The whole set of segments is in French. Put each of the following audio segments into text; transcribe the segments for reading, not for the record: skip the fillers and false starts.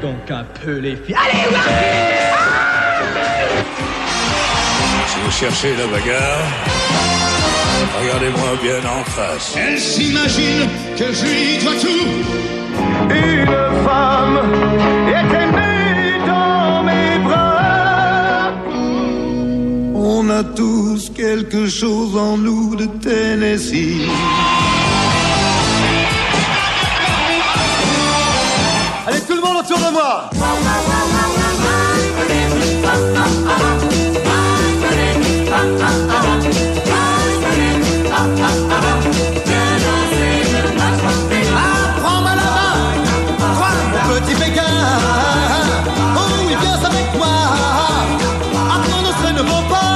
donc un peu les filles. Allez, ouais. Si vous cherchez la bagarre, regardez-moi bien en face. Elle s'imagine que je lui dois tout. Une femme était née dans mes bras. On a tous quelque chose en nous de Tennessee. Allez, tout le monde autour de moi. Apprends-moi la main, toi, mon petit Pékin. Oh oui, viens avec moi. Apprends ce ne vaut pas.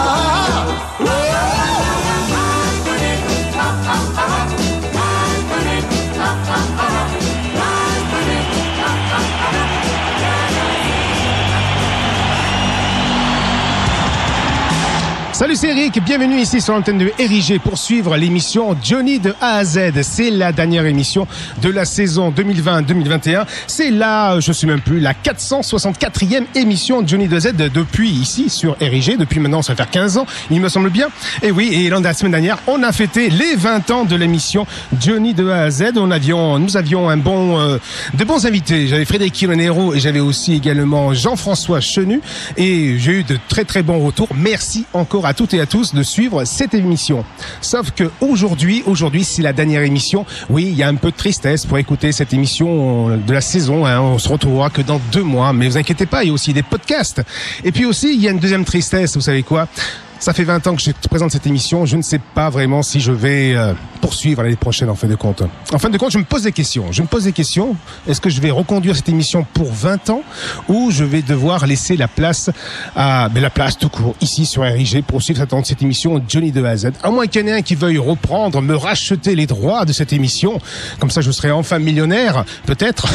Salut, c'est Eric, bienvenue ici sur l'antenne de RIG pour suivre l'émission Johnny de A à Z. C'est la dernière émission de la saison 2020-2021. C'est la, je sais même plus, la 464e émission Johnny de Z depuis ici sur RIG. Depuis maintenant, ça va faire 15 ans, il me semble bien. Et oui, et la semaine dernière, on a fêté les 20 ans de l'émission Johnny de A à Z. Nous avions de bons invités. J'avais Frédéric Kilonero et j'avais aussi également Jean-François Chenu. Et j'ai eu de très très bons retours. Merci encore à toutes et à tous de suivre cette émission. Sauf que aujourd'hui c'est la dernière émission. Oui, il y a un peu de tristesse pour écouter cette émission de la saison. On se retrouvera que dans 2 mois. Mais vous inquiétez pas, il y a aussi des podcasts. Et puis aussi, il y a une deuxième tristesse. Vous savez quoi ? Ça fait 20 ans que je présente cette émission. Je ne sais pas vraiment si je vais poursuivre l'année prochaine, en fin de compte. En fin de compte, je me pose des questions. Est-ce que je vais reconduire cette émission pour 20 ans ou je vais devoir laisser la place à la place tout court ici sur RIG pour suivre cette émission Johnny de A à Z. À moins qu'il y en ait un qui veuille reprendre, me racheter les droits de cette émission. Comme ça, je serai enfin millionnaire, peut-être.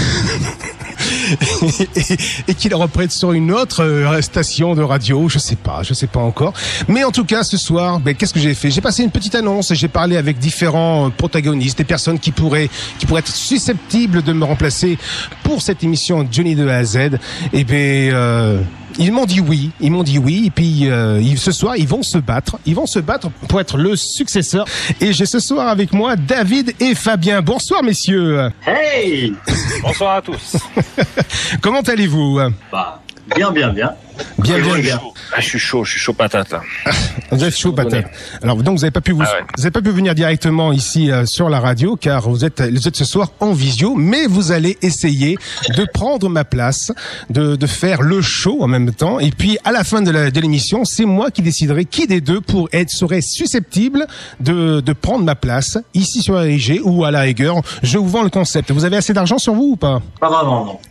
et qu'il reprenne sur une autre station de radio, je sais pas encore. Mais en tout cas, ce soir, qu'est-ce que j'ai fait ? J'ai passé une petite annonce, j'ai parlé avec différents protagonistes, des personnes qui pourraient être susceptibles de me remplacer pour cette émission Johnny de A à Z. Et ils m'ont dit oui, et puis ce soir ils vont se battre pour être le successeur. Et j'ai ce soir avec moi David et Fabien. Bonsoir messieurs. Hey. Bonsoir à tous. Comment allez-vous ? Bien. Bien. Je suis chaud patate là. Vous êtes chaud patate. Alors donc vous n'avez pas pu venir directement ici sur la radio car vous êtes ce soir en visio, mais vous allez essayer de prendre ma place, de faire le show en même temps. Et puis à la fin de l'émission, c'est moi qui déciderai qui des deux serait susceptible de prendre ma place ici sur RIG ou à la rigueur. Je vous vends le concept. Vous avez assez d'argent sur vous ou pas ? Pas vraiment, non.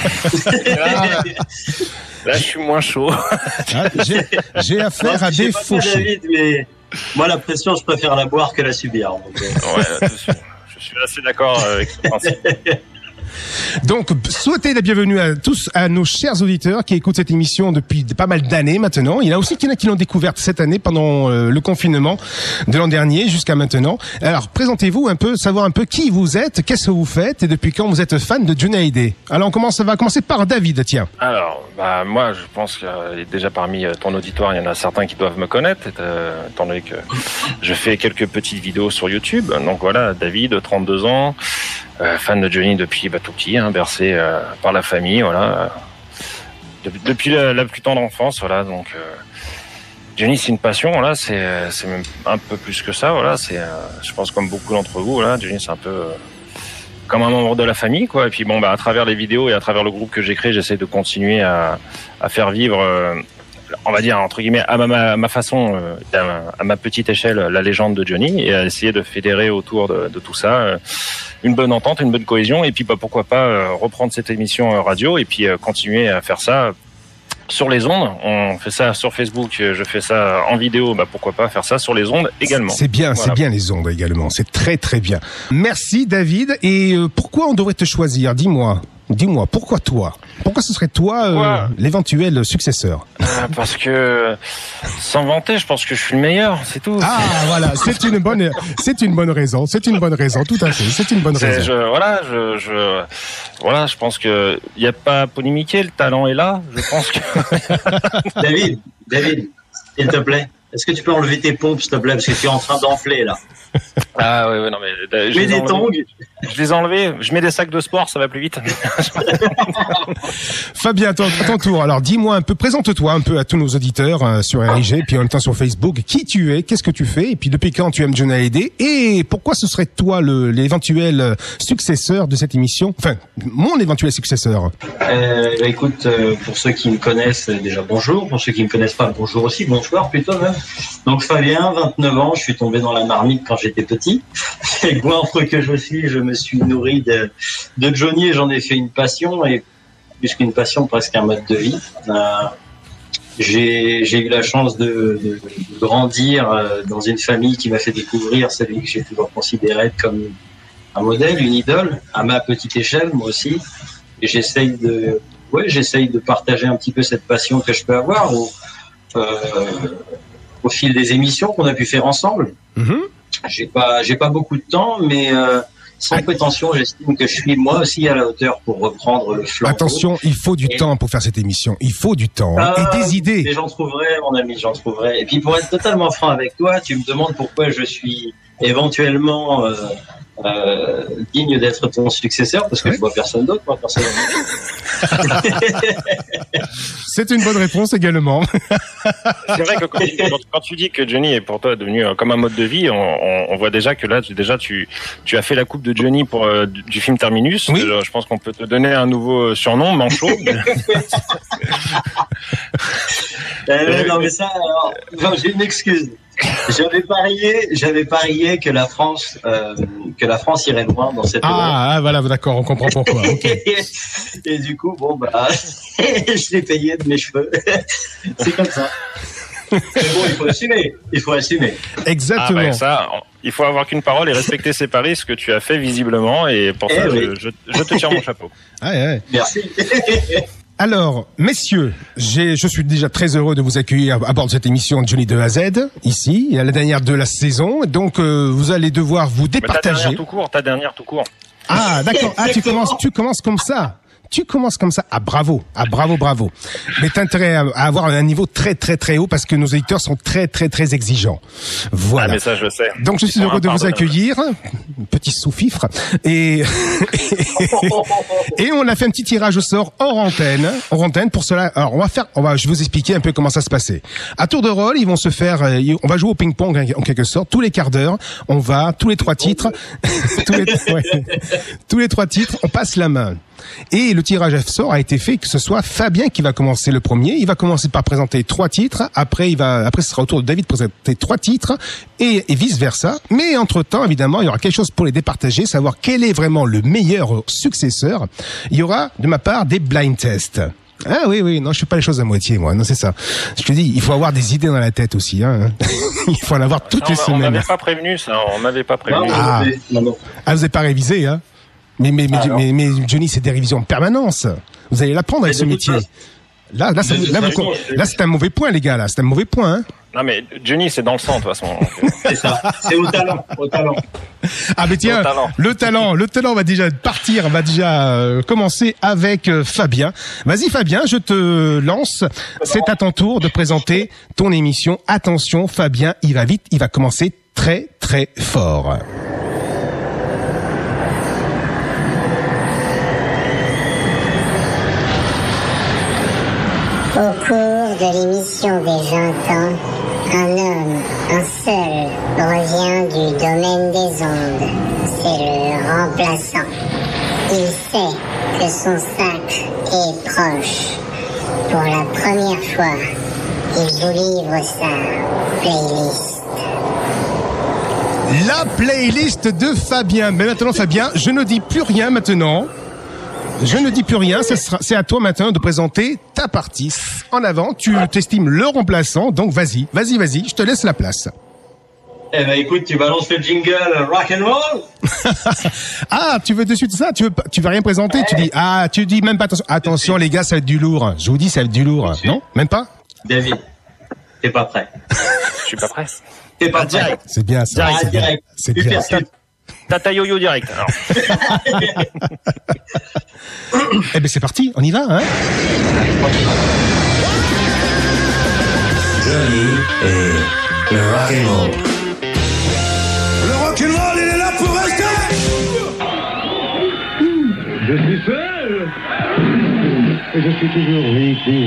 Là, je suis moins chaud. J'ai affaire à des fauchés. David, mais moi, la pression, je préfère la boire que la subir. Donc, je suis assez d'accord avec ce principe. Donc, souhaitez la bienvenue à tous, à nos chers auditeurs qui écoutent cette émission depuis pas mal d'années maintenant. Il y en a aussi qui l'ont découverte cette année pendant le confinement de l'an dernier jusqu'à maintenant. Alors, présentez-vous un peu, savoir un peu qui vous êtes, qu'est-ce que vous faites et depuis quand vous êtes fan de Johnny Hallyday. Alors, on va commencer par David, tiens. Alors, moi, je pense que déjà parmi ton auditoire, il y en a certains qui doivent me connaître, étant donné que je fais quelques petites vidéos sur YouTube. Donc voilà, David, 32 ans. Fan de Johnny depuis tout petit, bercé par la famille, voilà. Depuis la plus tendre enfance, voilà. Donc Johnny, c'est une passion, voilà. C'est même un peu plus que ça, voilà. Je pense comme beaucoup d'entre vous, voilà. Johnny, c'est un peu comme un membre de la famille, quoi. Et puis à travers les vidéos et à travers le groupe que j'ai créé, j'essaie de continuer à faire vivre. On va dire entre guillemets à ma façon, à ma petite échelle, la légende de Johnny et à essayer de fédérer autour de tout ça une bonne entente, une bonne cohésion et puis pourquoi pas reprendre cette émission radio et puis continuer à faire ça sur les ondes. On fait ça sur Facebook, je fais ça en vidéo, pourquoi pas faire ça sur les ondes également. C'est bien, voilà. C'est bien les ondes également, c'est très très bien. Merci David. Et pourquoi on devrait te choisir ? Dis-moi. Dis-moi, pourquoi toi? Pourquoi ce serait toi l'éventuel successeur? Parce que, sans vanter, je pense que je suis le meilleur, c'est tout. Ah, voilà, c'est une bonne raison, tout à fait, c'est une bonne raison. Voilà, je pense que il y a pas à polémiquer, le talent est là, je pense que. David, s'il te plaît, est-ce que tu peux enlever tes pompes, s'il te plaît, parce que tu es en train d'enfler, là. Ah oui, non mais je mets des tongs. Je les ai enlevés. Je mets des sacs de sport, ça va plus vite. Fabien, ton tour. Alors dis-moi un peu, présente-toi un peu à tous nos auditeurs sur RIG, puis en même temps sur Facebook. Qui tu es, qu'est-ce que tu fais, et puis depuis quand tu aimes Johnny Hallyday, et pourquoi ce serait toi l'éventuel successeur de cette émission, enfin mon éventuel successeur. Écoute, pour ceux qui me connaissent, déjà bonjour. Pour ceux qui me connaissent pas, bonjour aussi, bonsoir plutôt même. Donc Fabien, 29 ans, je suis tombé dans la marmite quand j'étais petit. Et goinfre que je suis, je me suis nourri de Johnny et j'en ai fait une passion, et plus qu'une passion, presque un mode de vie. J'ai eu la chance de grandir dans une famille qui m'a fait découvrir celui que j'ai toujours considéré comme un modèle, une idole, à ma petite échelle, moi aussi. Et j'essaye de partager un petit peu cette passion que je peux avoir au fil des émissions qu'on a pu faire ensemble. Mm-hmm. J'ai pas beaucoup de temps, mais sans prétention, j'estime que je suis moi aussi à la hauteur pour reprendre le flambeau. Attention, il faut du temps pour faire cette émission. Il faut du temps et des idées. Et j'en trouverai, mon ami, j'en trouverai. Et puis pour être totalement franc avec toi, tu me demandes pourquoi je suis éventuellement digne d'être ton successeur, parce que je vois personne d'autre, moi, personnellement. C'est une bonne réponse également. C'est vrai que quand tu dis que Johnny est pour toi devenu comme un mode de vie, on voit déjà que là, tu as fait la coupe de Johnny pour du film Terminus. Oui. Je pense qu'on peut te donner un nouveau surnom, Manchot. Non mais ça, alors, j'ai une excuse. J'avais parié que la France irait loin dans cette. Ah, voilà, d'accord, on comprend pourquoi. Okay. Et du coup, je l'ai payé de mes cheveux. C'est comme ça. Mais bon, il faut assumer. Exactement. Il faut avoir qu'une parole et respecter ses paris, ce que tu as fait visiblement, et pour ça, oui. je te tire mon chapeau. Ouais. Merci. Alors, messieurs, je suis déjà très heureux de vous accueillir à bord de cette émission de Johnny de A à Z, ici, à la dernière de la saison. Donc, vous allez devoir vous départager. Ta dernière tout court. Ah, d'accord. Ah, tu commences comme ça. Ah, bravo. Mais t'as intérêt à avoir un niveau très, très, très haut parce que nos éditeurs sont très, très, très exigeants. Voilà. Ah, mais ça, je sais. Donc, je suis heureux de vous accueillir. Petit sous-fifre. Et on a fait un petit tirage au sort hors antenne. Pour cela, alors, je vais vous expliquer un peu comment ça se passait. À tour de rôle, on va jouer au ping-pong en quelque sorte. Tous les quarts d'heure, tous les 3 titres, tous les 3 titres, on passe la main. Et le tirage au sort a été fait que ce soit Fabien qui va commencer le premier. Il va commencer par présenter 3 titres. Après ce sera au tour de David de présenter 3 titres et vice versa. Mais entre temps, évidemment, il y aura quelque chose pour les départager, savoir quel est vraiment le meilleur successeur. Il y aura, de ma part, des blind tests. Ah oui, non, je fais pas les choses à moitié, moi. Non, c'est ça. Je te dis, il faut avoir des idées dans la tête aussi, hein. Il faut en avoir toutes les semaines. On m'avait pas prévenu, ça. On m'avait pas prévenu. Non. Ah, vous n'avez pas révisé, hein? Mais Johnny, c'est des révisions en permanence. Vous allez l'apprendre avec ce métier. Là, c'est un mauvais point, les gars, là. C'est un mauvais point, hein. Non, mais Johnny, c'est dans le sang, de toute façon. C'est ça. C'est au talent. Ah, mais tiens, le talent va déjà partir, va déjà commencer avec Fabien. Vas-y, Fabien, je te lance. C'est à ton tour de présenter ton émission. Attention, Fabien, il va vite, il va commencer très, très fort. Au cours de l'émission des 20 ans, un homme, un seul, revient du domaine des ondes. C'est le remplaçant. Il sait que son sacre est proche. Pour la première fois, il vous livre sa playlist. La playlist de Fabien. Mais maintenant, Fabien, je ne dis plus rien maintenant. C'est à toi maintenant de présenter ta partie. En avant, tu t'estimes le remplaçant, donc vas-y, je te laisse la place. Eh ben écoute, tu balances le jingle rock and roll. Ah, tu veux de suite ça? Tu veux rien présenter? Tu dis même pas attention les gars, ça va être du lourd. Je vous dis, ça va être du lourd. Non? Même pas? David, t'es pas prêt. Je suis pas prêt. T'es pas prêt. C'est bien ça. Direct. C'est bien. Tata yo-yo direct. Alors. Eh ben c'est parti, on y va, hein? Johnny et le rock'n'roll. Le rock'n'roll, il est là pour rester. Je suis seul. Et je suis toujours ici.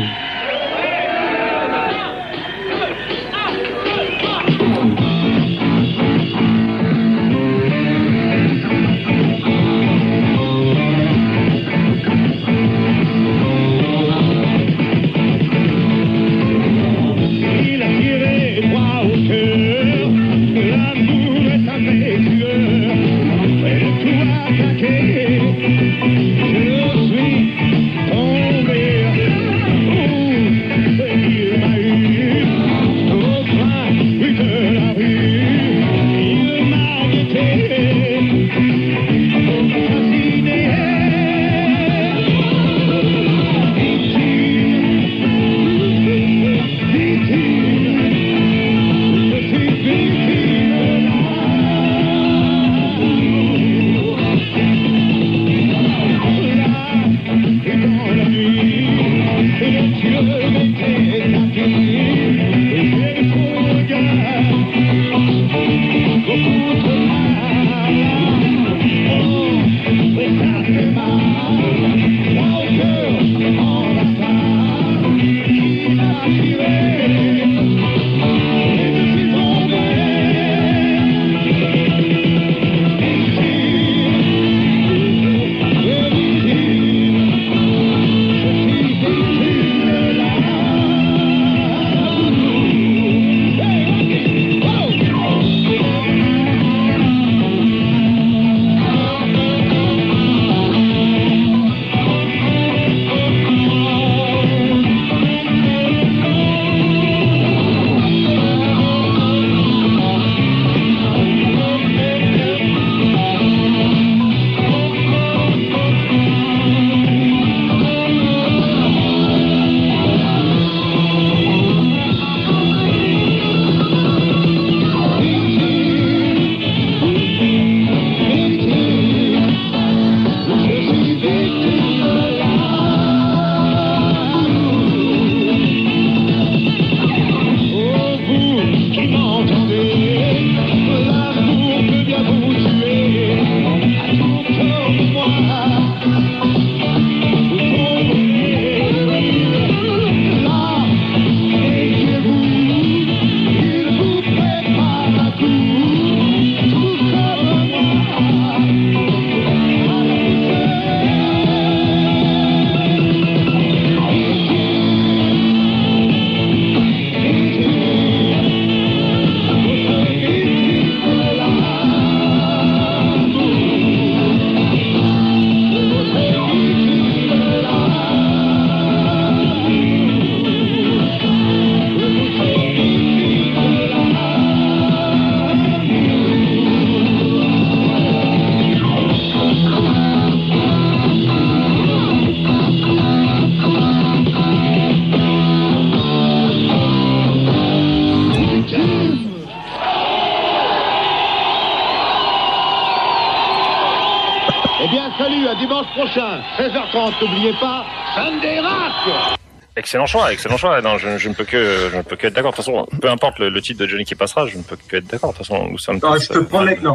Salut, à dimanche prochain, 16h30, n'oubliez pas, Sunday Rock. Excellent choix. Non, je ne peux que être d'accord. De toute façon, peu importe le titre de Johnny qui passera, je ne peux que être d'accord. De toute façon, nous sommes. Non, je te promets que non.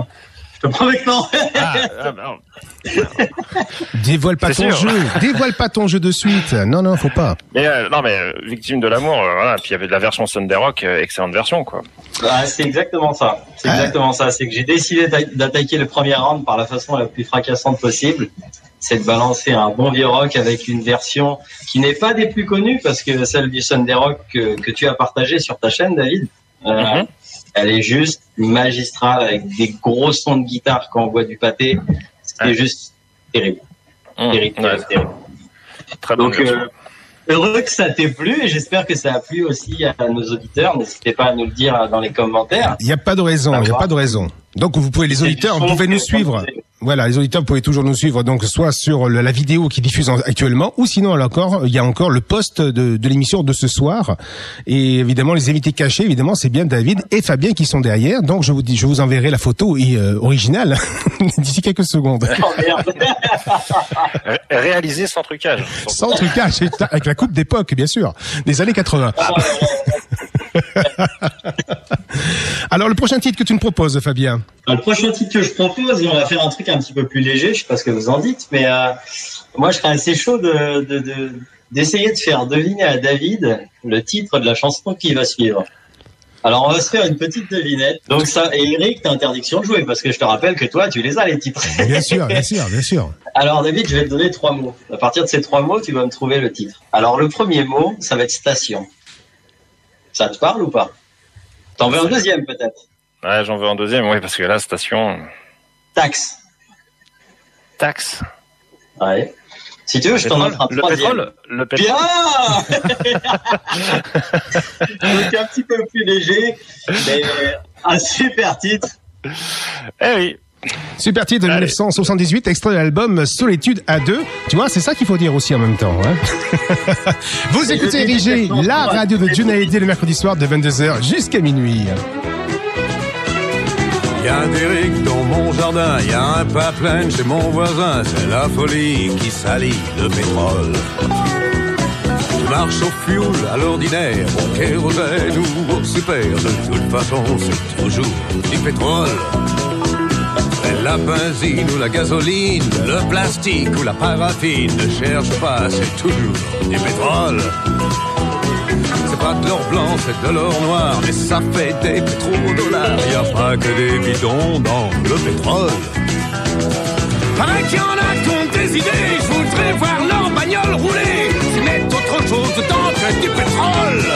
Dévoile pas ton jeu. Dévoile pas ton jeu de suite. Non, faut pas. Mais victime de l'amour, voilà. Puis il y avait de la version Sunday Rock, excellente version, quoi. Bah, c'est exactement ça. C'est que j'ai décidé d'attaquer le premier round par la façon la plus fracassante possible. C'est de balancer un bon vieux rock avec une version qui n'est pas des plus connues, parce que celle du Sunday Rock que tu as partagée sur ta chaîne, David, elle est juste magistrale, avec des gros sons de guitare quand on voit du pâté. C'est juste terrible. Terrible. Très bonne version. Heureux que ça t'ait plu et j'espère que ça a plu aussi à nos auditeurs. N'hésitez pas à nous le dire dans les commentaires. Il n'y a pas de raison, Donc vous pouvez, les auditeurs, vous pouvez nous suivre. Voilà, les auditeurs, vous pouvez toujours nous suivre, donc soit sur la vidéo qui diffuse actuellement, ou sinon il y a encore le post de l'émission de ce soir. Et évidemment, les invités cachés, évidemment, c'est bien David et Fabien qui sont derrière. Donc je vous enverrai la photo originale d'ici quelques secondes. Oh, merde. Réalisé sans trucage. Sans trucage, avec la coupe d'époque, bien sûr, des années 80. Alors, le prochain titre que tu me proposes, Fabien? Le prochain titre que je propose, on va faire un truc un petit peu plus léger, je sais pas ce que vous en dites, mais moi je serais assez chaud d'essayer de faire deviner à David le titre de la chanson qui va suivre. Alors on va se faire une petite devinette. Donc ça, et Eric, t'as interdiction de jouer, parce que je te rappelle que toi, tu les as les titres. Bien sûr. Alors David, je vais te donner 3 mots. À partir de ces 3 mots, tu vas me trouver le titre. Alors le premier mot, ça va être station. Ça te parle ou pas? T'en veux un deuxième peut-être? Ouais, j'en veux un deuxième, oui, parce que là, station... Taxe. Taxe. Ouais. Si tu veux, je t'en offre un troisième. Le pétrole. Bien. Donc un petit peu plus léger, mais un super titre. Eh oui. Super titre de 1978, extrait de l'album Solitude à 2. Tu vois, c'est ça qu'il faut dire aussi en même temps. Hein. Vous écoutez Érigé, la radio de Junaidi le mercredi soir de 22h jusqu'à minuit. Y a d'Éric dans mon jardin, y a un pipeline chez mon voisin, c'est la folie qui salit le pétrole. Je marche au fioul à l'ordinaire, au kérosène ou au super, de toute façon c'est toujours du pétrole. C'est la benzine ou la gasoline, le plastique ou la paraffine, ne cherche pas, c'est toujours du pétrole. C'est pas de l'or blanc, c'est de l'or noir, mais ça fait des pétrodollars. Y a pas que des bidons dans le pétrole. Paraît qu'il y en a qui ont des idées, je voudrais voir leur bagnole rouler. Ils mettent autre chose dedans que du pétrole.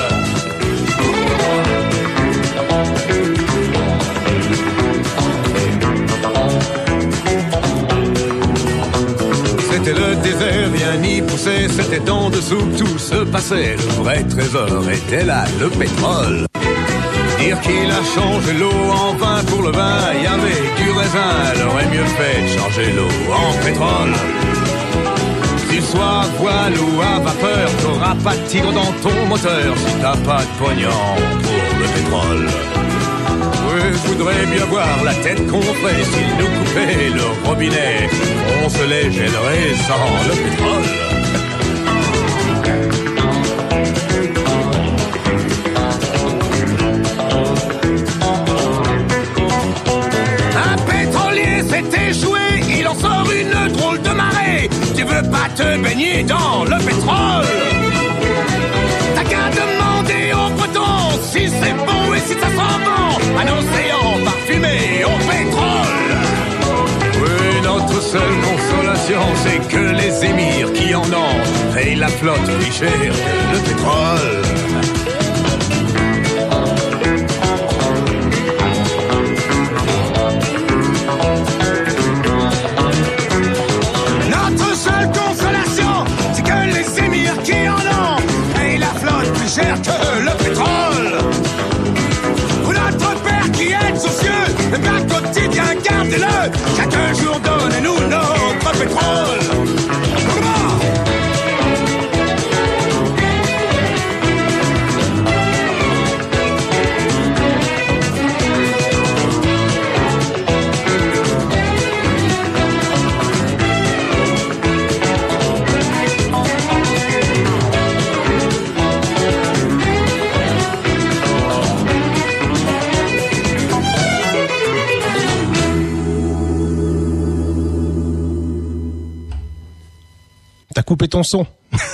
C'était le désert, rien n'y poussait, c'était en dessous que tout se passait. Le vrai trésor était là, le pétrole. Dire qu'il a changé l'eau en vin pour le vin, il y avait du raisin, elle aurait mieux fait de changer l'eau en pétrole. Tu sois à voile ou à vapeur, t'auras pas de tigre dans ton moteur si t'as pas de pognon pour le pétrole. Oui, je voudrais bien voir la tête qu'on ferait s'ils nous coupaient le robinet. On se les gèlerait sans le pétrole. Un pétrolier s'est échoué, il en sort une drôle de marée. Tu veux pas te baigner dans le pétrole? T'as qu'à demander aux Bretons si c'est bon et si ça sent bon. Un océan parfumé au pétrole. Oui, notre seule consolation, c'est que les émirs qui en ont payent la flotte plus chère que le pétrole. Notre seule consolation, c'est que les émirs qui en ont payent la flotte plus chère que le pétrole. Ou notre père qui est aux cieux, bien quotidien, gardez-le. Chaque jour, donnez-nous notre pétrole. T'as coupé ton son.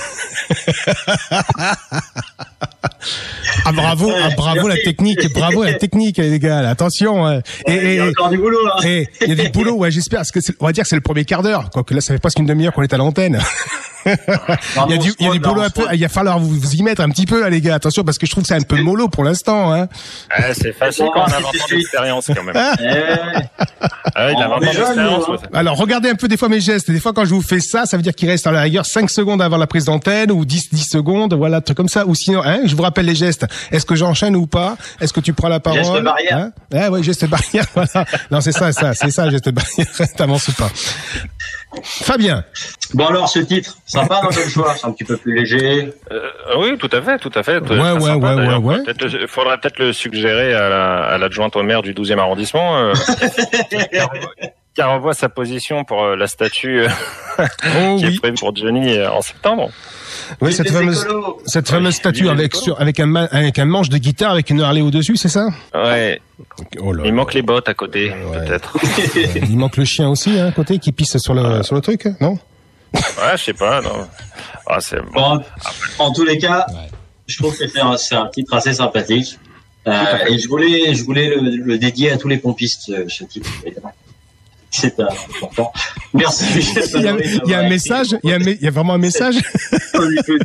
Bravo la technique, les gars. Là. Attention. Il y a encore du boulot, là. Il y a du boulot, ouais, j'espère. Parce que on va dire que c'est le premier quart d'heure. Quoique là, ça fait presque une demi-heure qu'on est à l'antenne. Il y a du boulot un peu. Il va falloir vous y mettre un petit peu, là, les gars. Attention, parce que je trouve que c'est un peu mollo pour l'instant, hein. C'est facile quand on a 20 ans d'expérience, quand même. Il a 20 ans d'expérience. Alors, regardez un peu des fois mes gestes. Des fois, quand je vous fais ça, ça veut dire qu'il reste à la rigueur 5 secondes avant la prise d'antenne ou 10 secondes. Voilà, truc comme ça. Ou sinon, hein, je vous rappelle les gestes. Est-ce que j'enchaîne ou pas? Est-ce que tu prends la parole? Geste barrière. Hein? Ouais, geste barrière, voilà. Non, c'est ça, geste barrière. T'avances pas. Fabien. Bon alors, ce titre, sympa dans le choix, c'est un petit peu plus léger. Oui, tout à fait. Ouais. Il faudrait peut-être le suggérer à l'adjointe au maire du 12e arrondissement, qui revoit sa position pour la statue qui est prévue pour Johnny en septembre. Oui, cette fameuse statue avec un manche de guitare avec une Harley au-dessus, c'est ça? Ouais. Oh là. Il manque les bottes à côté, peut-être. Il manque le chien aussi, hein, à côté, qui pisse sur le truc, non? Ouais, je sais pas, non. Ah, c'est bon. En tous les cas, je trouve que c'est un titre assez sympathique. Et je voulais le dédier à tous les pompistes, ce titre. C'est important. Merci. Il y a un message. Il y a vraiment un message. Du tout.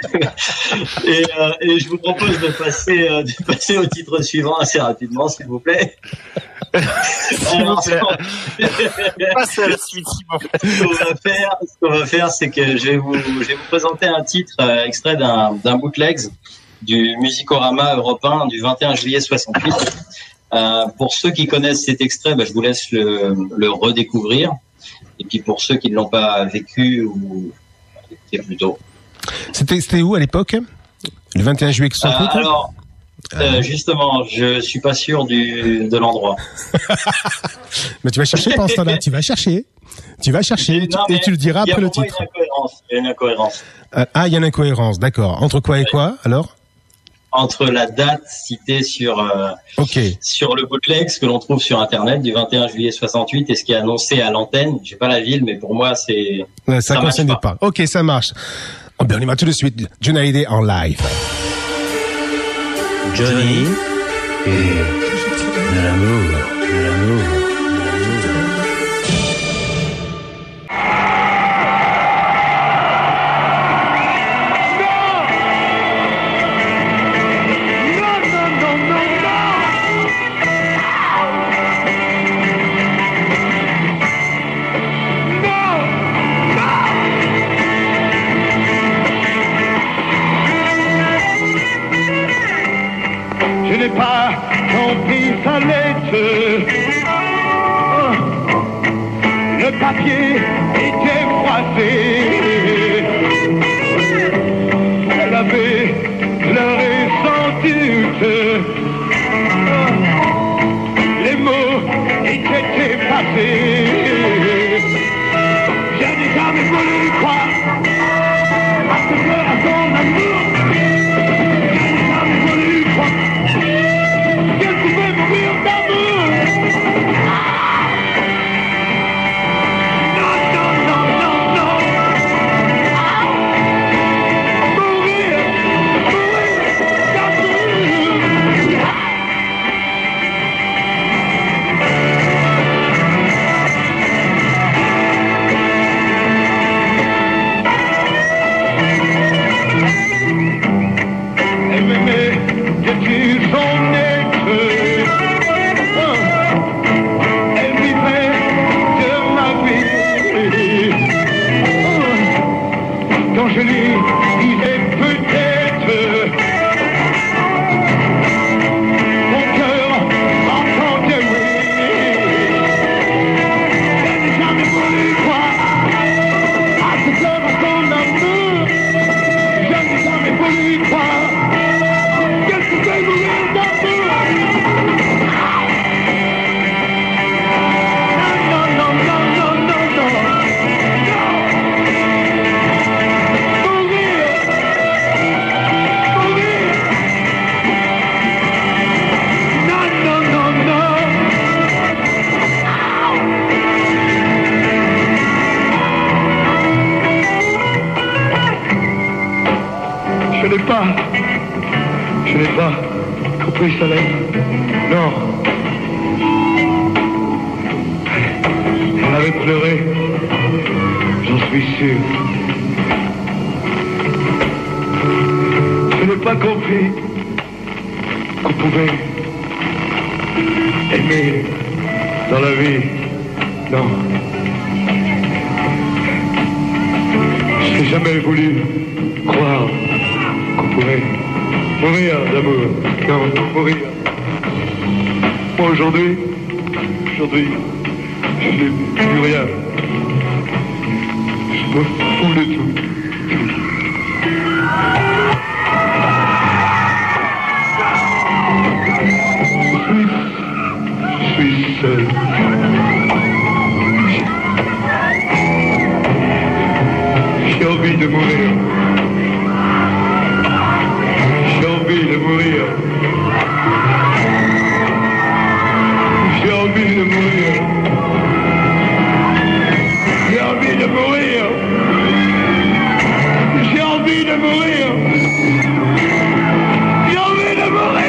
Et je vous propose de passer au titre suivant assez rapidement, s'il vous plaît. Alors, passe à la suite. Ce qu'on va faire, c'est que je vais vous présenter un titre extrait d'un bootleg du Musicorama européen du 21 juillet 68. Pour ceux qui connaissent cet extrait, je vous laisse le redécouvrir. Et puis pour ceux qui ne l'ont pas vécu ou plutôt. C'était où à l'époque? Le 21 juillet 68? Alors, justement, je suis pas sûr de l'endroit. Mais tu vas chercher pendant ce temps-là. Tu vas chercher et tu le diras après le titre. Il y a une incohérence. Il y a une incohérence, d'accord. Entre quoi et quoi, alors? Entre la date citée sur le bootleg, ce que l'on trouve sur Internet du 21 juillet 68 et ce qui est annoncé à l'antenne. J'ai pas la ville, mais pour moi, ça ne concerne pas. Ok, ça marche. Oh, bien, on y va tout de suite. Johnny Hallyday en live. Johnny et de l'amour. Je n'ai pas compris sa lettre. Le papier était froissé. Elle avait pleuré sans doute. Les mots étaient effacés. Je n'ai jamais voulu croire à ce cœur, à son amour. Je n'ai jamais voulu croire qu'elle pouvait mourir d'amour. Non, non, non, non, non. Mourir d'amour. Elle m'aimait depuis son être. Elle vivait de ma vie. Quand je lui disais peut-être, mon cœur entendait oui. Je n'ai jamais voulu croire à ce cœur, à son amour. Je n'ai jamais voulu croire qu'elle pouvait mourir d'amour. Non, non, non, non, non, non, non. Mourir, mourir. Non, non, non, non. Je n'ai pas compris sa lettre. Non. Elle avait pleuré, j'en suis sûr. pas compris qu'on pouvait aimer dans la vie. Non. J'ai jamais voulu croire qu'on pouvait mourir d'amour. Non, mourir. Moi, aujourd'hui, je n'ai plus rien. Je me fous de tout. Je suis seul. J'ai envie de mourir. J'ai envie de mourir. J'ai envie de mourir. J'ai envie de mourir. J'ai envie de mourir. J'ai envie de mourir.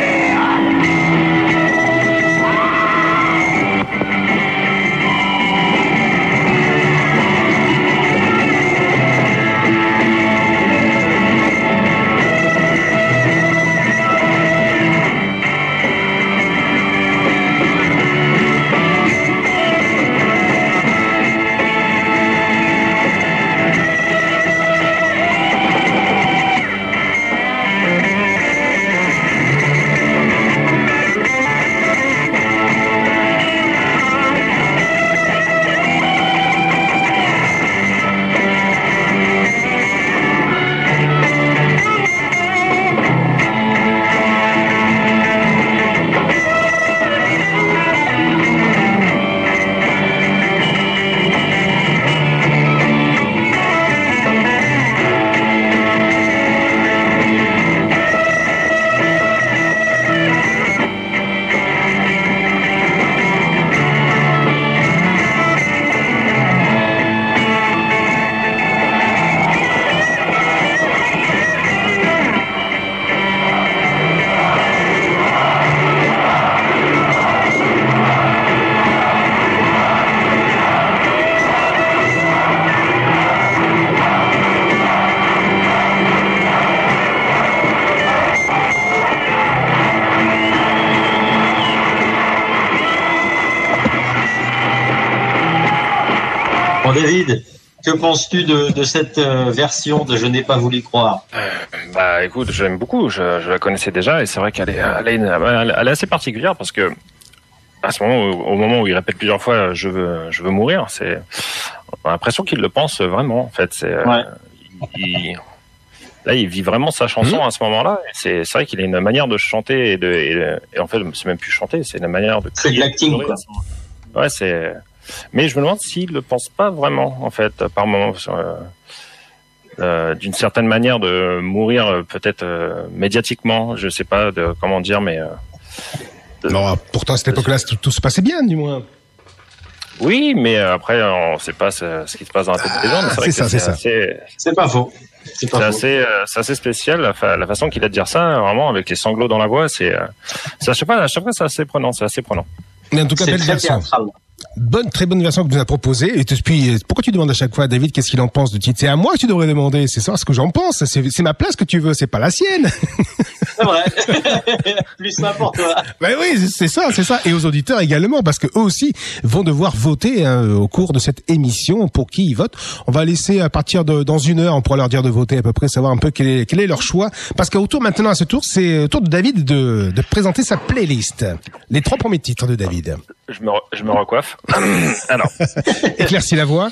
Bon, David, que penses-tu de cette version de Je n'ai pas voulu croire? Bah écoute, j'aime beaucoup, je la connaissais déjà et c'est vrai qu'elle est assez particulière parce que à ce moment, au moment où il répète plusieurs fois je veux mourir, on a l'impression qu'il le pense vraiment en fait. Là, il vit vraiment sa chanson à ce moment-là. C'est vrai qu'il a une manière de chanter et en fait, c'est même plus chanter, c'est une manière de. C'est de l'acting, quoi. Ouais, mais je me demande s'il le pense pas vraiment, en fait, par moment, d'une certaine manière de mourir, peut-être médiatiquement. Je sais pas comment dire, mais. Non, pourtant à cette époque-là, tout se passait bien, du moins. Oui, mais après, on sait pas ce qui se passe dans la tête des gens. Mais c'est ça. C'est pas faux. C'est assez spécial la façon qu'il a de dire ça, vraiment avec les sanglots dans la voix. À chaque fois, c'est assez prenant. Mais en tout cas, belle version. Très bonne version que tu nous as proposée. Et puis, pourquoi tu demandes à chaque fois, David, qu'est-ce qu'il en pense de titre? C'est à moi que tu devrais demander. C'est ça ce que j'en pense. C'est ma place que tu veux. C'est pas la sienne. C'est vrai. Plus n'importe toi. Ben oui, c'est ça. Et aux auditeurs également, parce que eux aussi vont devoir voter au cours de cette émission pour qui ils votent. On va laisser à partir dans une heure, on pourra leur dire de voter à peu près, savoir un peu quel est leur choix. Parce maintenant à ce tour, c'est au tour de David de présenter sa playlist. Les 3 premiers titres de David. Je me recoiffe. Alors. Éclaircis la voix.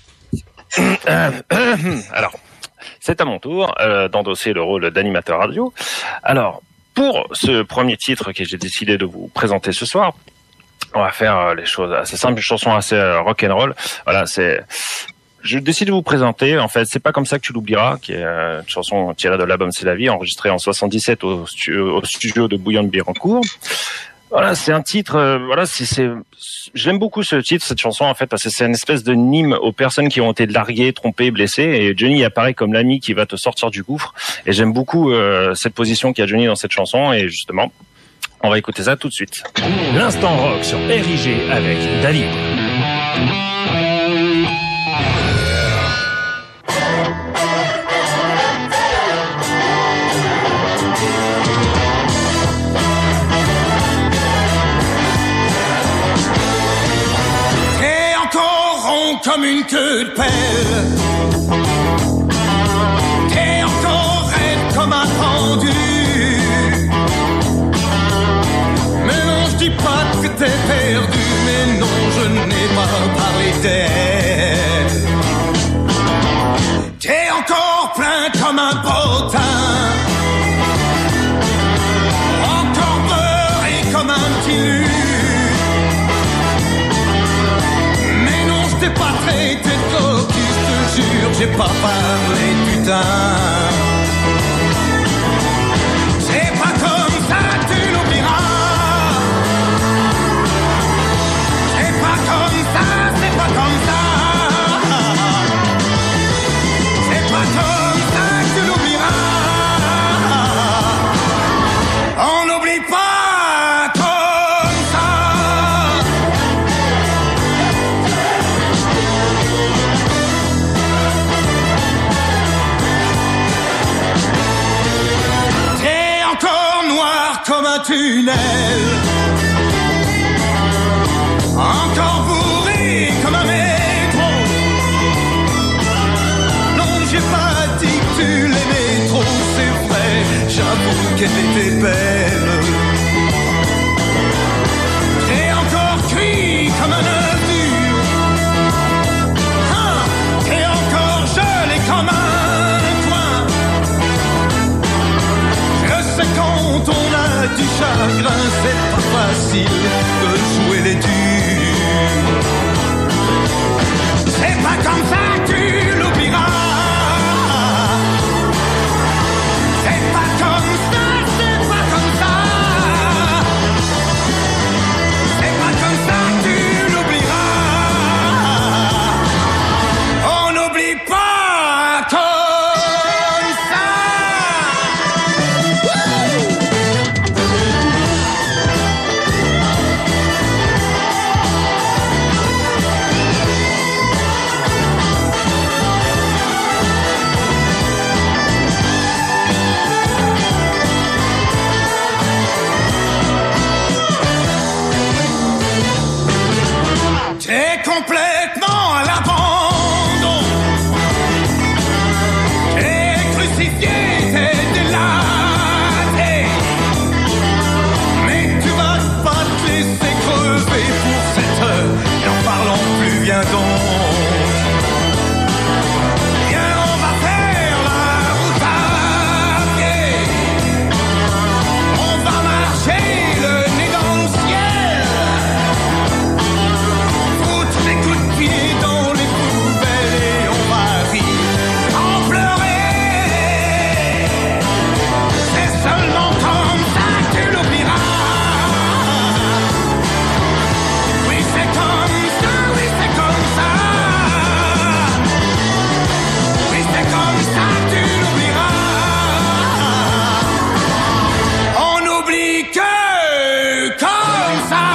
Alors. C'est à mon tour d'endosser le rôle d'animateur radio. Alors, pour ce premier titre que j'ai décidé de vous présenter ce soir, on va faire les choses assez simples, une chanson assez rock'n'roll. Voilà, je décide de vous présenter, en fait, C'est pas comme ça que tu l'oublieras, qui est une chanson tirée de l'album C'est la vie, enregistrée en 77 au studio de Bouillon-de-Birancourt. Voilà, c'est un titre, j'aime beaucoup ce titre, cette chanson, en fait, parce que c'est une espèce de hymne aux personnes qui ont été larguées, trompées, blessées, et Johnny apparaît comme l'ami qui va te sortir du gouffre, et j'aime beaucoup cette position qu'a Johnny dans cette chanson, et justement, on va écouter ça tout de suite. L'instant rock sur RIG avec David. rond comme une queue de pelle. T'es encore raide comme un pendu. Mais non, je dis pas que t'es perdu. Mais non, je n'ai pas parlé d'elle. T'es encore plein comme un potin. Encore beurré comme un petit lu. Mais non, je t'ai pas traité de coquille, je te jure, j'ai pas parlé de putain. C'est pas comme ça, tu l'oublieras. C'est pas comme ça, c'est pas comme ça. C'est pas comme ça que tu l'oublieras. On n'oublie pas comme ça. T'es encore noir comme un tunnel. Encore bourré comme un métro. Non, j'ai pas dit que tu l'aimais trop, c'est vrai, j'avoue qu'elle était belle. T'es encore cuit comme un œuf dur. Ah, t'es encore gelé comme un coin. Je sais quand on a du chagrin, c'est pas facile de jouer les durs. C'est pas comme ça que tu l'oublieras. C'est pas comme ça, c'est pas comme ça. C'est pas comme ça que tu l'oublieras. On n'oublie pas comme ça. T'es complètement à l'abandon. T'es crucifié, t'es délaté. Mais tu vas pas te laisser crever pour cette heure. N'en parlons plus, viens donc. Viens, on va faire la route à pied. On va marcher le nez dans le ciel. Foutre des coups de pied dans les poubelles et on va rire, en pleurer. C'est seulement comme ça que tu l'oublieras. Oui, c'est comme ça, oui, c'est comme ça. Oui, c'est comme ça que tu l'oublieras. On n'oublie que comme ça.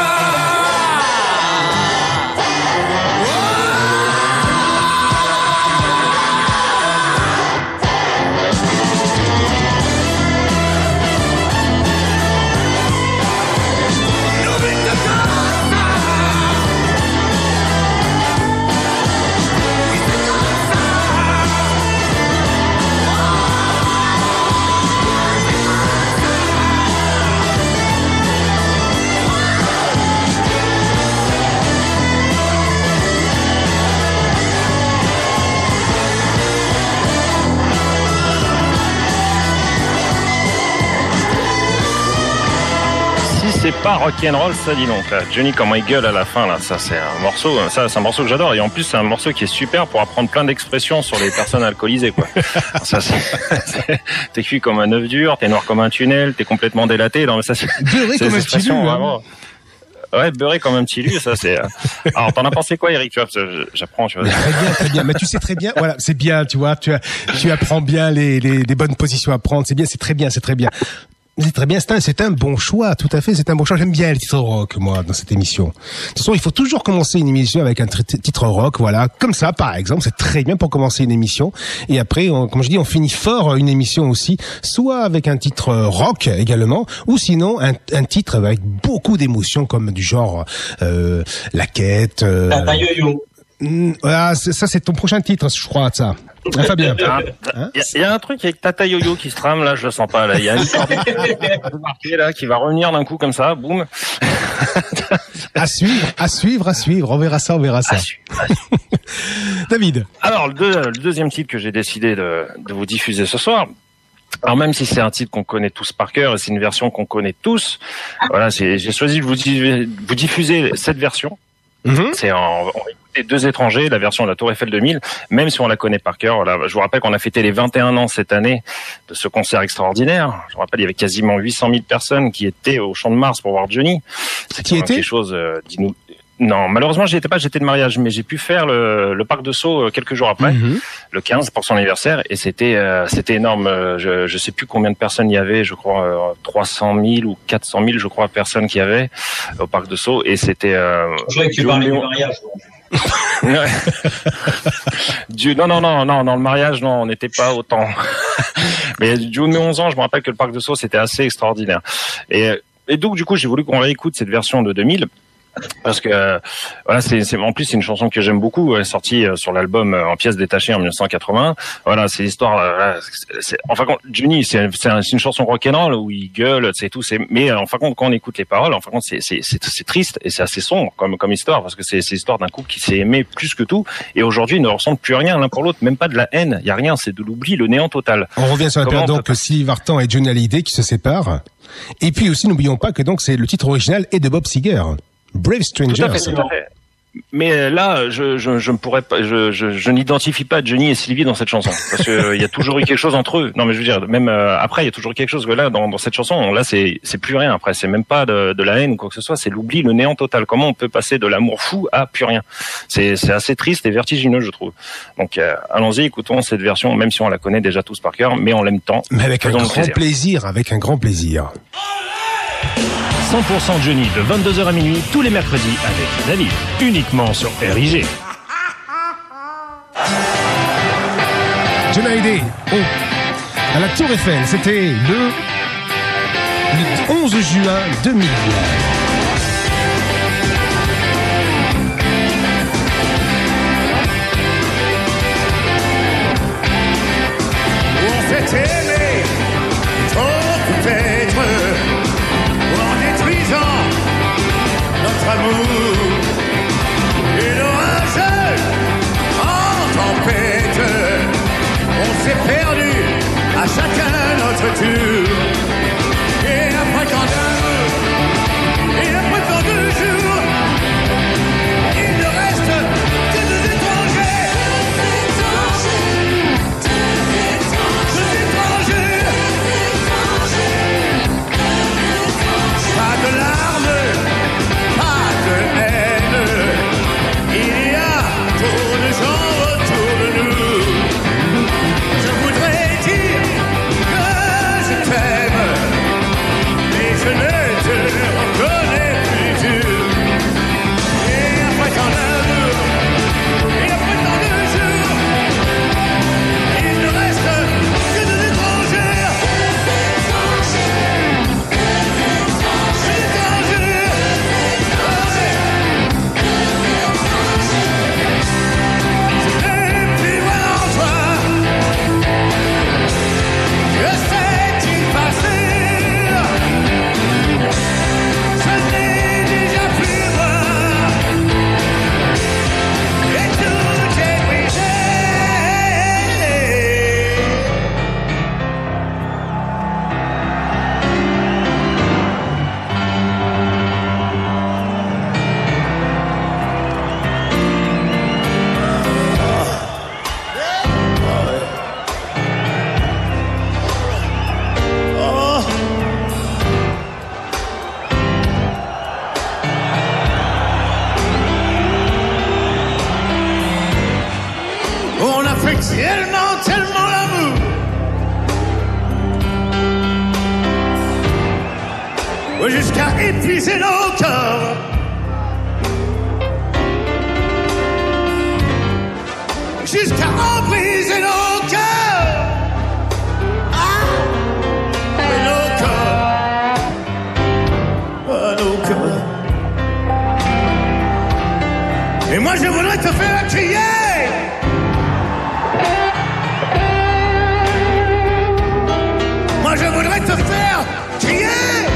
Si c'est pas rock'n'roll, ça dis donc. Là. Johnny, comment il gueule à la fin, là, ça c'est un morceau, c'est un morceau que j'adore. Et en plus, c'est un morceau qui est super pour apprendre plein d'expressions sur les personnes alcoolisées, quoi. Ça, t'es cuit comme un œuf dur, t'es noir comme un tunnel, t'es complètement délaté. Non, mais ça, c'est beurré comme un petit loup, vraiment. Ouais, beurré comme un petit loup, ça c'est. Alors, t'en as pensé quoi, Eric? Tu vois, j'apprends, tu vois. Très bien. Mais tu sais très bien. Voilà, c'est bien, tu vois. Tu apprends bien les bonnes positions à prendre. C'est bien, c'est très bien. C'est très bien, c'est un bon choix, tout à fait, c'est un bon choix. J'aime bien les titres rock, moi, dans cette émission. De toute façon, il faut toujours commencer une émission avec un titre rock, voilà. Comme ça, par exemple, c'est très bien pour commencer une émission. Et après, comme je dis, on finit fort une émission aussi, soit avec un titre rock également, ou sinon un titre avec beaucoup d'émotions, comme du genre La Quête. Tata Yo-Yo. Ah, ça, c'est ton prochain titre, je crois, ça. Ah, Fabien. Il y a un truc avec Tata Yo-Yo qui se trame, là, je le sens pas, là. Il y a une sorte de marqué, là, qui va revenir d'un coup comme ça, boum. À suivre. On verra ça. David. Alors, le deuxième titre que j'ai décidé de vous diffuser ce soir. Alors même si c'est un titre qu'on connaît tous par cœur et c'est une version qu'on connaît tous, voilà, j'ai choisi de vous diffuser cette version. C'est on va écouter Deux étrangers, la version de la Tour Eiffel 2000, même si on la connaît par cœur. Voilà, je vous rappelle qu'on a fêté les 21 ans cette année de ce concert extraordinaire. Je vous rappelle, il y avait quasiment 800 000 personnes qui étaient au Champ de Mars pour voir Johnny. C'est quelque chose Non, malheureusement, j'y étais pas, j'étais de mariage, mais j'ai pu faire le parc de Sceaux quelques jours après, le 15 pour son anniversaire, et c'était énorme. Je sais plus combien de personnes il y avait, je crois 300 000 ou 400 000, je crois, personnes qu'il y avait au parc de Sceaux, et c'était. Je croyais que tu parlais du mariage. Non, dans le mariage, non, on n'était pas autant. Mais du haut de mes 11 ans, je me rappelle que le parc de Sceaux, c'était assez extraordinaire. Et donc, du coup, j'ai voulu qu'on réécoute cette version de 2000. Parce que voilà, en plus c'est une chanson que j'aime beaucoup, elle est sortie sur l'album En pièces détachées en 1980. Voilà, c'est l'histoire. Enfin, Johnny, c'est une chanson rock'n'roll où il gueule, c'est tout. Mais en fin de compte, quand on écoute les paroles, en fin de compte, c'est triste et c'est assez sombre comme histoire, parce que c'est l'histoire d'un couple qui s'est aimé plus que tout, et aujourd'hui ils ne ressentent plus rien l'un pour l'autre, même pas de la haine. Il y a rien, c'est de l'oubli, le néant total. On revient sur la période donc Sylvie Vartan et Johnny Hallyday qui se séparent. Et puis aussi, n'oublions pas que donc c'est le titre original est de Bob Seger. Brave Strangers. Tout à fait. Mais là, je ne pourrais pas, je n'identifie pas Johnny et Sylvie dans cette chanson, parce que il y a toujours eu quelque chose entre eux. Non, mais je veux dire, même après, il y a toujours eu quelque chose. Que là, dans cette chanson, là, c'est plus rien. Après, c'est même pas de la haine ou quoi que ce soit. C'est l'oubli, le néant total. Comment on peut passer de l'amour fou à plus rien? C'est assez triste et vertigineux, je trouve. Donc, allons-y, écoutons cette version, même si on la connaît déjà tous par cœur, mais on l'aime tant. Mais avec un grand plaisir. 100% Johnny de 22h à minuit tous les mercredis avec David, uniquement sur RIG. Johnny Hallyday, à la Tour Eiffel, c'était le 11 juin 2000. On s'est aimé, trop peut-être, notre amour et l'orage en tempête. On s'est perdu à chacun notre tour. Et après quand deux jours, il ne reste que deux étrangers. Pas de larmes, pas de haine. Il y a trop de gens autour de nous. Je voudrais dire que je t'aime, mais je ne te reconnais plus du tout. Et après tant d'amour, et après tant de jours, il ne reste que deux étrangers. On a fait tellement l'amour. Jusqu'à épuiser nos corps. Jusqu'à en briser nos cœurs. Mais nos cœurs. Nos cœurs. Et moi je voudrais te faire crier. Moi je voudrais te faire crier.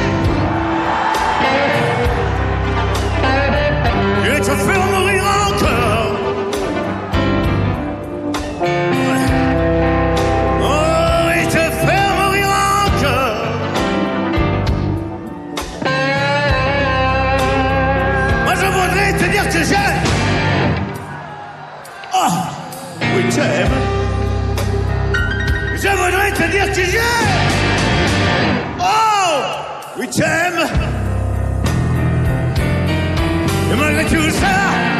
Et te faire mourir encore. Oh, et te faire mourir encore. Moi je voudrais te dire que j'aime. Oh, oui j'aime. Je voudrais te dire que j'aime. Oh, oui j'aime. Et malgré tout ça,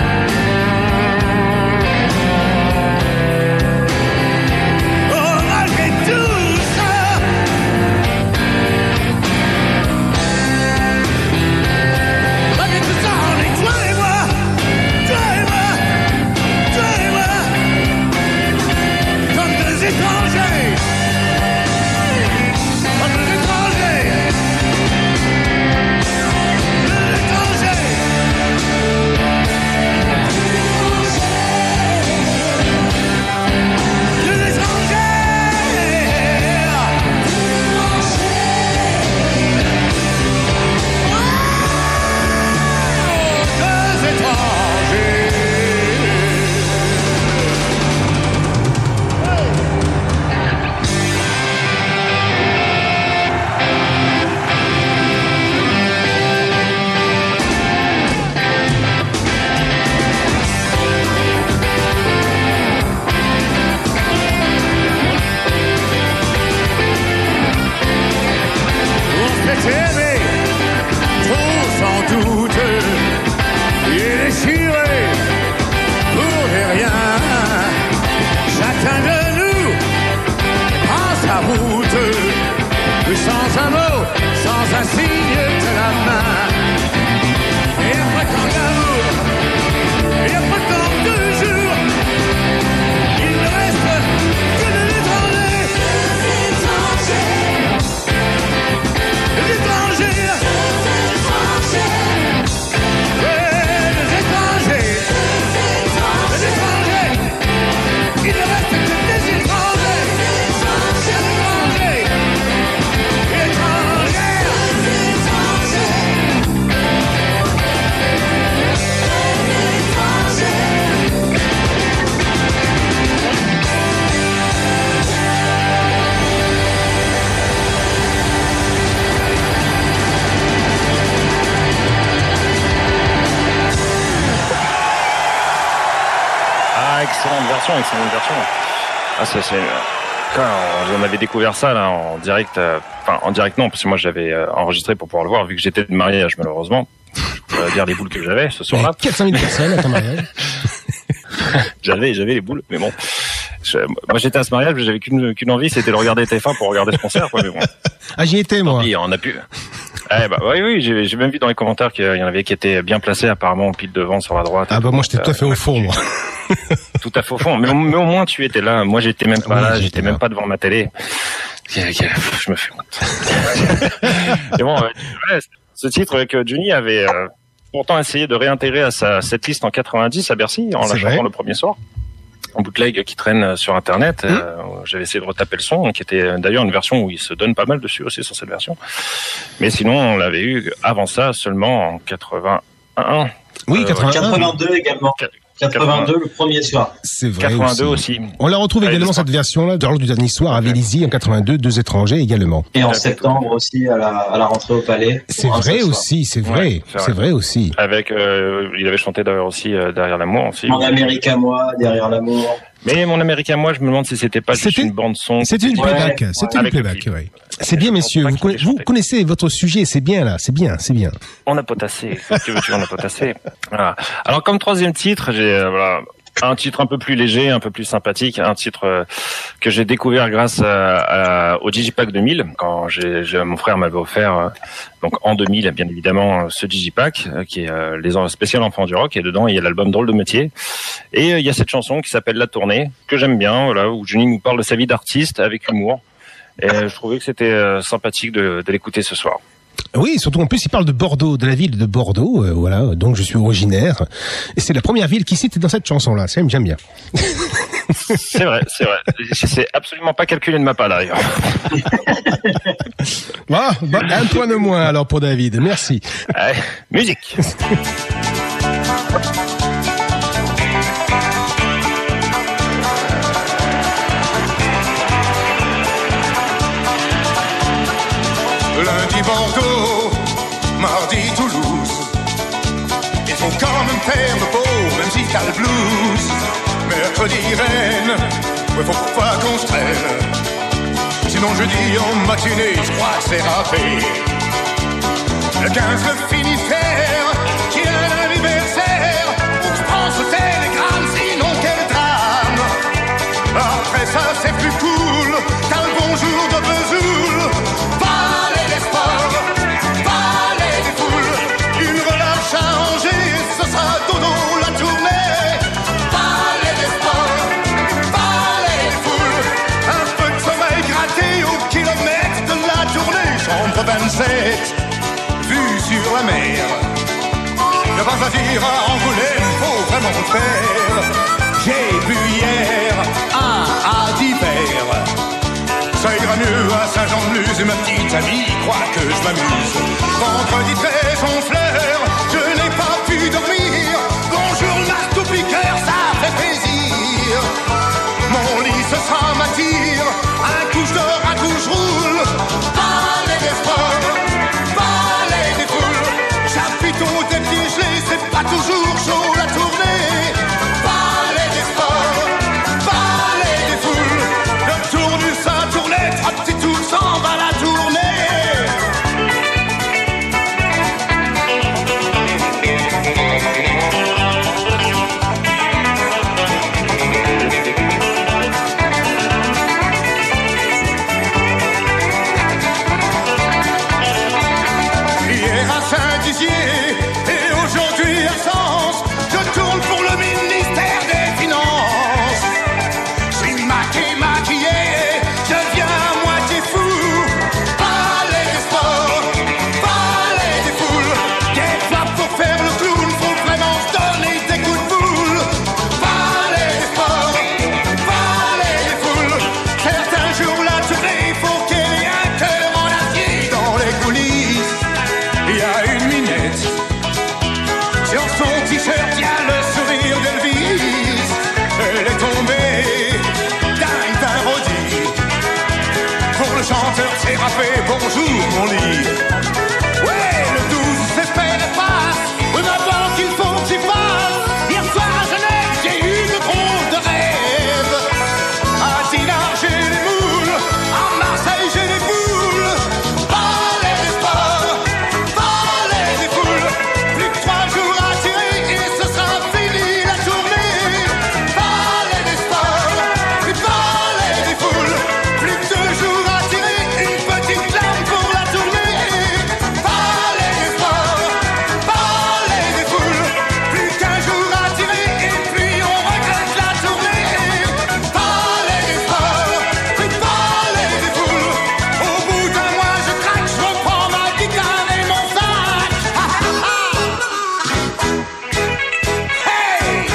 oh malgré tout ça, malgré tout ça, on est toi et moi, toi et moi, toi et moi, comme deux étrangers, comme deux étrangers, deux étrangers. Aimé, trop sans doute, et déchiré pour des rien. Chacun de nous prend sa route, sans un mot, sans un signe de la main. Et après tant d'amour, et après tant de jours, il ne reste que de l'étranger. Des étrangers, il ne reste que des étrangers, excellente version. Ah, quand on avait découvert ça là en direct, enfin en direct non, parce que moi j'avais enregistré pour pouvoir le voir vu que j'étais de mariage malheureusement. Je dire les boules que j'avais ce soir-là. 400 000 personnes à ton mariage. j'avais les boules, mais bon. Moi j'étais à ce mariage, j'avais qu'une envie, c'était de regarder TF1 pour regarder ce concert, quoi, mais bon. Ah, j'y étais moi. Et on a pu. Oui, j'ai même vu dans les commentaires qu'il y en avait qui étaient bien placés apparemment pile devant sur la droite. Ah bah moi j'étais tout à fait au fond moi. Tout à fait au fond, mais au moins tu étais là. Moi j'étais même pas là, j'étais même pas devant ma télé. Je me fais honte. Et bon, ce titre que Johnny avait pourtant essayé de réintégrer à cette liste en 90 à Bercy en la chantant le premier soir. En bootleg qui traîne sur internet. J'avais essayé de retaper le son, qui était d'ailleurs une version où il se donne pas mal dessus aussi sur cette version. Mais sinon, on l'avait eu avant ça seulement en 81. Oui, 82 également. 82 le premier soir. C'est vrai. 82 aussi. On la retrouve également cette version-là lors du dernier soir à Vélizy en 82, deux étrangers également. Et en septembre aussi à la rentrée au Palais. C'est vrai aussi, c'est vrai. C'est vrai aussi. Avec, il avait chanté d'ailleurs aussi Derrière l'amour aussi. Mon Amérique à moi, Derrière l'amour. Mais Mon Amérique à moi, je me demande si c'était pas juste une bande son. C'était une playback. C'était une playback, oui. C'est bien, messieurs. Vous connaissez votre sujet, c'est bien là, c'est bien. On a potassé. Tu veux, on a potassé. Voilà. Alors comme troisième titre, j'ai un titre un peu plus léger, un peu plus sympathique, un titre que j'ai découvert grâce au Digipack 2000 quand mon frère m'avait offert donc en 2000 bien évidemment ce Digipack qui est les spécial enfants du rock, et dedans il y a l'album Drôle de métier et il y a cette chanson qui s'appelle La Tournée que j'aime bien, voilà, où Johnny nous parle de sa vie d'artiste avec humour, et je trouvais que c'était sympathique de l'écouter ce soir. Oui, surtout en plus il parle de Bordeaux, de la ville de Bordeaux, voilà, donc je suis originaire. Et c'est la première ville qui cite dans cette chanson-là, j'aime bien. C'est vrai. Je sais absolument pas calculé de ma part d'ailleurs. Bah, un point de moins alors pour David, merci. Allez, musique. Lundi Bordeaux, mardi Toulouse. Il faut quand même faire le beau, même si t'as le blues. Mercredi Rennes, ouais, faut pas qu'on se traîne. Sinon jeudi en matinée, je crois que c'est râpé. Le 15 le Finistère, qui a un anniversaire. Faut que je pense au télégramme, sinon quel drame. Après ça c'est plus cool, t'as le bonjour de Vesoul. Palais des sports, palais des foules. Une relâche à Angers, ce sera dodo la tournée. Palais des sports, palais des foules. Un peu de sommeil gratté au kilomètre de la tournée. Chambre 27, vue sur la mer. Ne pas à dire à Angoulême, faut vraiment le faire. J'ai bu hier à d'hiver. Ça ira mieux à Saint-Jean-de-Luz et ma petite amie croit que je m'amuse. Vendredi 13 en fleurs, je n'ai pas pu dormir. Bonjour le marteau-piqueur, ça fait plaisir. Mon lit ce sera ma tire, un couche d'or, un couche roule. Palais des sports, palais des foules. Chapiteau des pieds gelés, c'est pas toujours chaud la tournée. Palais des sports, palais des foules. Le tour du Saint-Tournai, trois petits tours s'en va la tournée. Hier à Saint-Dizier et aujourd'hui à Sens, je tourne pour le ministère des Finances. Je suis maquillé, je viens à moitié fou. Palais des sports, palais des foules. Quelquefois pour faire le clown, faut vraiment se donner des coups de boule. Palais des sports, palais des foules. Certains jours la tournée, faut qu'il y ait un cœur en acier dans les coulisses. Il y a une minette. Sur son t-shirt, il y a le sourire d'Elvis. Elle est tombée d'un parodie. Pour le chanteur, c'est râpé. Bonjour, mon lit. Ouais, le 12 s'espère passe. Oui, ma banque, il faut que j'y passe. Hier soir à Genève, j'ai eu de drôles de rêves. À Dinard, j'ai les moules. À Marseille, j'ai les boules. Palais des sports, palais des foules. Plus que 3 jours à tirer et ce sera fini la tournée. Palais des sports, palais des foules. Plus que 2 jours à tirer, une petite clame pour la tournée. Palais des sports, palais des foules. Plus qu'un jour à tirer et puis on regrette la tournée. Palais des sports, palais des foules. Au bout d'un mois je craque, je reprends ma guitare et mon sac. Hey!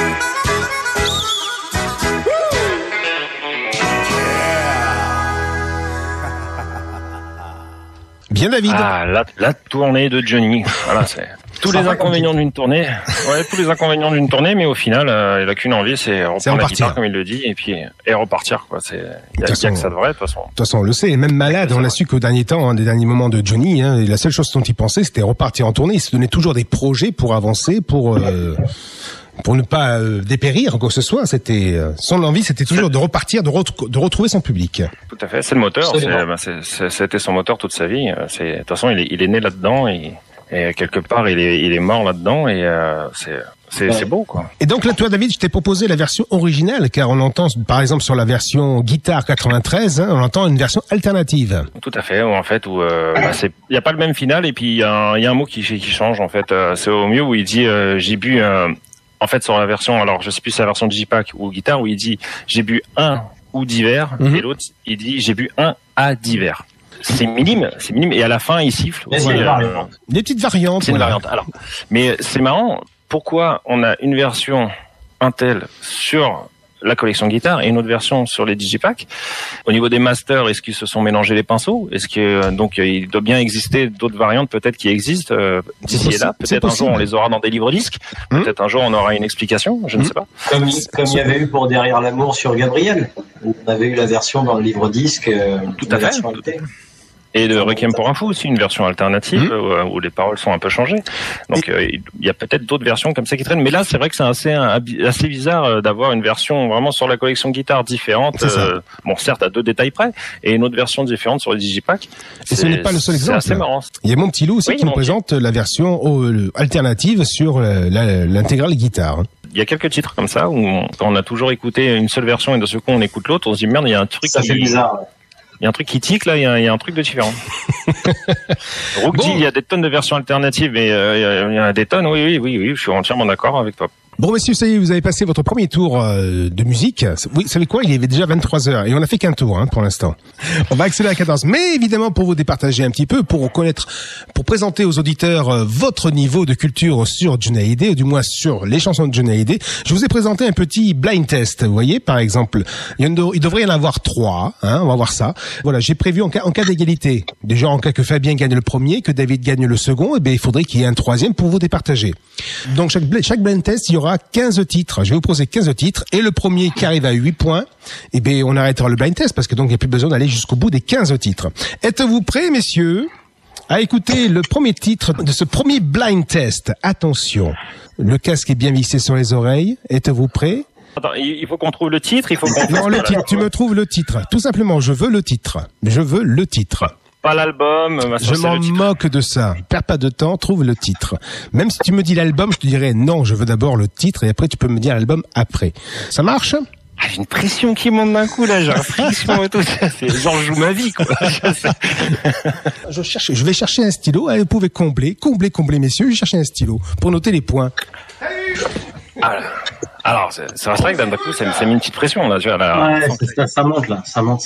Bien David. Ah, la tournée de Johnny. Voilà, c'est tous les inconvénients d'une tournée. Ouais, tous les inconvénients d'une tournée, mais au final, il a qu'une envie, c'est reprendre la guitare comme il le dit, et puis et repartir. Quoi. Il y a que ça devrait, de toute façon. De toute façon, on le sait. Et même malade, on a su qu'au dernier temps, des derniers moments de Johnny, la seule chose dont il pensait, c'était repartir en tournée. Il se donnait toujours des projets pour avancer, pour ne pas dépérir, quoi que ce soit. C'était son envie, c'était toujours de repartir, de retrouver son public. Tout à fait, c'est le moteur. C'était son moteur toute sa vie. De toute façon, il est né là-dedans et quelque part, il est mort là-dedans et c'est beau, quoi. Et donc là, toi, David, je t'ai proposé la version originale, car on entend, par exemple, sur la version guitare 93, on entend une version alternative. Tout à fait, en fait, où il y a pas le même final et puis il y a un mot qui change, en fait. C'est au mieux où il dit j'ai bu en fait, sur la version, alors je sais plus si c'est la version Digipack ou guitare, où il dit j'ai bu un ou d'hiver, et l'autre il dit j'ai bu un à d'hiver. c'est minime, et à la fin, il siffle. Mais c'est une variante. Des petites variantes. C'est une variante. Alors, mais c'est marrant, pourquoi on a une version Intel sur la collection guitare et une autre version sur les digipacks. Au niveau des masters, est-ce qu'ils se sont mélangés les pinceaux? Est-ce que donc il doit bien exister d'autres variantes peut-être qui existent d'ici et là? Peut-être un jour on les aura dans des livres disques. Peut-être un jour on aura une explication. Je ne sais pas. Comme il y avait eu pour Derrière l'amour sur Gabriel, où on avait eu la version dans le livre disque. Tout à fait. Et de Requiem pour un fou aussi, une version alternative où les paroles sont un peu changées. Donc il y a peut-être d'autres versions comme ça qui traînent. Mais là, c'est vrai que c'est assez bizarre d'avoir une version vraiment sur la collection guitare différente. Bon, certes, à 2 détails près, et une autre version différente sur les digipacks. Et ce n'est pas le seul exemple. C'est assez marrant. Il y a mon petit loup aussi qui nous présente la version alternative sur l'intégrale guitare. Il y a quelques titres comme ça où on a toujours écouté une seule version et de ce coup on écoute l'autre, on se dit merde, il y a un truc ça fait bizarre. Il y a un truc qui tique là, il y a un truc de différent. Rook dit il y a des tonnes de versions alternatives et il y en a des tonnes, oui, je suis entièrement d'accord avec toi. Bon messieurs, ça y est, vous avez passé votre premier tour de musique. Oui, vous savez quoi, il est déjà 23h et on n'a fait qu'un tour pour l'instant. On va accélérer à 14. Mais évidemment, pour vous départager un petit peu, pour présenter aux auditeurs votre niveau de culture sur Johnny Hallyday, ou du moins sur les chansons de Johnny Hallyday, je vous ai présenté un petit blind test. Vous voyez, par exemple, il devrait y en avoir 3. On va voir ça. Voilà, j'ai prévu en cas d'égalité, déjà en cas que Fabien gagne le premier, que David gagne le second, il faudrait qu'il y ait un troisième pour vous départager. Donc chaque blind test, il y aura 15 titres. Je vais vous poser 15 titres et le premier qui arrive à 8 points, on arrêtera le blind test parce que donc il n'y a plus besoin d'aller jusqu'au bout des 15 titres. Êtes-vous prêts, messieurs, à écouter le premier titre de ce premier blind test? Attention, le casque est bien vissé sur les oreilles. Êtes-vous prêts? Attends, il faut qu'on trouve le titre, Non, le titre, tu me trouves le titre. Tout simplement, je veux le titre. Pas l'album. Je m'en moque de ça. Perds pas de temps, trouve le titre. Même si tu me dis l'album, je te dirais non, je veux d'abord le titre et après tu peux me dire l'album après. Ça marche? J'ai une pression qui monte d'un coup là, j'ai une pression et tout. C'est genre je joue ma vie quoi. Je vais chercher un stylo. Vous pouvez combler messieurs. Je vais chercher un stylo pour noter les points. Alors c'est vrai que d'un coup ça me met une petite pression là. Tu vois, là ça monte là, ça monte.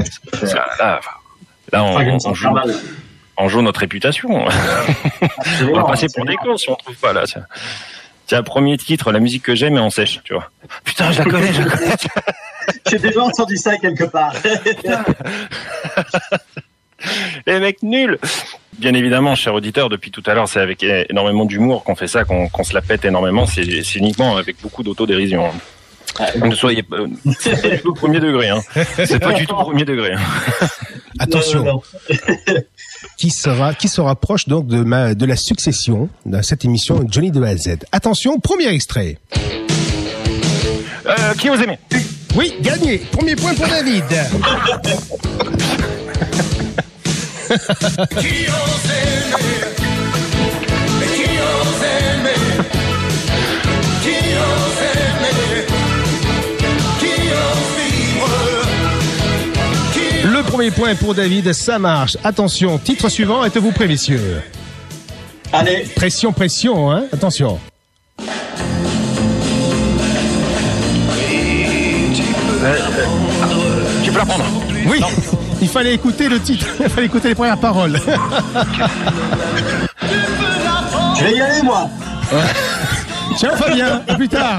Là, on joue notre réputation. On va passer pour des cons si on trouve pas là. Tiens, premier titre, la musique que j'aime et on sèche, tu vois. Putain, je la connais. J'ai déjà entendu ça quelque part. Les mecs nuls. Bien évidemment, cher auditeur, depuis tout à l'heure, c'est avec énormément d'humour qu'on fait ça, qu'on se la pète énormément. C'est uniquement avec beaucoup d'autodérision. Ne soyez c'est pas du tout premier degré. C'est pas du tout premier degré. Attention. Non. Qui se rapproche donc de la succession de cette émission Johnny de A à Z. Attention, premier extrait. Qui vous aimez? Oui, gagné. Premier point pour David. Qui ose aimer? Qui ose aimer? Qui ose aimer? Qui ose vivre? Le premier point pour David, ça marche. Attention, titre suivant, êtes-vous prêts, messieurs? Allez. Pression, attention. Tu peux la prendre? Oui. Non. Il fallait écouter le titre, il fallait écouter les premières paroles. Je vais y aller, moi. Ciao Fabien, à plus tard.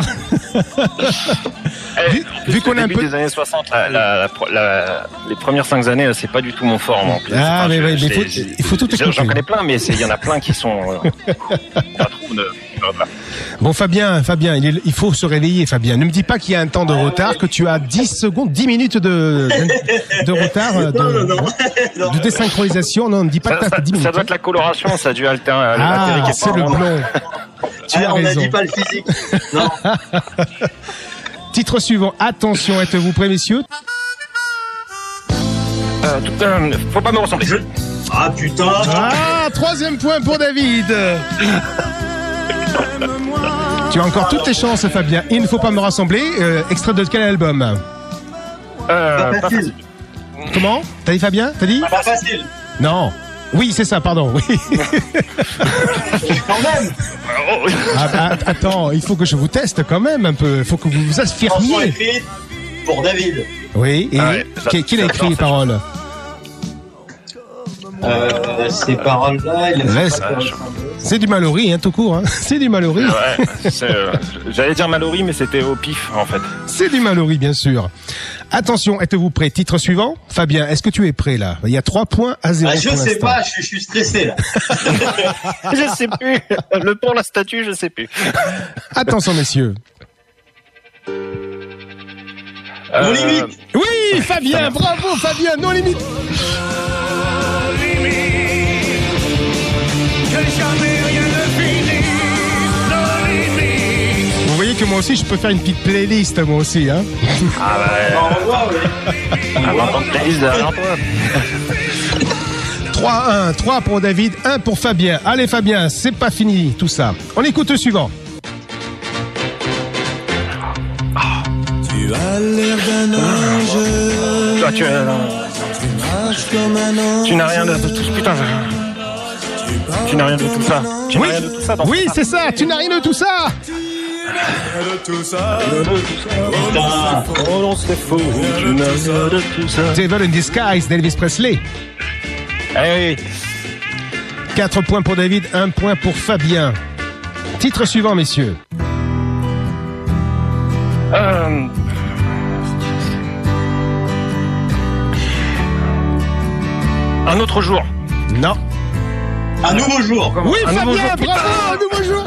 Vu qu'on a un peu des années 60, les premières 5 années, c'est pas du tout mon fort. En plus. Ah, mais il faut tout écouter. J'en connais plein, mais il y en a plein qui sont pas trop de... Bon Fabien, il faut se réveiller Fabien. Ne me dis pas qu'il y a un temps de retard, que tu as 10 minutes de retard de désynchronisation. Non, ne me dis pas que tu as 10 minutes. Ça doit être la coloration, ça a dû altérer. C'est le blond. Tu as raison. On n'a dit pas le physique. Non. Titre suivant. Attention, êtes-vous prêts, messieurs? Faut pas me ressembler. Ah putain. Ah, troisième point pour David. Tu as encore toutes tes chances, Fabien. Il ne faut pas me rassembler. Extrait de quel album? Pas facile. Comment? T'as dit Fabien? T'as dit? Pas facile. Non. Oui, c'est ça, pardon. Oui. Quand même. Attends, il faut que je vous teste quand même un peu. Il faut que vous vous affirmiez. Pour David. Oui, et qui a écrit les paroles? Ces paroles-là, il a Laisse. C'est du Mallory, hein, tout court. Hein. C'est du Mallory. Ouais, j'allais dire Mallory, mais c'était au pif, en fait. C'est du Mallory, bien sûr. Attention, êtes-vous prêts? Titre suivant. Fabien, est-ce que tu es prêt, là? Il y a 3 points à 0 Je pour sais l'instant. pas, je suis stressé, là. Je sais plus. Le pour la statue, je sais plus. Attention, messieurs. Non limite. Oui, Fabien, bravo, Fabien, non limite. Vous voyez que moi aussi, je peux faire une petite playlist, moi aussi, hein. Ah bah, on va entendre playlist derrière toi. 3-1, 3 pour David, 1 pour Fabien. Allez, Fabien, c'est pas fini, tout ça. On écoute le suivant. Tu as l'air d'un ange. Toi, tu n'as rien de tout ça. Putain, tu n'as rien de tout ça. Tu n'as rien de tout ça. Oui, c'est ça, tu n'as rien de tout ça. Oh non, c'est faux. Tu n'as rien de tout ça. Devil in Disguise d'Elvis Presley. Eh oui. 4 points pour David, 1 point pour Fabien. Titre suivant, messieurs. Un autre jour. Non. Un nouveau jour. Oui, Un nouveau Fabien, jour, bravo, un nouveau jour.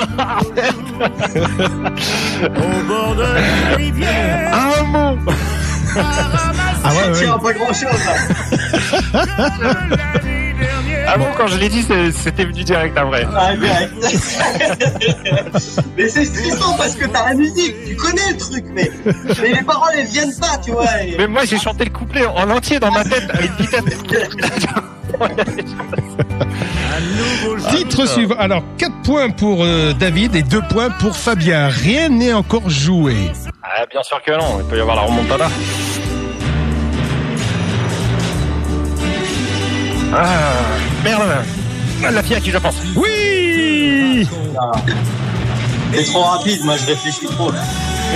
Au bord de la rivière. Un mot. Ah ouais, ouais. Pas grand-chose, là. Ah bon, quand je l'ai dit, c'était venu direct après. Ah, direct. Mais c'est stressant parce que t'as la musique, tu connais le truc, mais les paroles elles viennent pas, tu vois. Mais moi, j'ai chanté le couplet en entier dans ma tête avec vitesse. Titre suivant. Alors, 4 points pour David et 2 points pour Fabien. Rien n'est encore joué. Ah, bien sûr que non, il peut y avoir la remontada. Ah, merde. La fille à qui je pense. Oui. C'est trop rapide, moi je réfléchis trop, là.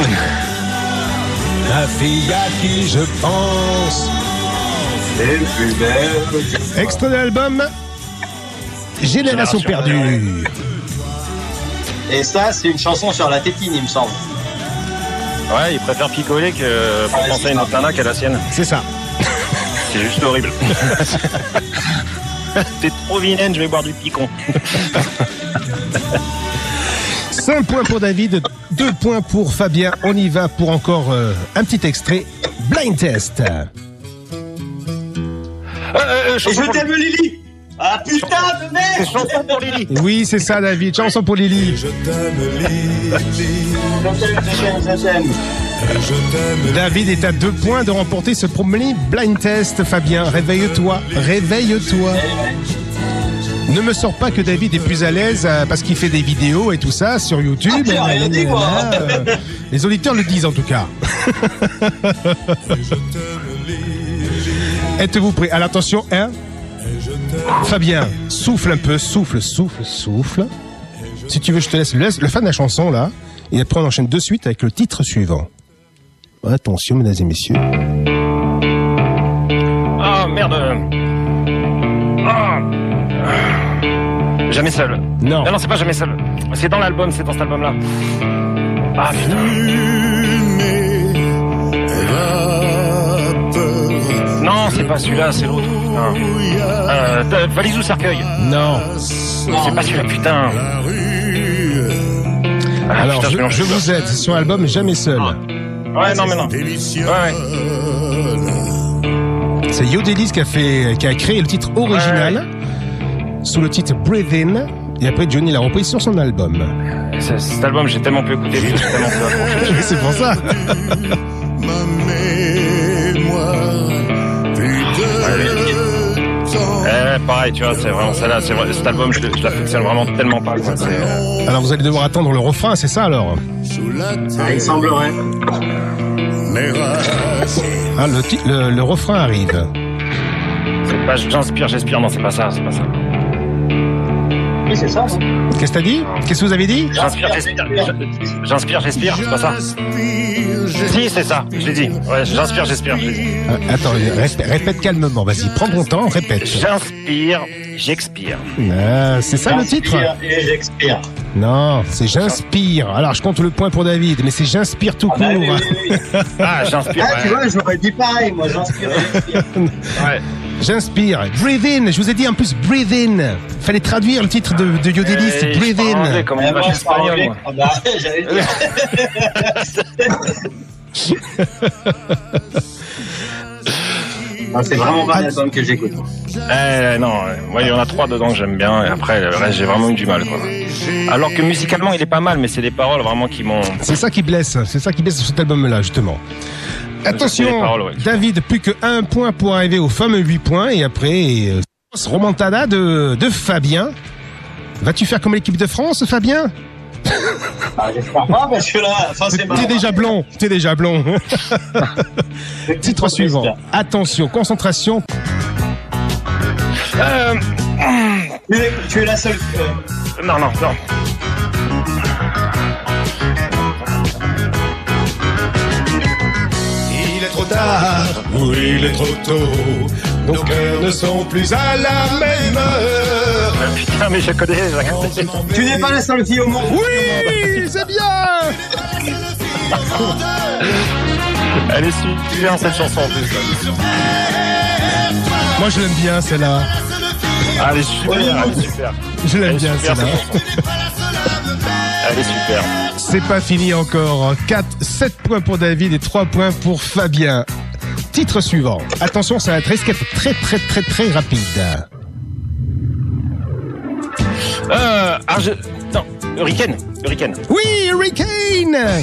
La fille à qui je pense. C'est plus belle. Extrait de l'album Génération perdue. Et ça, c'est une chanson sur la tétine, il me semble. Ouais, il préfère picoler que pour penser à une autre nana qu'à la sienne. C'est ça. C'est juste horrible. T'es trop vilaine, je vais boire du picon. 5 points pour David, 2 points pour Fabien. On y va pour encore un petit extrait. Blind Test. Et je t'aime, Lily. Ah putain de merde. Chanson pour Lily. Oui, c'est ça, David. Chanson pour Lily. Je t'aime. David est à 2 points de remporter ce premier blind test. Fabien, réveille-toi. Réveille-toi. Ne me sors pas que David est plus à l'aise parce qu'il fait des vidéos et tout ça sur YouTube. Ah, rien dit, moi. Les auditeurs le disent en tout cas. Êtes-vous prêts? À l'attention, 1. Fabien, souffle un peu, souffle. Si tu veux, je te laisse le fan de la chanson là. Et après, on enchaîne de suite avec le titre suivant. Attention, mesdames et messieurs. Ah, merde. Ah. Jamais seul. Non. Non, c'est pas Jamais seul. C'est dans l'album, c'est dans cet album-là. Ah, putain. Non, c'est pas celui-là, c'est l'autre. Valise ou cercueil? Non. C'est pas celui-là, putain. Ah, Alors, putain, je vous aide. C'est sur l'album Jamais seul. Ouais, non, mais non. Ouais. C'est Yodelis qui a créé le titre original sous le titre Breathe In. Et après, Johnny l'a repris sur son album. Cet album, j'ai tellement peu écouté, j'ai tellement peu accroché. C'est pour ça. Pareil, tu vois, c'est vraiment celle-là. Cet album, je l'affectionne vraiment tellement pas. Quoi. Alors, vous allez devoir attendre le refrain, c'est ça alors? Il semblerait. Ah, le refrain arrive. C'est pas j'espire, non, c'est pas ça. Oui, c'est ça. Qu'est-ce que t'as dit? Qu'est-ce que vous avez dit? J'inspire, j'espire, c'est pas ça. Si, c'est ça, je l'ai dit. Ouais, j'inspire, j'expire. Attends, répète calmement, vas-y, prends ton temps, répète. J'inspire, j'expire. Ah, c'est ça le titre? Et j'expire. Non, c'est j'inspire. Alors, je compte le point pour David, mais c'est j'inspire tout court. Oui. Ah, j'inspire. Ah, tu vois, j'aurais dit pareil, moi, j'inspire et j'expire. Ouais. J'inspire. Breathe in. Je vous ai dit en plus breathe in. Fallait traduire le titre de Yodelis. Breathe in. Comme une vache espagnole, moi. Ah bah, j'allais le dire. C'est vraiment pas l'album que j'écoute. Non, moi il y en a 3 dedans que j'aime bien et après le reste j'ai vraiment eu du mal quoi. Alors que musicalement il est pas mal mais c'est les paroles vraiment qui m'ont... C'est ça qui blesse sur cet album-là justement. Attention, paroles, ouais. David, plus que 1 point pour arriver au fameux 8 points et après remontada de Fabien. Vas-tu faire comme l'équipe de France, Fabien? Ah, j'espère pas parce que là, c'est marrant. T'es déjà blond. Titre suivant. Attention, concentration. Tu es la seule. Non. Il est trop tard, ou il est trop tôt. Nos cœurs ne sont plus à la même heure. Putain, mais je connais. Tu n'es pas la seule fille au monde. Oui, c'est bien. Elle est super cette chanson en plus. Moi je l'aime bien celle-là. Ah, elle est super. Je l'aime bien celle-là. Elle est super. C'est pas fini encore. 7 points pour David et 3 points pour Fabien. Titre suivant. Attention, ça va être très rapide. Non, Hurricane. Oui, Hurricane.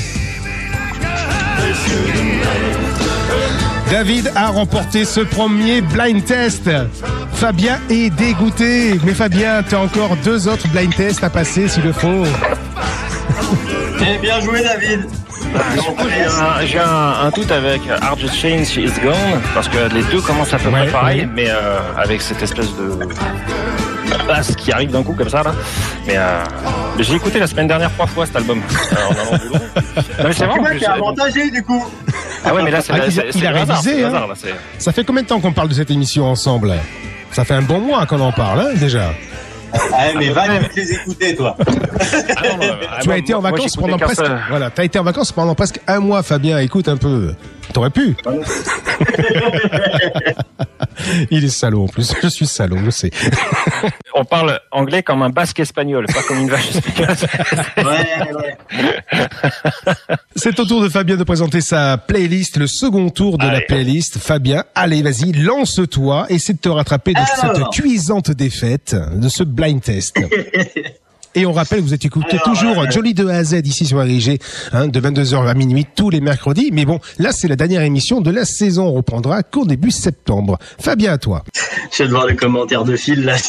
David a remporté ce premier blind test. Fabien est dégoûté. Mais Fabien, tu as encore 2 autres blind tests à passer s'il le faut. Eh bien joué, David. J'ai un doute avec Are Just Chains, She Is Gone, parce que les deux commencent à peu près pareil, mais avec cette espèce de basse qui arrive d'un coup comme ça là. Mais j'ai écouté la semaine dernière 3 fois cet album en allant au boulot. Non mais c'est vraiment qui est avantagé du coup. Ah ouais mais là il a révisé. Hein. Ça fait combien de temps qu'on parle de cette émission ensemble? Ça fait un bon mois qu'on en parle hein, déjà. Ouais, mais va vite les écouter, toi. Tu as été en vacances pendant presque. Voilà, t'as été en vacances pendant presque 1 mois, Fabien. Écoute un peu. T'aurais pu. Il est salaud en plus. Je suis salaud, je sais. On parle anglais comme un basque espagnol, pas comme une vache espagnole. Ouais. C'est au tour de Fabien de présenter sa playlist, le second tour de la playlist. Fabien, allez, vas-y, lance-toi. Essaie de te rattraper de cette cuisante défaite, de ce blind test. Et on rappelle, vous êtes écouté toujours Johnny de A à Z ici sur RIG, de 22h à minuit tous les mercredis. Mais bon, là, c'est la dernière émission de la saison. On reprendra qu'au début septembre. Fabien, à toi. Je vais devoir les commentaires de fil, là.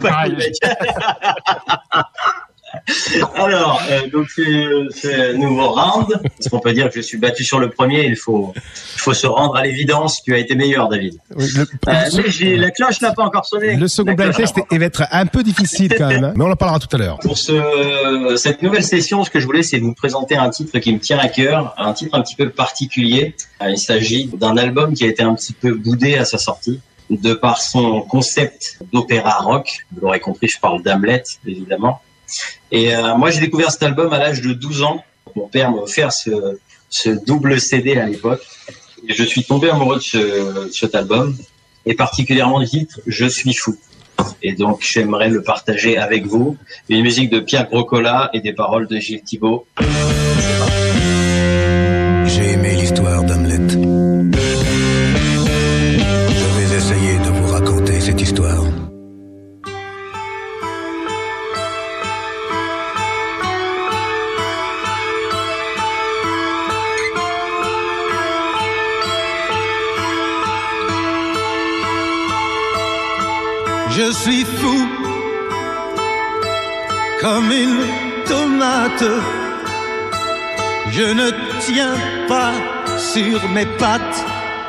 Alors, donc c'est un nouveau round. Parce qu'on peut dire que je suis battu sur le premier. Il faut se rendre à l'évidence. Tu as été meilleur, David. Oui, mais la cloche n'a pas encore sonné. Le second blind test va être un peu difficile quand même, hein, mais on en parlera tout à l'heure. Pour cette nouvelle session, ce que je voulais, c'est vous présenter un titre qui me tient à cœur, un titre un petit peu particulier. Il s'agit d'un album qui a été un petit peu boudé à sa sortie, de par son concept d'opéra rock. Vous l'aurez compris, je parle d'Hamlet, évidemment. Et moi, j'ai découvert cet album à l'âge de 12 ans. Mon père m'a offert ce double CD à l'époque. Et je suis tombé amoureux de cet album, et particulièrement du titre « Je suis fou ». Et donc, j'aimerais le partager avec vous. Une musique de Pierre Brocola et des paroles de Gilles Thibault. J'ai aimé l'histoire d'Hamlet. Je vais essayer de vous raconter cette histoire. Je suis fou comme une tomate. Je ne tiens pas sur mes pattes.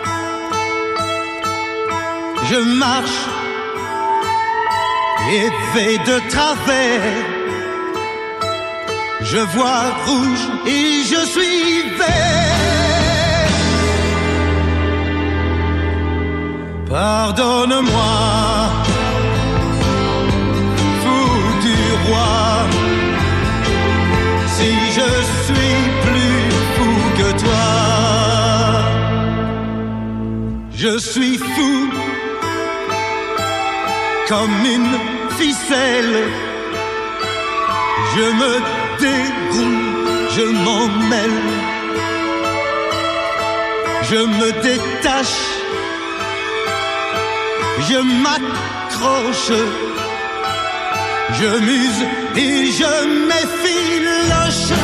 Je marche et vais de travers. Je vois rouge et je suis vert. Pardonne-moi, fou du roi, si je suis plus fou que toi. Je suis fou comme une ficelle. Je me déroule, je m'en mêle. Je me détache, je m'accroche. Je muse et je m'effiloche.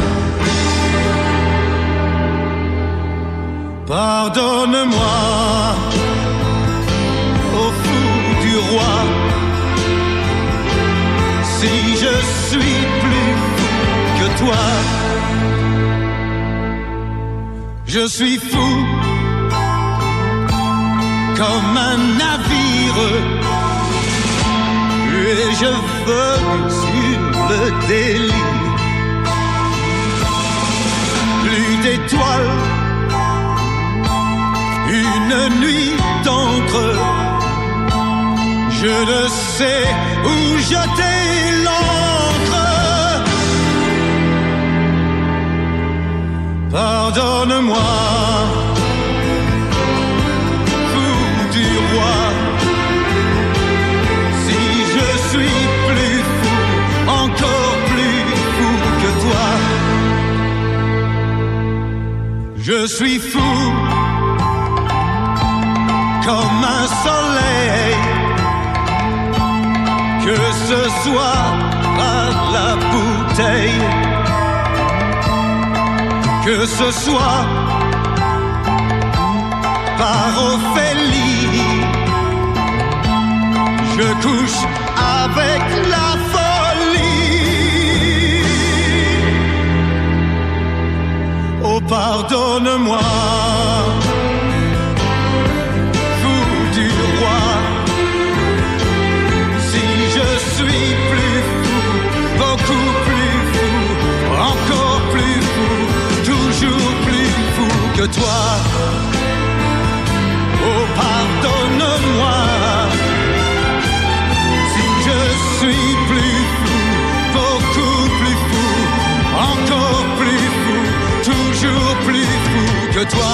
Pardonne-moi, ô fou du roi, si je suis plus fou que toi. Je suis fou comme un navire et je vogue sur le délire. Plus d'étoiles, une nuit d'encre. Je ne sais où jeter l'encre. Pardonne-moi, fou du roi, si je suis plus fou, encore plus fou que toi. Je suis fou comme un soleil, que ce soit par la bouteille, que ce soit par Ophélie. Je couche avec la folie. Oh, pardonne-moi, fou du roi, si je suis plus fou, beaucoup plus fou, encore plus fou, toujours plus fou que toi. Oh, pardonne-moi, si je suis plus fou, beaucoup plus fou, encore plus fou, toujours plus fou que toi.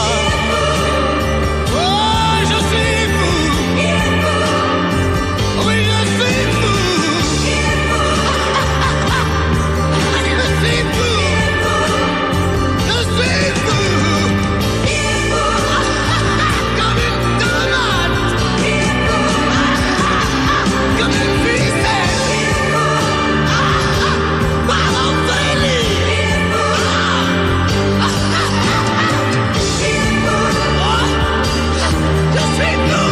Oh, je suis fou. Oui, je suis fou. Je suis fou. Je suis fou. Comme une tomate. Comme une ficelle. Par Ophélie. Je suis fou.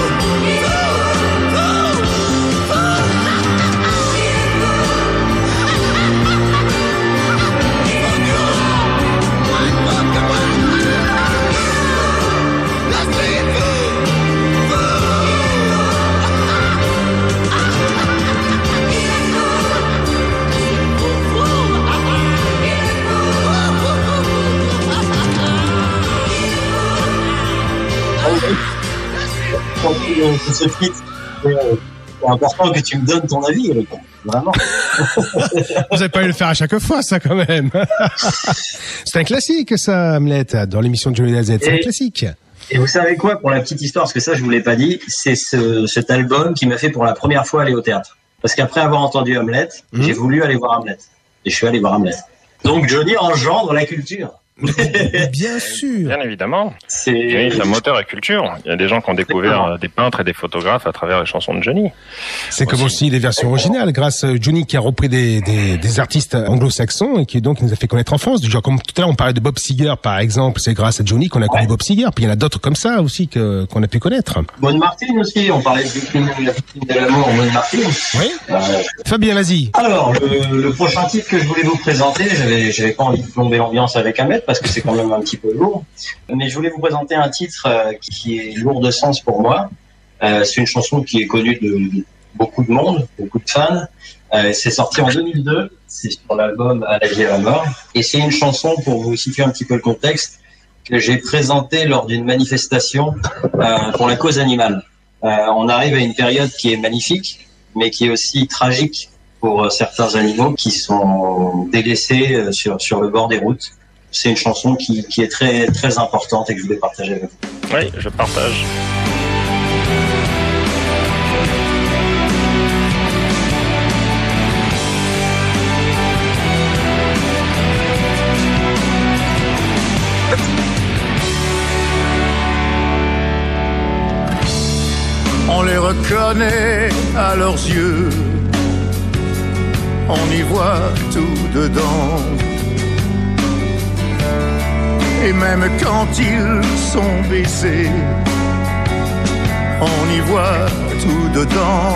Pour ce titre, c'est important que tu me donnes ton avis, vraiment. Vous n'avez pas eu le faire à chaque fois, ça, quand même. C'est un classique, ça, Hamlet, dans l'émission de Johnny Hallyday. C'est un classique. Et vous savez quoi, pour la petite histoire, parce que ça, je vous l'ai pas dit, c'est cet album qui m'a fait pour la première fois aller au théâtre. Parce qu'après avoir entendu Hamlet, j'ai voulu aller voir Hamlet. Et je suis allé voir Hamlet. Donc, Johnny engendre la culture. Bien sûr. Bien évidemment. Johnny, c'est un moteur à culture. Il y a des gens qui ont découvert des peintres et des photographes à travers les chansons de Johnny. C'est comme aussi les versions originales, grâce à Johnny qui a repris des artistes anglo-saxons et qui donc nous a fait connaître en France. Du genre, comme tout à l'heure on parlait de Bob Seger par exemple, c'est grâce à Johnny qu'on a connu Bob Seger. Puis il y en a d'autres comme ça aussi qu'on a pu connaître. Bonne Martine aussi, on parlait de la victime de l'amour, Bonne Martine. Oui. Fabien, vas-y. Alors, le prochain titre que je voulais vous présenter, j'avais pas envie de plomber l'ambiance avec Hamlet parce que c'est quand même un petit peu lourd. Mais je voulais vous présenter un titre qui est lourd de sens pour moi. C'est une chanson qui est connue de beaucoup de monde, beaucoup de fans. C'est sorti en 2002, c'est sur l'album À la vie et à la mort. Et c'est une chanson, pour vous situer un petit peu le contexte, que j'ai présentée lors d'une manifestation pour la cause animale. On arrive à une période qui est magnifique, mais qui est aussi tragique pour certains animaux qui sont délaissés sur le bord des routes. C'est une chanson qui est très, très importante et que je voulais partager avec vous. Oui, je partage. On les reconnaît à leurs yeux, on y voit tout dedans. Et même quand ils sont baissés, on y voit tout dedans.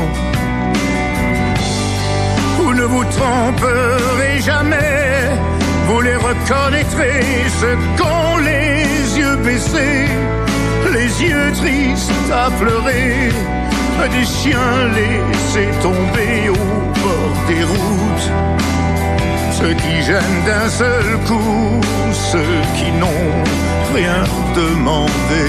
Vous ne vous tromperez jamais, vous les reconnaîtrez, ceux qu'ont les yeux baissés, les yeux tristes à pleurer, des chiens laissés tomber au bord des routes. Ceux qui gênent d'un seul coup, ceux qui n'ont rien demandé.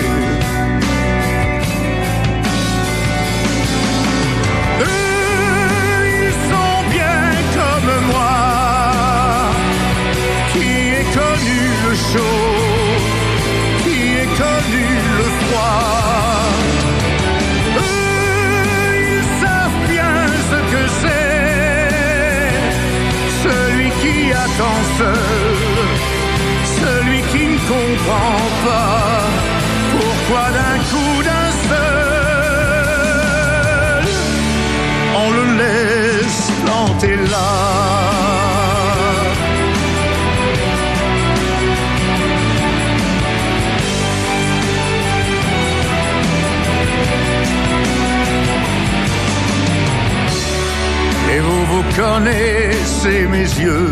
Eux, ils sont bien comme moi, qui ai connu le chaud, qui ai connu le froid. Eux, ils savent bien ce que c'est. Celui qui attend seul, celui qui ne comprend pas pourquoi d'un coup d'un seul, on le laisse planter là. Et vous connaissez mes yeux,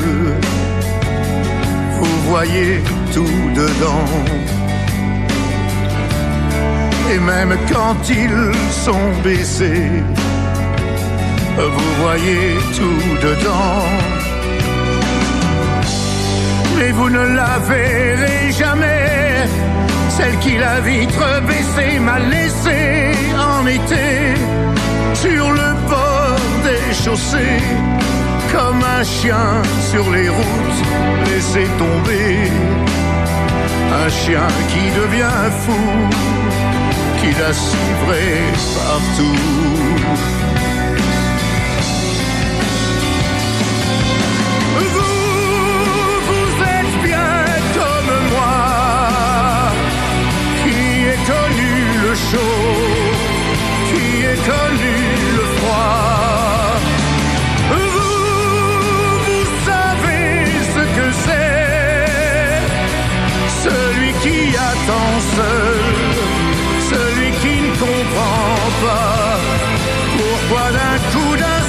vous voyez tout dedans. Et même quand ils sont baissés, vous voyez tout dedans. Mais vous ne la verrez jamais, celle qui la vitre baissée m'a laissé en été sur le bord des chaussées, comme un chien sur les routes laissé tomber. Un chien qui devient fou, qui la suivrait partout. Vous êtes bien comme moi, qui ai connu le chaud, qui ai connu le froid. Vous savez ce que c'est, celui qui attend seul, celui qui ne comprend pas pourquoi d'un coup d'un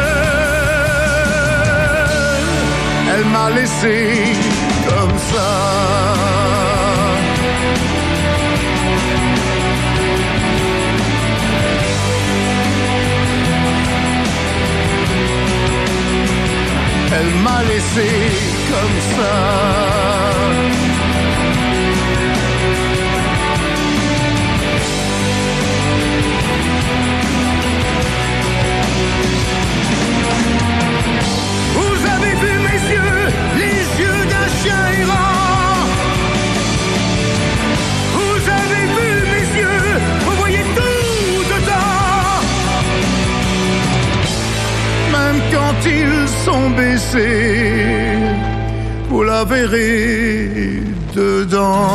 seul, elle m'a laissé comme ça. Elle m'a laissé comme ça. Vous avez vu mes yeux, les yeux d'un chien errant. Vous avez vu mes yeux, vous voyez tout dedans. Même quand ils sont baissés, vous la verrez dedans.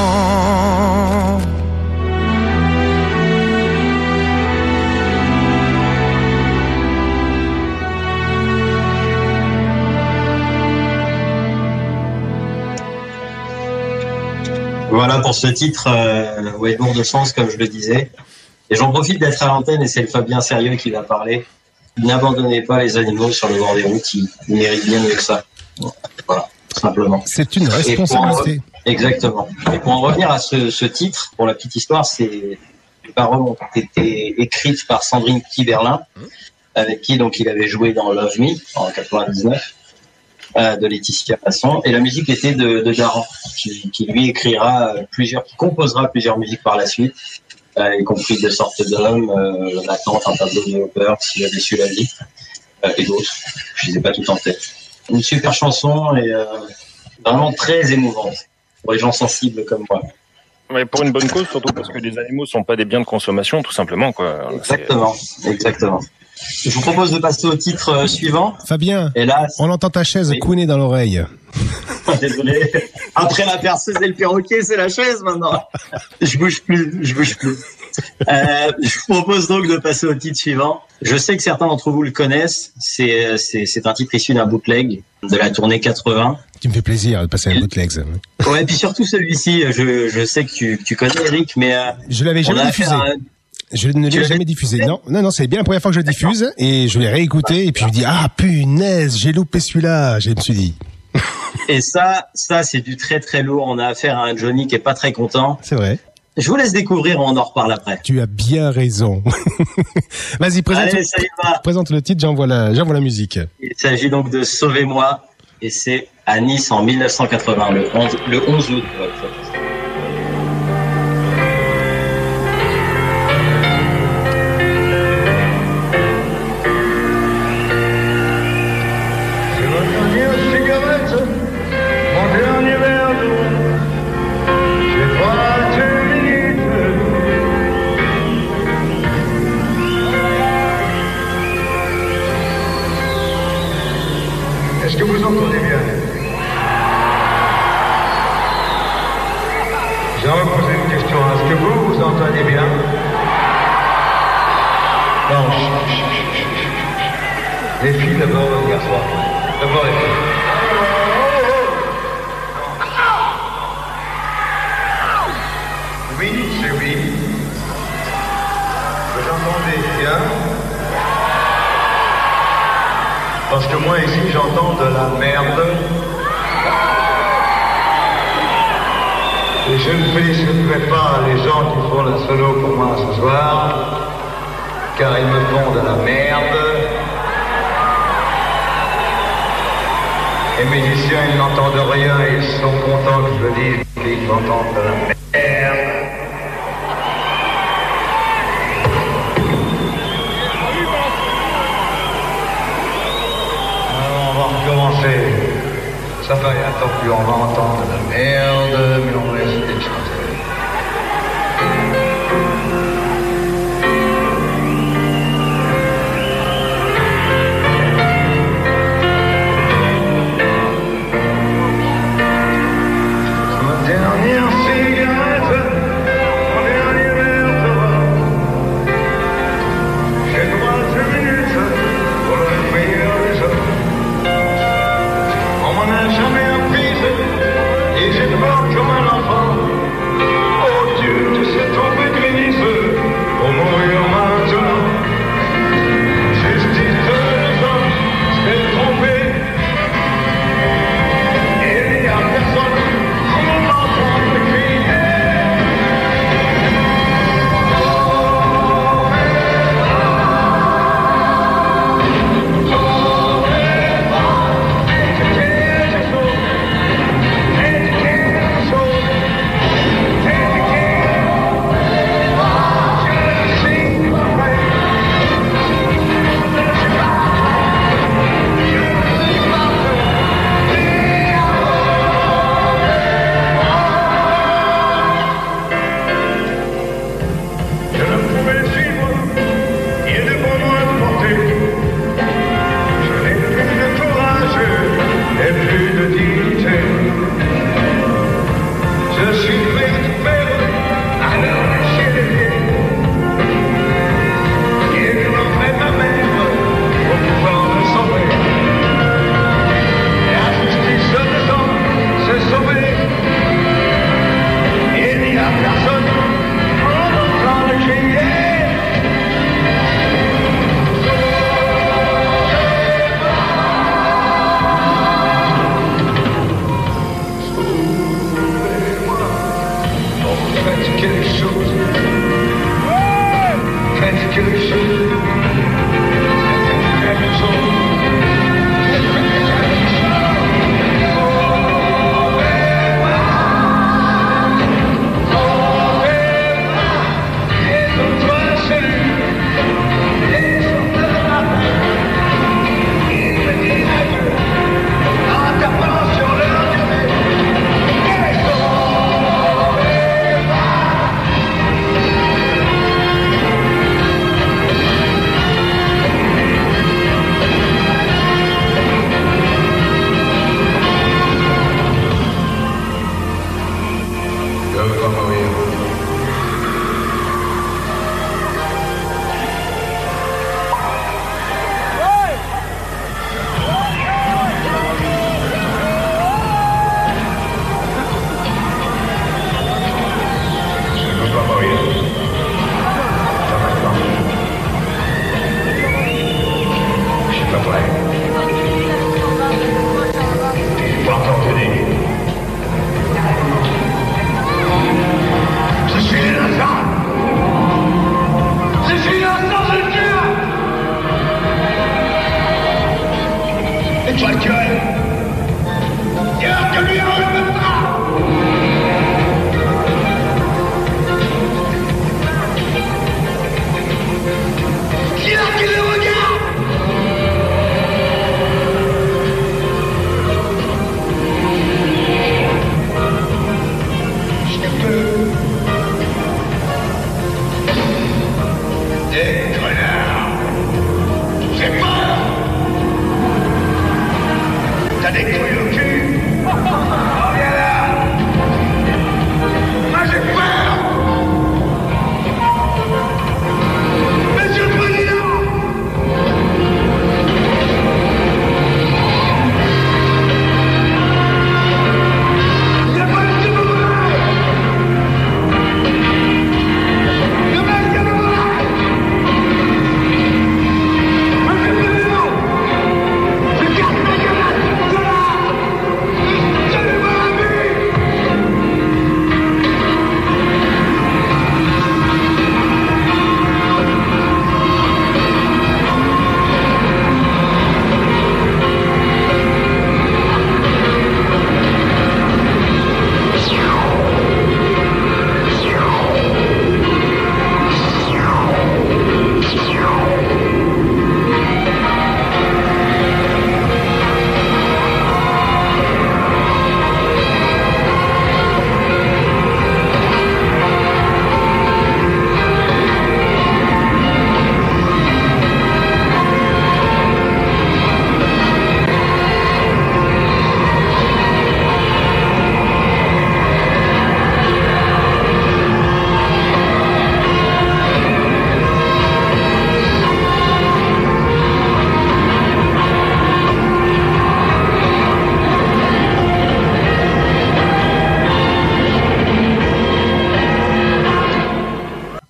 Voilà pour ce titre, ouais, lourd de sens, comme je le disais. Et j'en profite d'être à l'antenne, et c'est le Fabien Sérieux qui va parler. N'abandonnez pas les animaux sur le bord des routes, ils méritent bien mieux que ça. Voilà, simplement. C'est une responsabilité. Exactement. Et pour en revenir à ce titre, pour la petite histoire, les paroles ont été écrites par Sandrine Kiberlin. avec qui donc il avait joué dans Love Me en 99, de Laetitia Masson. Et la musique était de Daran, qui lui qui composera plusieurs musiques par la suite, y compris De sortes d'hommes, L'attente, un tableau de Hopper, Si j'avais su la vie, et d'autres. Je les ai pas toutes en tête. Une super chanson et vraiment très émouvante pour les gens sensibles comme moi. Mais pour une bonne cause, surtout parce que les animaux sont pas des biens de consommation, tout simplement, quoi. Exactement. Je vous propose de passer au titre suivant. Fabien, et là, on entend ta chaise couiner dans l'oreille. Désolé. Après la perceuse et le perroquet, c'est la chaise maintenant. Je bouge plus. Je vous propose donc de passer au titre suivant. Je sais que certains d'entre vous le connaissent. C'est un titre issu d'un bootleg de la tournée 80. Tu me fais plaisir de passer un bootleg. Ouais, et puis surtout celui-ci. Je sais que tu connais Eric, mais je l'avais jamais diffusé. Je ne l'ai jamais diffusé. Non, c'est bien la première fois que je le diffuse et je l'ai réécouté et puis je me dis punaise, j'ai loupé celui-là. Je me suis dit. Et ça c'est du très très lourd. On a affaire à un Johnny qui est pas très content. C'est vrai. Je vous laisse découvrir, on en reparle après. Tu as bien raison. Vas-y, présente le titre, j'envoie la musique. Il s'agit donc de Sauvez-moi et c'est à Nice en 1980, le 11 août. Est-ce que vous entendez bien? J'aimerais vous poser une question. Est-ce que vous entendez bien? Non, les filles d'abord, les garçons. D'abord les filles. Oui, c'est oui. Vous entendez bien? Parce que moi ici j'entends de la merde. Et je ne féliciterai pas les gens qui font la solo pour moi ce soir, car ils me font de la merde. Les musiciens ils n'entendent rien, ils sont contents que je le dise, qu'ils entendent de la merde. Commencer. Ça va rien, tant plus on va entendre de la merde, mais on va essayer de chanter. Ma dernière cigarette.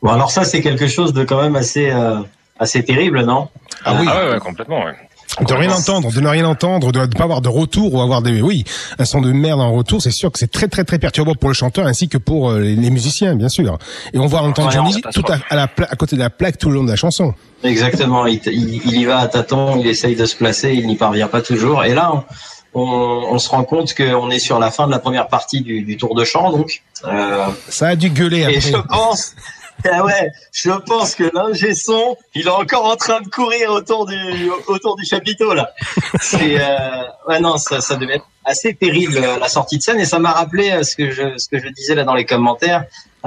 Bon, alors ça, c'est quelque chose de quand même assez terrible, non? Ah oui. Ah ouais, complètement, ouais. De rien entendre, de ne rien entendre, de ne pas avoir de retour ou avoir un son de merde en retour, c'est sûr que c'est très très très perturbant pour le chanteur ainsi que pour les musiciens, bien sûr. Et on va entendre Johnny tout à côté de la plaque tout le long de la chanson. Exactement, il y va à tâtons, il essaye de se placer, il n'y parvient pas toujours. Et là, on se rend compte qu'on est sur la fin de la première partie du tour de chant, donc. Ça a dû gueuler après. Et je pense que l'ingé son, il est encore en train de courir autour du chapiteau là. C'est ça devait être assez terrible la sortie de scène, et ça m'a rappelé ce que je disais là dans les commentaires,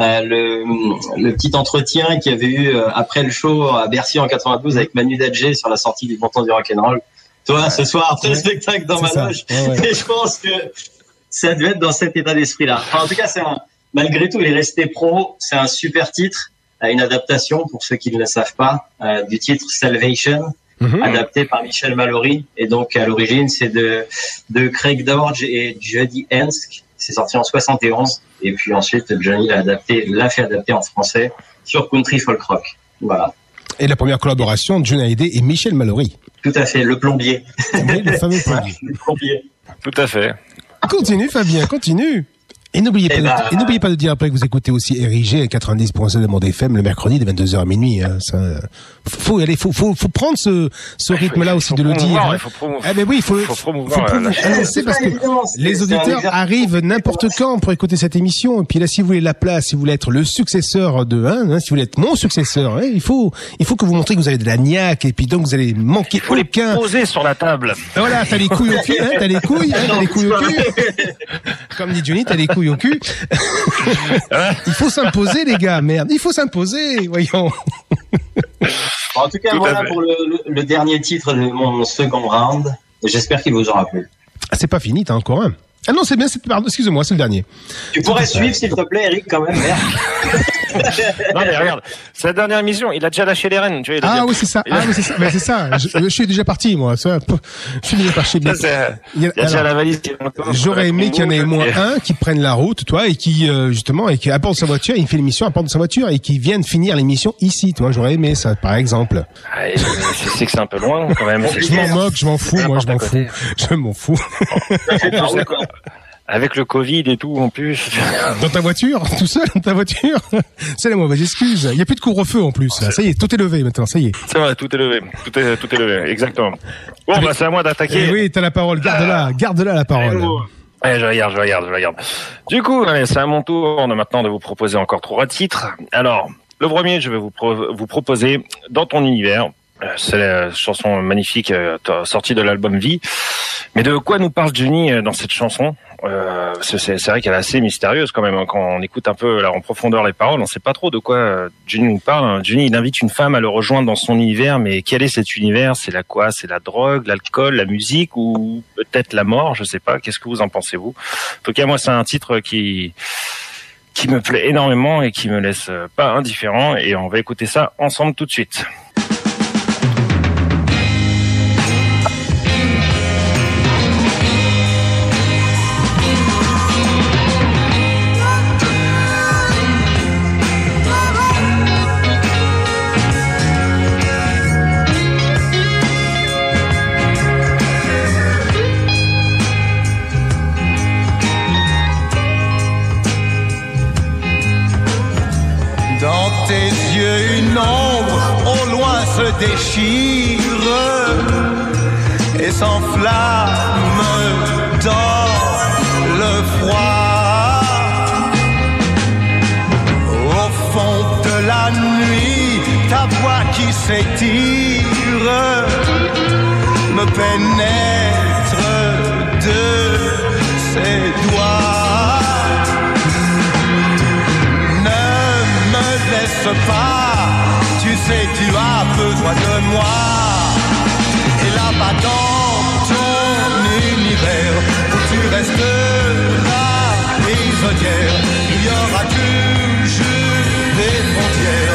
le petit entretien qu'il y avait eu après le show à Bercy en 92 avec Manu Dadjé sur la sortie du Bon Temps du Rock'n'Roll. Toi, ce soir après le spectacle dans ma loge, et je pense que ça devait être dans cet état d'esprit là. Enfin, en tout cas, malgré tout, il est resté pro. C'est un super titre, une adaptation, pour ceux qui ne le savent pas, du titre Salvation, adapté par Michel Mallory. Et donc, à l'origine, c'est de Craig Dorge et Jody Hensk. C'est sorti en 71. Et puis ensuite, Johnny l'a fait adapter en français sur Country Folk Rock. Voilà. Et la première collaboration de Johnny Hallyday et Michel Mallory. Tout à fait, le plombier. Oui, le fameux plombier. Le plombier. Tout à fait. Continue, Fabien, continue. Et n'oubliez pas de dire après que vous écoutez aussi RIG 90.7 de Monde FM le mercredi de 22h à minuit. Hein. Ça, faut y aller, faut prendre ce rythme-là aussi de le dire. Hein. Il faut annoncer parce que les auditeurs arrivent n'importe quand pour écouter cette émission. Et puis là, si vous voulez la place, si vous voulez être le successeur de si vous voulez être mon successeur, il faut que vous montrez que vous avez de la niaque, et puis donc vous allez manquer aucun. Il faut les poser sur la table. Voilà, t'as les couilles au cul, t'as les couilles au cul. Comme dit Johnny, t'as les couilles au cul. Il faut s'imposer, les gars, merde. Il faut s'imposer, voyons. En tout cas, voilà pour le dernier titre de mon second round. J'espère qu'il vous aura plu. Ah, c'est pas fini, t'as encore un. Ah non, c'est bien, pardon, excuse-moi, c'est le dernier. Tu pourrais suivre, s'il te plaît, Eric, quand même, merde. Non, mais regarde, c'est la dernière émission, il a déjà lâché les rênes, tu vois. Oui, c'est ça. C'est ça. Je suis déjà parti, moi. Je suis déjà parti. Il y a déjà la valise. J'aurais aimé qu'il y en ait au moins un qui prenne la route, toi, et qui, justement, et qui apporte sa voiture, il fait l'émission, apporte sa voiture, et qui vienne finir l'émission ici, toi. J'aurais aimé ça, par exemple. C'est que c'est un peu loin, quand même. Je m'en moque, je m'en fous, moi, je m'en fous. Avec le Covid et tout, en plus. Dans ta voiture? Tout seul, dans ta voiture? C'est la mauvaise excuse. Il n'y a plus de couvre-feu, en plus. Ça y est, tout est levé, maintenant, ça y est. C'est vrai, tout est levé. Tout est levé, exactement. Bon, c'est à moi d'attaquer. Oui, t'as la parole. Garde-la, la parole. Je regarde. Du coup, allez, c'est à mon tour maintenant de vous proposer encore 3 titres. Alors, le premier, je vais vous proposer Dans ton univers. C'est la chanson magnifique sortie de l'album Vie. Mais de quoi nous parle Johnny dans cette chanson? C'est vrai qu'elle est assez mystérieuse quand même. Quand on écoute un peu là en profondeur les paroles, on sait pas trop de quoi Johnny nous parle. Johnny, il invite une femme à le rejoindre dans son univers, mais quel est cet univers? C'est la quoi? C'est la drogue, l'alcool, la musique, ou peut-être la mort? Je sais pas. Qu'est-ce que vous en pensez, vous? En tout cas, moi, c'est un titre qui me plaît énormément et qui me laisse pas indifférent. Et on va écouter ça ensemble tout de suite. Dans tes yeux, une ombre au loin se déchire et s'enflamme dans le froid. Au fond de la nuit, ta voix qui s'étire me pénètre de ses doigts. Laisse pas, tu sais tu as besoin de moi. Et là-bas dans ton univers où tu resteras prisonnière, il y aura toujours des frontières.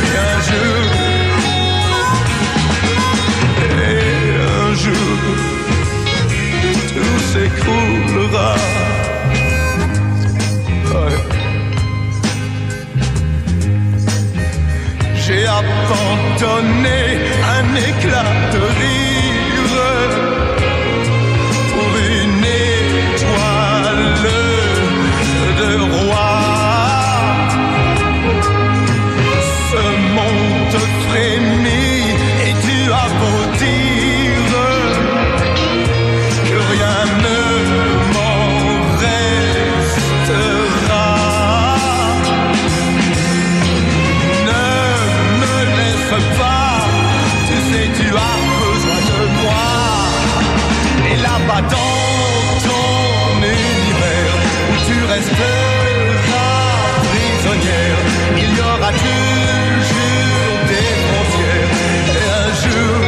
Et un jour tout s'écroulera. abandonné un éclat de rire pour une étoile de roi. Ce monde frémit et tu as beau dire que rien ne m'en restera. Ne me laisse pas, tu sais tu as besoin de moi. Et là-bas dans ton univers où tu resteras prisonnière, il y aura toujours des frontières. Et un jour,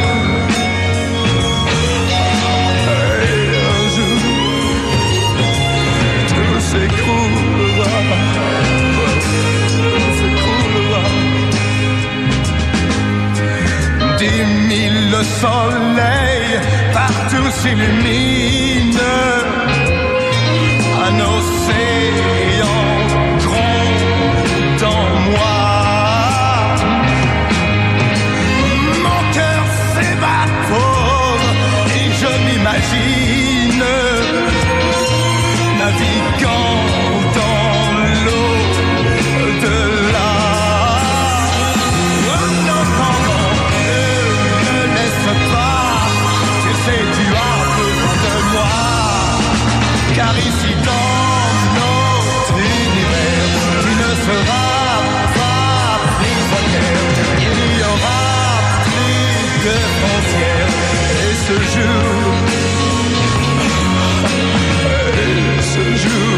tout s'écroulera. S'écroulera. 10 000 soleils partout s'illuminent. Un océan gronde en moi. Mon cœur s'évapore et je m'imagine naviguant dans l'eau de là. Non, non, non, ne me laisse pas, tu sais tu as besoin de moi. Car ici dans notre univers, tu ne seras pas prisonnière. Il n'y aura plus de frontières. Et ce jour,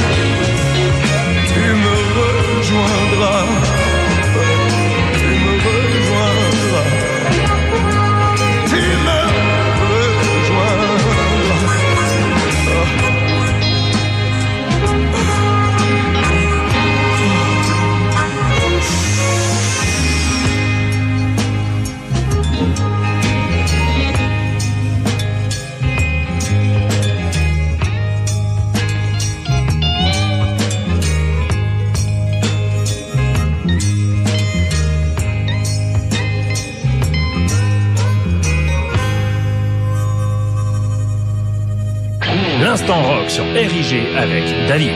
tu me rejoindras. Tu me rejoindras. Tu me L'Instant Rock sur RIG avec David.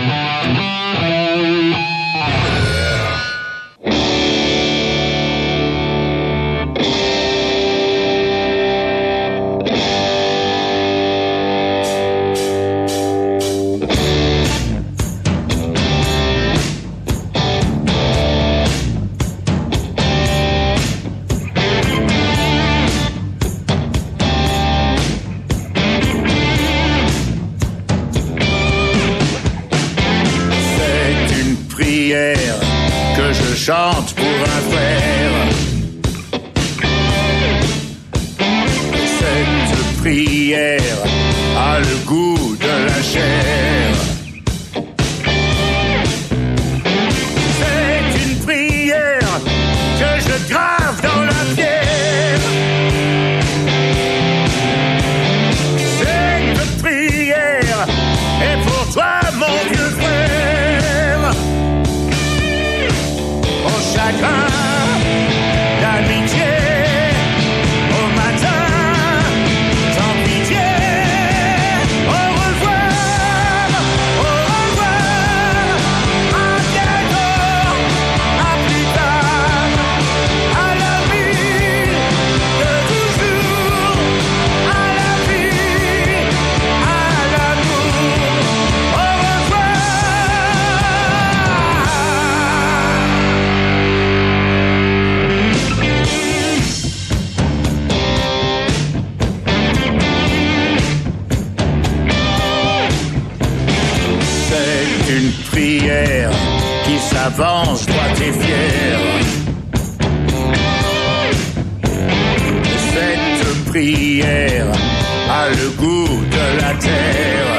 Chante pour un frère. Cette prière a le goût de la chair. C'est une prière que je grave dans la pierre. Cette prière est pour toi mon vieux frère. Au chagrin, l'amitié, au matin, sans pitié. Au revoir, à bientôt, à plus tard, à la vie de toujours, à la vie, à l'amour. Au revoir. Une prière qui s'avance droite et fière. Cette prière a le goût de la terre.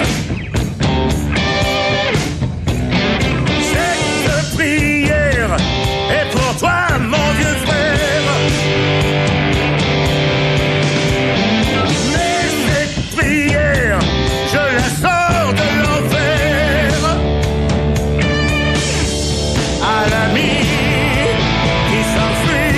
Cette prière est pour toi mon vieux frère. Mais cette prière, je la sors de l'enfer. À l'ami qui s'enfuit.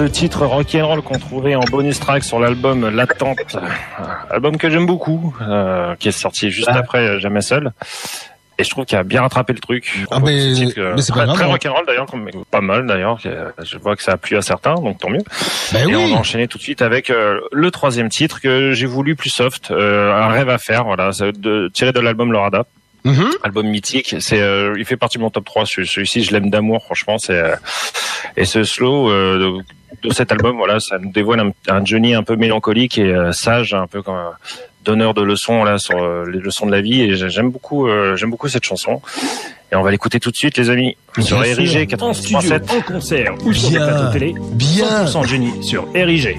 ce titre rock'n'roll qu'on trouvait en bonus track sur l'album L'Attente, album que j'aime beaucoup, qui est sorti juste après Jamais Seul. Et je trouve qu'il a bien rattrapé le truc. Mais c'est pas grave. Très rock'n'roll d'ailleurs, pas mal d'ailleurs. Je vois que ça a plu à certains, donc tant mieux. Et on va enchaîner tout de suite avec le troisième titre que j'ai voulu plus soft, Un rêve à faire, voilà, tiré de l'album Lorada. Album mythique, il fait partie de mon top 3. Celui-ci, je l'aime d'amour, franchement. Et ce slow de cet album, voilà, ça nous dévoile un Johnny un peu mélancolique et sage, un peu comme donneur de leçons là sur les leçons de la vie. Et j'aime beaucoup cette chanson. Et on va l'écouter tout de suite, les amis, sur RIG 93.7 en concert ou sur des plateaux télé. 100% Johnny sur RIG.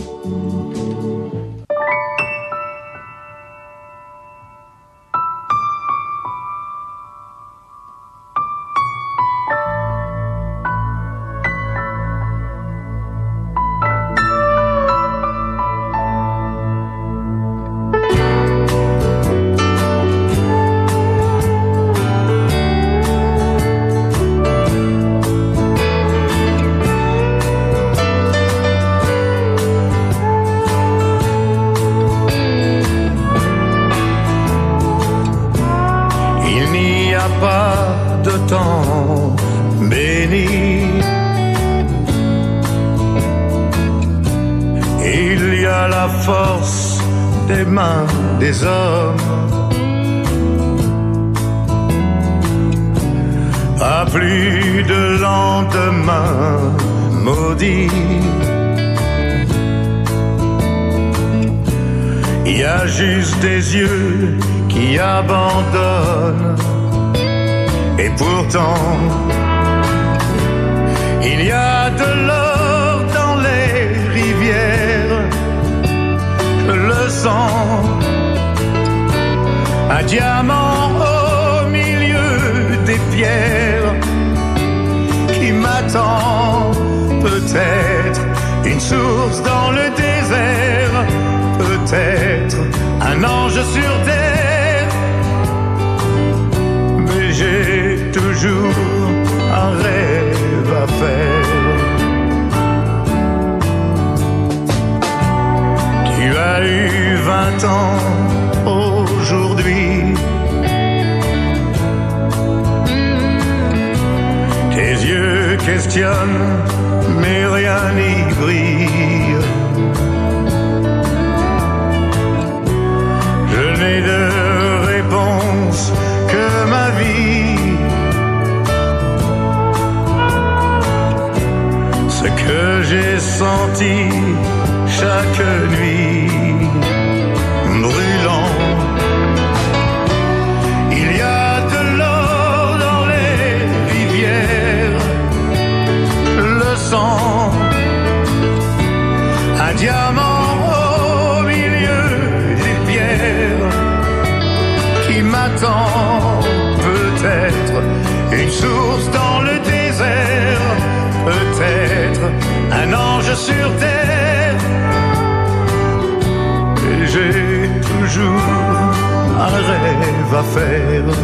Des hommes, à plus de lendemain maudit. Il y a juste des yeux qui abandonnent, et pourtant il y a de l'or dans les rivières. Je le sens. Un diamant au milieu des pierres qui m'attend, peut-être une source dans le désert, peut-être un ange sur terre, mais j'ai toujours un rêve à faire. Tu as eu 20 ans aujourd'hui, tes yeux questionnent, mais rien n'y brille. Je n'ai de réponse que ma vie, ce que j'ai senti chaque nuit brûlant. Il y a de l'or dans les rivières, le sang, un diamant au milieu des pierres qui m'attend, peut-être une source dans le désert, peut-être un ange sur terre. Et j'ai toujours un rêve à faire.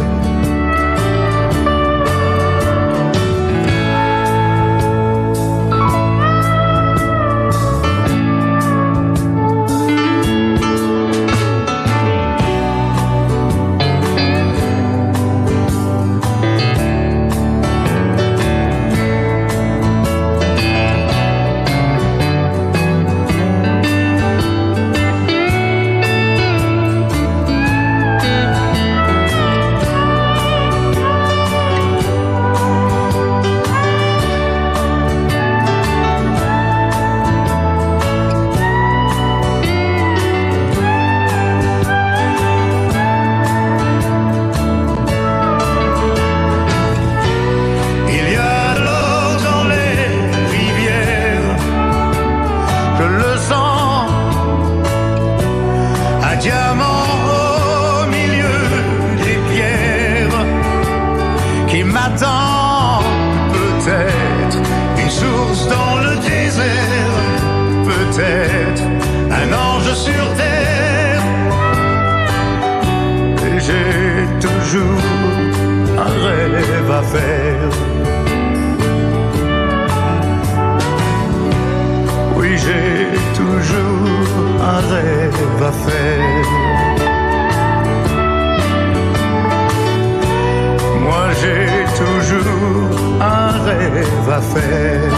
puis j'ai toujours un rêve à faire. Moi j'ai toujours un rêve à faire.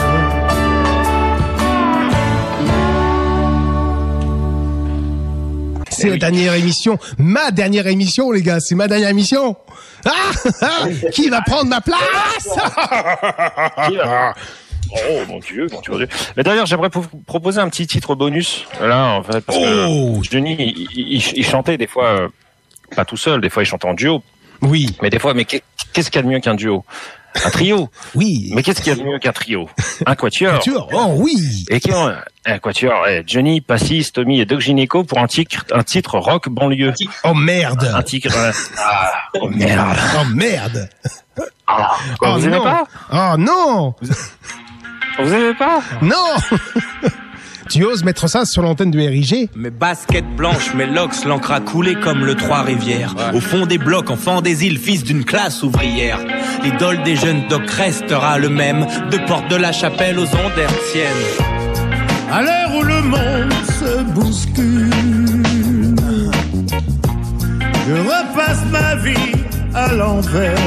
C'est la dernière émission, ma dernière émission, les gars, c'est ma dernière émission. Qui va prendre ma place? Oh mon Dieu. Mais d'ailleurs, j'aimerais vous proposer un petit titre bonus là, en fait, parce que Johnny, il chantait des fois, pas tout seul, des fois il chantait en duo. Oui. Mais des fois, qu'est-ce qu'il y a de mieux qu'un duo? Un trio. Oui. Mais qu'est-ce qu'il y a de mieux qu'un trio? Un quatuor. Quatuor. Oh oui. Et un quatuor. Johnny, Passis, Tommy et Doc Gynéco pour un titre rock banlieue. Oh merde. Un titre. Oh merde. Oh merde. Vous aimez pas? Oh non. Vous aimez pas? Non. Tu oses mettre ça sur l'antenne de RIG? Mes baskets blanches, mes locks, l'encre a coulé comme le Trois-Rivières. Ouais. Au fond des blocs, enfant des îles, fils d'une classe ouvrière. L'idole des jeunes docs restera le même, de Porte de la Chapelle aux ondes hertziennes. À l'heure où le monde se bouscule, je repasse ma vie à l'envers.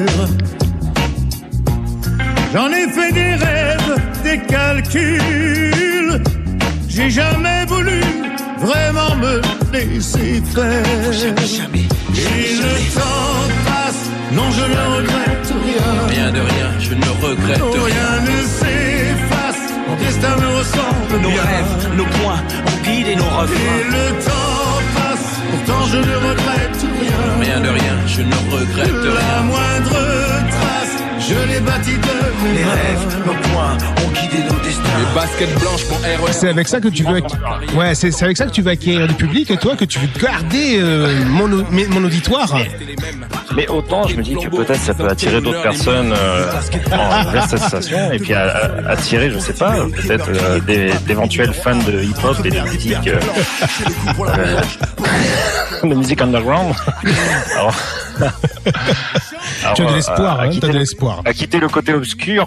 J'en ai fait des rêves, des calculs. J'ai jamais voulu vraiment me laisser faire. Jamais. Et le temps passe, non je ne regrette rien. Rien de rien, je ne regrette rien. Rien ne s'efface, mon destin me ressemble nos bien. Rêves, nos points, ont guidé nos refrains. Et le temps passe, pourtant je ne regrette rien. Rien de rien, je ne regrette rien. La moindre trace, je l'ai bâti de mes les rêves, nos points ont guidé nos destins. Les baskets blanches, mon RER. C'est avec ça que tu veux, ouais, c'est avec ça que tu veux acquérir du public, et toi, que tu veux garder mon auditoire. Mais autant, je me dis que peut-être ça peut attirer d'autres personnes vers cette station, et puis attirer, je sais pas, peut-être d'éventuels fans de hip-hop et de musique underground. Alors, tu as de l'espoir, hein, tu as de l'espoir. À quitter le côté obscur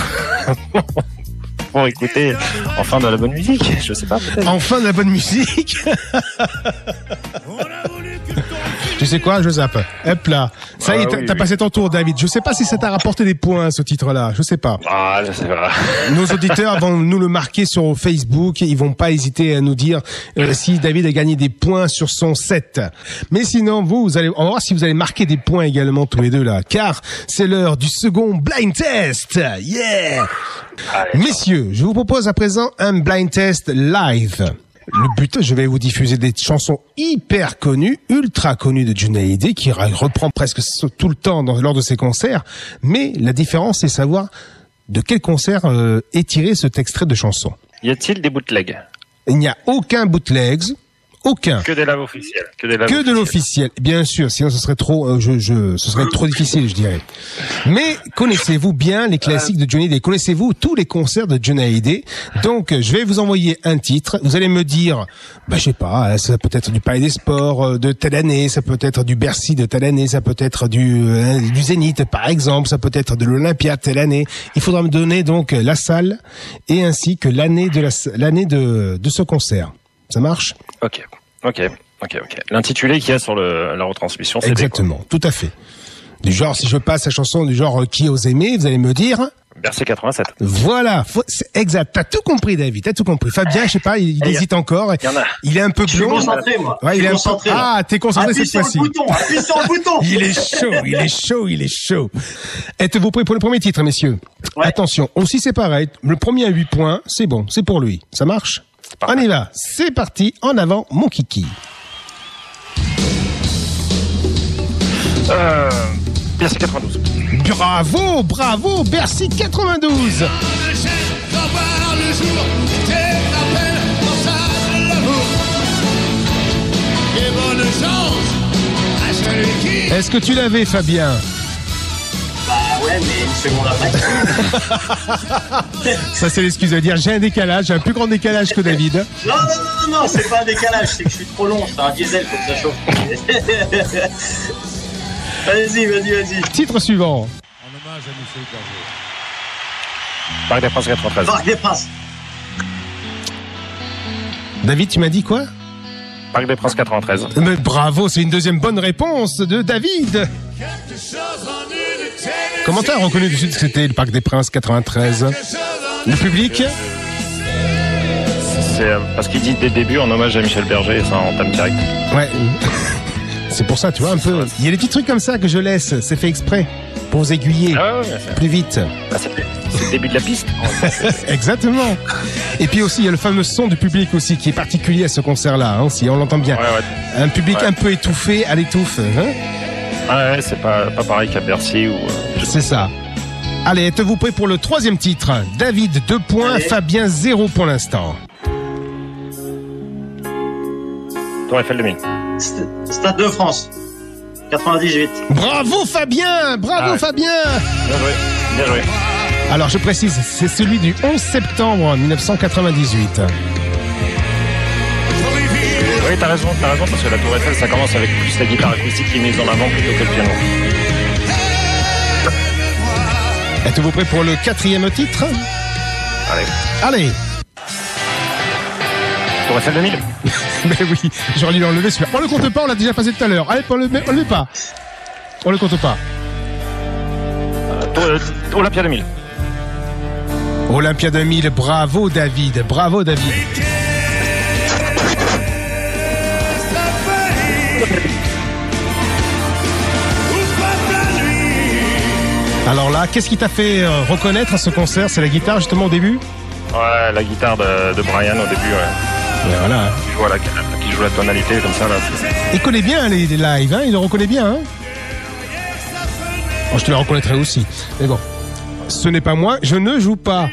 pour écouter enfin de la bonne musique, je sais pas, peut-être. Enfin de la bonne musique. Tu sais quoi, je zappe. Hop là. Ça y est, t'as passé ton tour, David. Je sais pas si ça t'a rapporté des points, ce titre-là. Je sais pas. Ah, je sais pas. Nos auditeurs vont nous le marquer sur Facebook. Ils vont pas hésiter à nous dire si David a gagné des points sur son set. Mais sinon, on va voir si vous allez marquer des points également tous les deux là. Car c'est l'heure du second blind test. Yeah! Allez, messieurs, je vous propose à présent un blind test live. Le but, je vais vous diffuser des chansons hyper connues, ultra connues de Johnny Hallyday, qui reprend presque tout le temps lors de ses concerts. Mais la différence, c'est savoir de quel concert est tiré cet extrait de chanson. Y a-t-il des bootlegs? Il n'y a aucun bootlegs. Aucun. Que des lives officiels. Que de l'officiel, bien sûr. Sinon, ce serait trop, ce serait trop difficile, je dirais. Mais connaissez-vous bien les classiques de Johnny Hallyday? Connaissez-vous tous les concerts de Johnny Hallyday? Donc, je vais vous envoyer un titre. Vous allez me dire, je sais pas, ça peut être du Palais des Sports de telle année, ça peut être du Bercy de telle année, ça peut être du Zénith, par exemple, ça peut être de l'Olympia telle année. Il faudra me donner donc la salle et ainsi que l'année de ce concert. Ça marche? Ok. L'intitulé qu'il y a sur la retransmission, c'est exactement, tout à fait. Du genre, si je passe la chanson du genre Qui ose aimer, vous allez me dire Bercy 87. Voilà, c'est exact. T'as tout compris, David. T'as tout compris. Fabien, je sais pas, il hésite encore. Il est un peu blond. Je suis concentré, moi. Ouais, il est concentré. Ah, t'es concentré cette fois-ci. Appuie sur le bouton. Il est chaud. Êtes-vous prêts pour le premier titre, messieurs? Ouais. Attention, aussi c'est pareil. Le premier à 8 points, c'est bon, c'est pour lui. Ça marche? On y va. C'est parti. En avant, mon kiki. Bercy 92. Bravo, Bercy 92. Est-ce que tu l'avais, Fabien? Ouais, mais une seconde après. Ça, c'est l'excuse à dire j'ai un décalage, j'ai un plus grand décalage que David. Non, c'est pas un décalage, c'est que je suis trop long, c'est un diesel, faut que ça chauffe. Vas-y. Titre suivant. En hommage à Michel Berger. Parc des Princes 93. Parc des Princes. David, tu m'as dit quoi? Parc des Princes 93. Mais bravo, c'est une deuxième bonne réponse de David. Comment t'as reconnu tout de suite que c'était le Parc des Princes 93? Le public? C'est parce qu'il dit dès le début en hommage à Michel Berger et ça entame direct. Ouais. C'est pour ça, tu vois, un peu. Il y a des petits trucs comme ça que je laisse, c'est fait exprès. Pour vous aiguiller plus vite. Bah, c'est le début de la piste. Exactement. Et puis aussi, il y a le fameux son du public aussi qui est particulier à ce concert-là, hein, si on l'entend bien. Un public un peu étouffé à l'étouffe. Hein. Ouais, c'est pas pareil qu'à Bercy ou. C'est ça. Allez, êtes-vous prêts pour le troisième titre? David, 2 points, allez. Fabien, 0 pour l'instant. Tour Eiffel 2000. Stade de France. 98. Bravo Fabien, bravo Fabien. Bien joué, bien joué. Alors je précise, c'est celui du 11 septembre 1998. Oui, t'as raison, parce que la Tour Eiffel, ça commence avec plus la guitare acoustique qui est mise en avant plutôt que le piano. Êtes-vous prêts pour le quatrième titre? Allez. Tour Eiffel 2000. Mais oui, j'aurais dû l'enlever celui-là. On le compte pas, on l'a déjà passé tout à l'heure. Allez, on le met pas. On le compte pas. Olympia 2000. Olympia 2000, bravo David, bravo David. Alors là, qu'est-ce qui t'a fait reconnaître à ce concert? C'est la guitare justement au début? Ouais, la guitare de Brian au début, ouais. Et voilà. Qui joue la tonalité comme ça là. Il connaît bien les lives, hein, il le reconnaît bien. Hein. Oh, je te le reconnaîtrai aussi. Mais bon, ce n'est pas moi, je ne joue pas.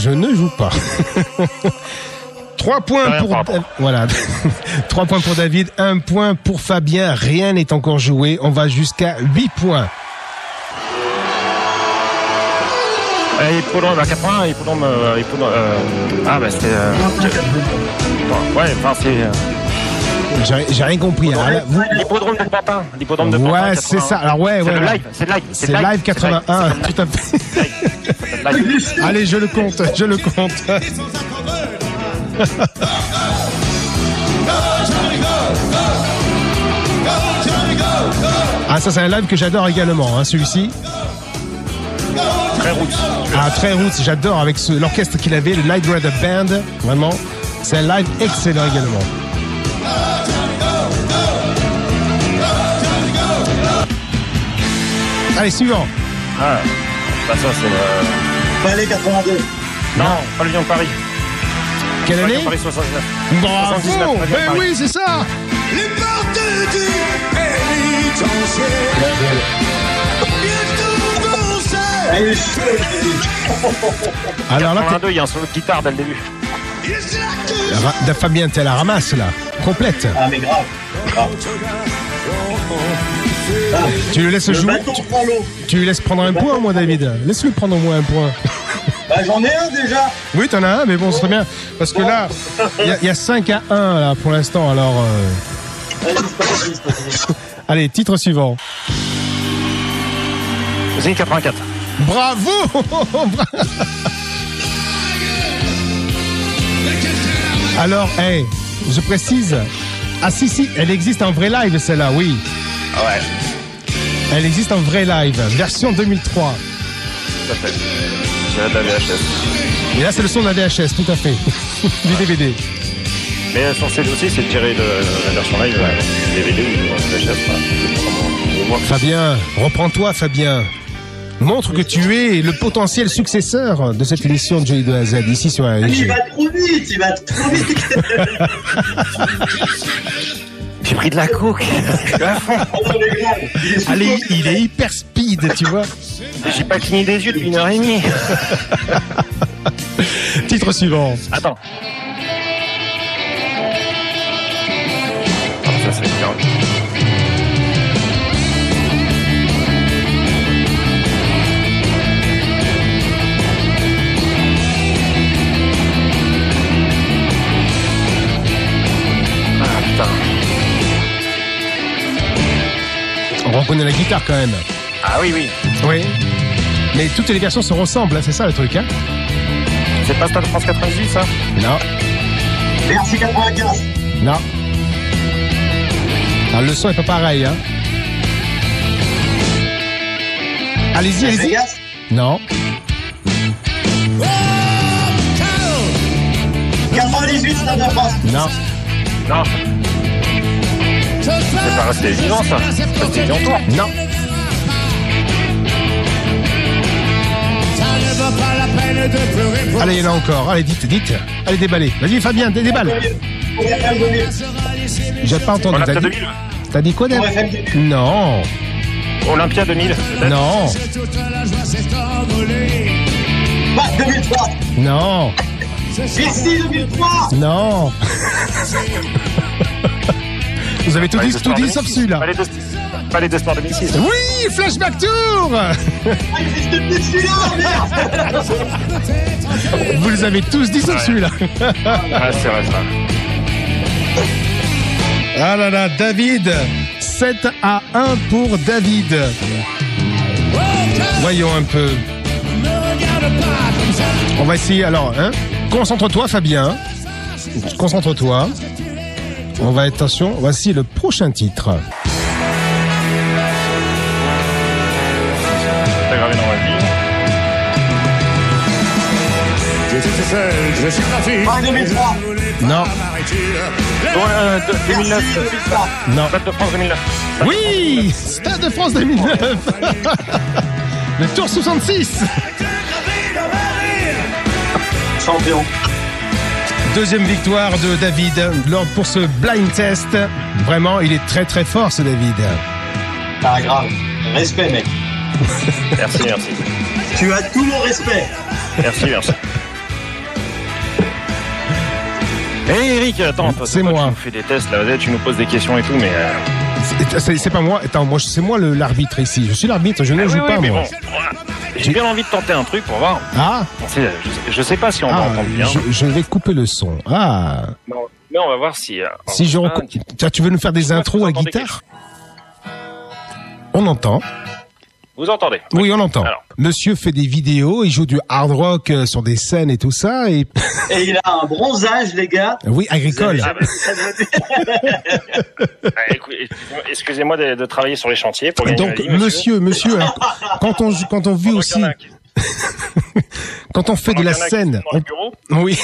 3 points pour voilà. 3 points pour David, 1 point pour Fabien. Rien n'est encore joué. On va jusqu'à 8 points. Hippodrome à 80, hippodrome, c'était... ouais, enfin c'est... J'ai rien compris. L'hippodrome de Pantin. Ouais, c'est ça. Alors ouais. C'est live 81, tout à fait. Allez, je le compte. Ah, ça c'est un live que j'adore également, hein, celui-ci. Très roots. Ah, très roots, j'adore avec l'orchestre qu'il avait, le Night Rider Band, vraiment. C'est un live excellent également. Allez, suivant. Ah, bah ça c'est le... Palais 82. Non, pas le Lion de Paris. Quelle année? Paris 79. Bravo. 79, mais oui, c'est ça. Les portes du pénitencier. Alors là, il y a un solo de guitare dès le début. Fabien, t'es à la ramasse là, complète. Ah mais grave. Tu le laisses jouer. Tu lui laisses prendre un point, moi, David. Laisse-lui prendre au moins un point. Bah, j'en ai un déjà. Oui, t'en as un, mais bon, ce serait bien. Parce que là, il y a 5-1 là pour l'instant. Alors. Allez, titre suivant. Zénith 84. Bravo. Alors, je précise. Ah si, elle existe en vrai live celle-là, oui. Ouais. Elle existe en vrai live, version 2003. Tout à fait. C'est de la VHS. Et là, c'est le son de la VHS, tout à fait. Du DVD. Mais sur celle aussi, c'est tiré de la version live du DVD ou de la VHS. Fabien, reprends-toi, Fabien. Montre que tu es le potentiel successeur de cette émission de Johnny de A à Z, ici sur RG. Il va trop vite. J'ai pris de la coke. Allez, il est hyper speed, tu vois. J'ai pas cligné des yeux depuis 1h30. Titre suivant. Attends. Ça, c'est bien. On reconnaît la guitare quand même. Ah oui. Oui. Mais toutes les versions se ressemblent, hein, c'est ça le truc, hein? C'est pas Stade de France 98, ça? Non. Bercy 95. Non. Alors, le son est pas pareil, hein. Allez-y, allez-y. Vegas. Non. 98, Stade de France. Non. Non. C'est pas resté vivant, ça. Resté vivant, toi. Non. Allez, il y en a encore. Allez, dites. Allez, déballez. Vas-y, Fabien, déballe. J'ai pas entendu. Olympia 2000. T'as dit quoi, Dave? Non. Olympia 2000. Non. Bah, 2003. Non. Bercy 2003. Non. Vous avez tout dit sauf celui-là. Palais de Sport 2006. Oui, Flashback Tour. Vous les avez tous dit sauf celui-là. Ah, c'est vrai, ça. Ah là là, David. 7-1 pour David. Voyons un peu. On va essayer alors, hein. Concentre-toi, Fabien. Concentre-toi. On va, attention, voici le prochain titre. T'as gravé dans ma vie. J'étais seul, je suis parti. 2003. Non. 2009. Non. Stade de France 2009. Oui, Stade de France 2009. Le Tour 66. Champion. Deuxième victoire de David pour ce blind test. Vraiment, il est très très fort, ce David. Ah, grave. Respect, mec. Merci. Tu as tout mon respect. Merci. Hé, Eric, attends, c'est moi. Tu nous fais des tests, là, tu nous poses des questions et tout, mais... C'est pas moi. Attends, c'est moi l'arbitre ici. Je suis l'arbitre, je ne joue pas, moi. Bon, j'ai bien envie de tenter un truc pour voir. Ah. Je sais pas si on va entendre bien. Je vais couper le son. Ah. Non, mais on va voir si... Si je tu veux nous faire des intros à guitare? On entend. Vous entendez? Oui, on entend. Alors. Monsieur fait des vidéos, il joue du hard rock sur des scènes et tout ça. Et il a un bronzage, les gars. Oui, agricole. Excusez-moi de travailler sur les chantiers. Pour donc, vie, monsieur, hein, quand on vit aussi... Quand on fait de la scène... Oui.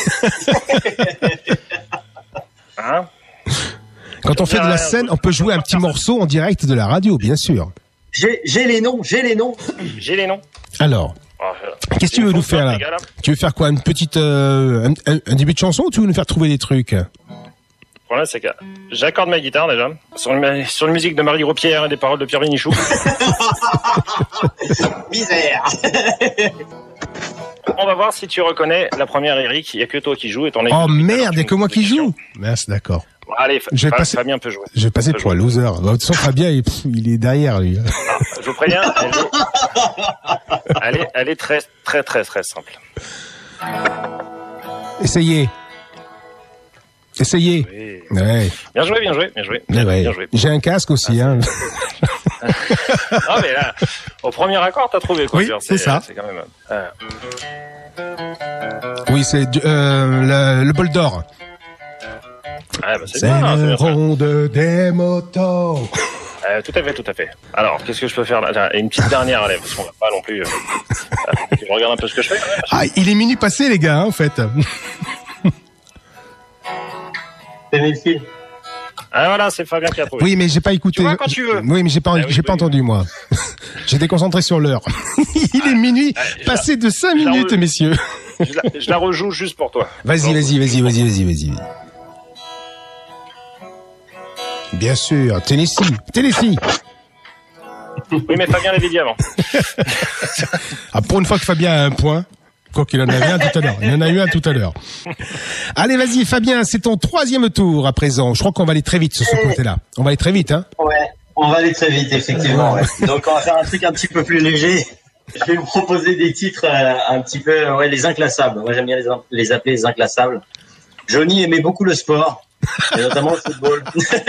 Hein? Quand on fait de la scène, on peut jouer un petit morceau en direct de la radio, bien sûr. J'ai les noms. Alors, qu'est-ce que tu veux nous faire là? Tu veux faire quoi? Une petite un début de chanson ou tu veux nous faire trouver des trucs? Le problème, c'est que j'accorde ma guitare déjà sur une musique de Marie Gros-Pierre et des paroles de Pierre Bénichou. Misère. On va voir si tu reconnais la première, Eric. Il n'y a que toi qui joues et ton équipe. Oh merde, il n'y a que moi qui joue. Merci, d'accord. Allez, Fabien peut jouer. Je vais passer pour un loser. De toute façon, Fabien, il est derrière, lui. Ah, je vous préviens, elle est très, très, très, très simple. Essayez. Oui. Ouais. Bien joué. J'ai un casque aussi, hein. Non, mais là, au premier accord, t'as trouvé, quoi. Oui, c'est ça. C'est quand même... Oui, c'est le bol d'or. Ah, bah c'est bien, le ronde des motos. Tout à fait. Alors, qu'est-ce que je peux faire là? Une petite dernière, allez, parce qu'on va pas non plus... je regarde un peu ce que je fais. Ah, il est minuit passé, les gars, hein, en fait. C'est Melfi. Ah voilà, c'est Fabien qui a trouvé. Oui, mais j'ai pas écouté. Tu vois quand tu veux. Oui, mais j'ai pas entendu, moi. J'étais concentré sur l'heure. Il est minuit, passé de 5 minutes, messieurs. Je la rejoue juste pour toi. Vas-y. Bien sûr, Tennessee. Oui, mais Fabien l'avait dit avant. Ah, pour une fois que Fabien a un point, quoi qu'il en avait un tout à l'heure. Il en a eu un tout à l'heure. Allez, vas-y, Fabien, c'est ton 3e tour à présent. Je crois qu'on va aller très vite sur ce côté-là. On va aller très vite, hein? Ouais, on va aller très vite, effectivement. Ouais. Donc, on va faire un truc un petit peu plus léger. Je vais vous proposer des titres un petit peu, les inclassables. Moi, j'aime bien les appeler les inclassables. Johnny aimait beaucoup le sport, et notamment le football.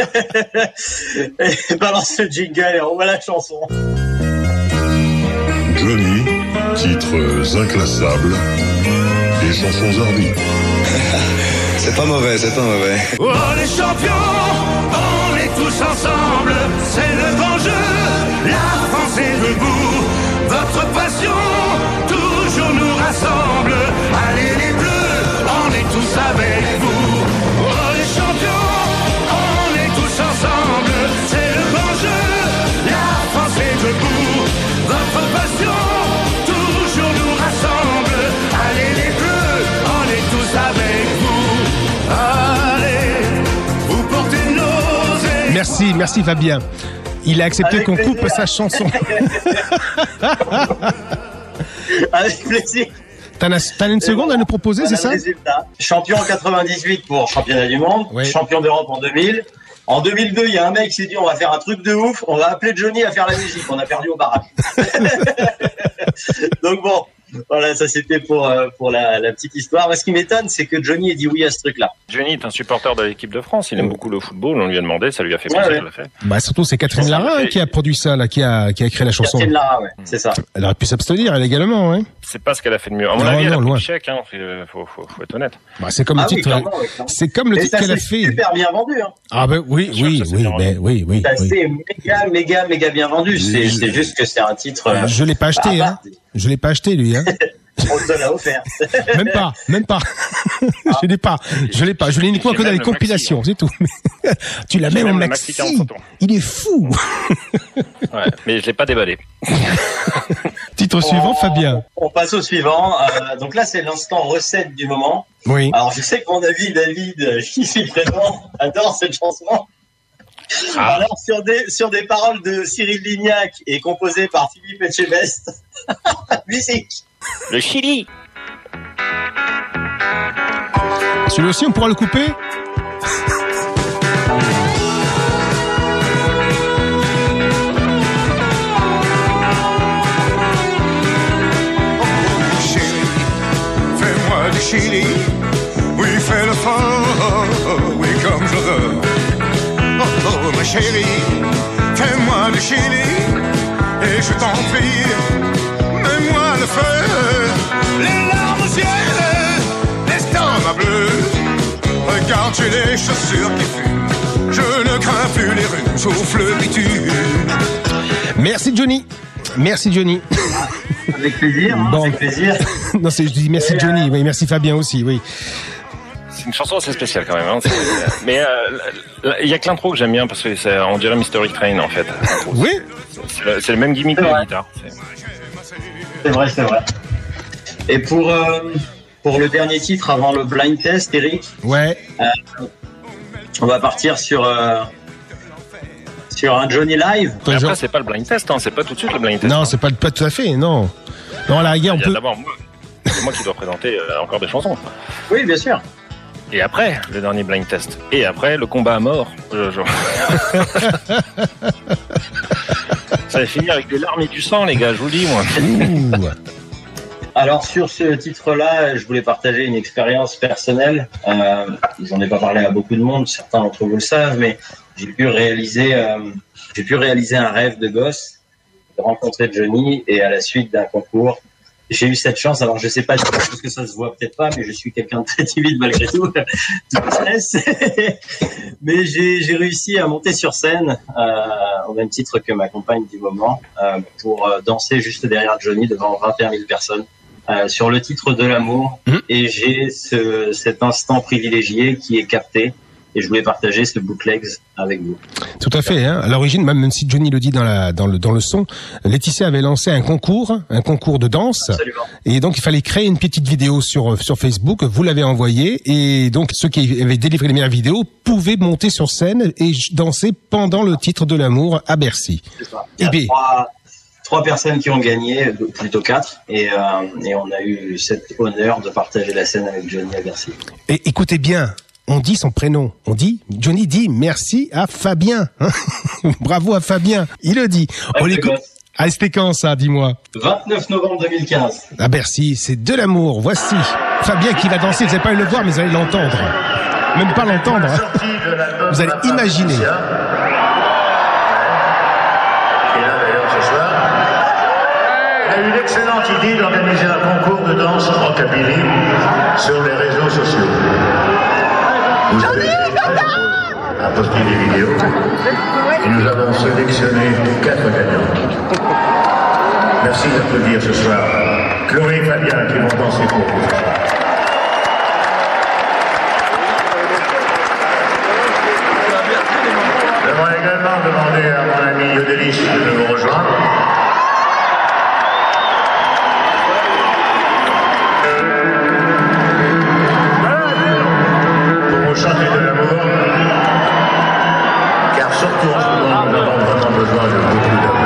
Et balance le jingle et on voit la chanson. Johnny, titres inclassables, les chansons ordi. C'est pas mauvais, c'est pas mauvais. Oh les champions, on est tous ensemble, c'est le grand jeu, la France est debout, votre passion toujours nous rassemble, allez les bleus, on est tous avec vous. Oh les champions, on est tous ensemble, c'est le grand jeu, la France est debout, votre passion toujours nous rassemble, allez les bleus, on est tous avec vous. Allez, vous portez nos... Merci Fabien. Il a accepté Avec qu'on plaisir. coupe sa chanson. Avec plaisir. T'as une seconde à nous proposer, c'est ça? Résultat. Champion en 98 pour championnat du monde, champion d'Europe en 2000. En 2002, il y a un mec qui s'est dit on va faire un truc de ouf, on va appeler Johnny à faire la musique. On a perdu au barrage. Donc bon, voilà, ça c'était pour la petite histoire. Mais ce qui m'étonne, c'est que Johnny ait dit oui à ce truc-là. Johnny est un supporter de l'équipe de France, il aime beaucoup le football, on lui a demandé, ça lui a fait plaisir, il l'a fait. Bah surtout c'est Catherine Lara qui a produit ça, là, qui a créé la chanson. Catherine Lara, ouais, c'est ça. Elle aurait pu s'abstenir, elle également, hein. C'est pas ce qu'elle a fait de mieux. À mon Non, avis, elle a non, pris loin. le chèque, hein, faut être honnête. Bah c'est comme le titre, clairement, oui. c'est comme le Et titre ça qu'elle a s'est fait. super bien vendu, hein. Ah ben oui. Ça s'est méga bien vendu. C'est juste que c'est un titre. Je l'ai pas acheté, hein. Je l'ai pas acheté, lui, hein. On te l'a offert. Même pas. Je l'ai pas. Je l'ai uniquement que dans les compilations, c'est tout. Tu l'as même en maxi. Il est fou. Ouais, mais je l'ai pas déballé. Titre suivant, Fabien. On passe au suivant. Donc là, c'est l'instant recette du moment. Oui. Alors, je sais que mon ami David, qui est présent, adore cette chanson. Alors, sur des paroles de Cyril Lignac et composée par Philippe Etchebest. Musique. Le Chili. Celui-là aussi, on pourra le couper. Fais-moi du Chili, oui fais le fort, oui comme je veux. Oh oh ma chérie, fais-moi du Chili, et je t'en prie, mets-moi le feu, les larmes au ciel, l'estomac bleu. Regarde, j'ai les chaussures qui fument, je ne crains plus les rues, sauf le bitume. Merci Johnny. Avec plaisir, hein, Bon. avec plaisir. Non, je dis merci Johnny, oui, merci Fabien aussi, oui. C'est une chanson assez spéciale quand même. Hein. Mais il y a que l'intro que j'aime bien parce que on dirait Mystery Train en fait. Oui. C'est le même gimmick que la guitare. C'est vrai. Et pour le dernier titre avant le blind test, Eric. Ouais. On va partir sur un Johnny live. Mais après, c'est pas le blind test, hein. C'est pas tout de suite le blind test. Non, c'est pas tout à fait, non. Non, la guerre, on peut. D'abord, c'est moi qui dois présenter encore des chansons. Oui, bien sûr. Et après, le dernier blind test. Et après, le combat à mort. Ça va finir avec des larmes et du sang, les gars, je vous le dis, moi. Alors, sur ce titre-là, je voulais partager une expérience personnelle. J'en ai pas parlé à beaucoup de monde, certains d'entre vous le savent, mais j'ai pu réaliser un rêve de gosse, de rencontrer Johnny, et à la suite d'un concours, j'ai eu cette chance. Alors, je sais pas, parce que ça se voit peut-être pas, mais je suis quelqu'un de très timide malgré tout. Tout me stresse. Mais j'ai réussi à monter sur scène, au même titre que ma compagne du moment, pour danser juste derrière Johnny devant 21 000 personnes. Sur le titre de l'amour, et j'ai cet instant privilégié qui est capté, et je voulais partager ce bootlegs avec vous. Tout à fait. Hein. À l'origine, même si Johnny le dit dans le son, Laetitia avait lancé un concours de danse. Absolument. Et donc il fallait créer une petite vidéo sur Facebook. Vous l'avez envoyée, et donc ceux qui avaient délivré les meilleures vidéos pouvaient monter sur scène et danser pendant le titre de l'amour à Bercy. C'est ça. Il y a trois personnes qui ont gagné, plutôt 4, et on a eu cet honneur de partager la scène avec Johnny à Bercy. Et écoutez bien, on dit son prénom. Johnny dit merci à Fabien. Bravo à Fabien. Il le dit. On l'écoute. Ah, c'était quand ça, dis-moi? 29 novembre 2015. À Bercy, c'est de l'amour. Voici Fabien qui va danser. Vous n'allez pas le voir, mais vous allez l'entendre. Même pas l'entendre. Vous allez imaginer. a eu l'excellente idée d'organiser un concours de danse rockabilly sur les réseaux sociaux. Vous avez été très nombreux à poster des vidéos et nous avons sélectionné 4 gagnants. Merci d'applaudir ce soir Chloé et Fabien qui vont danser pour vous. J'aimerais également demander à mon ami Yodelis de nous rejoindre. Pour vous chanter de l'amour, car surtout en ce moment, nous avons vraiment besoin de beaucoup d'amour.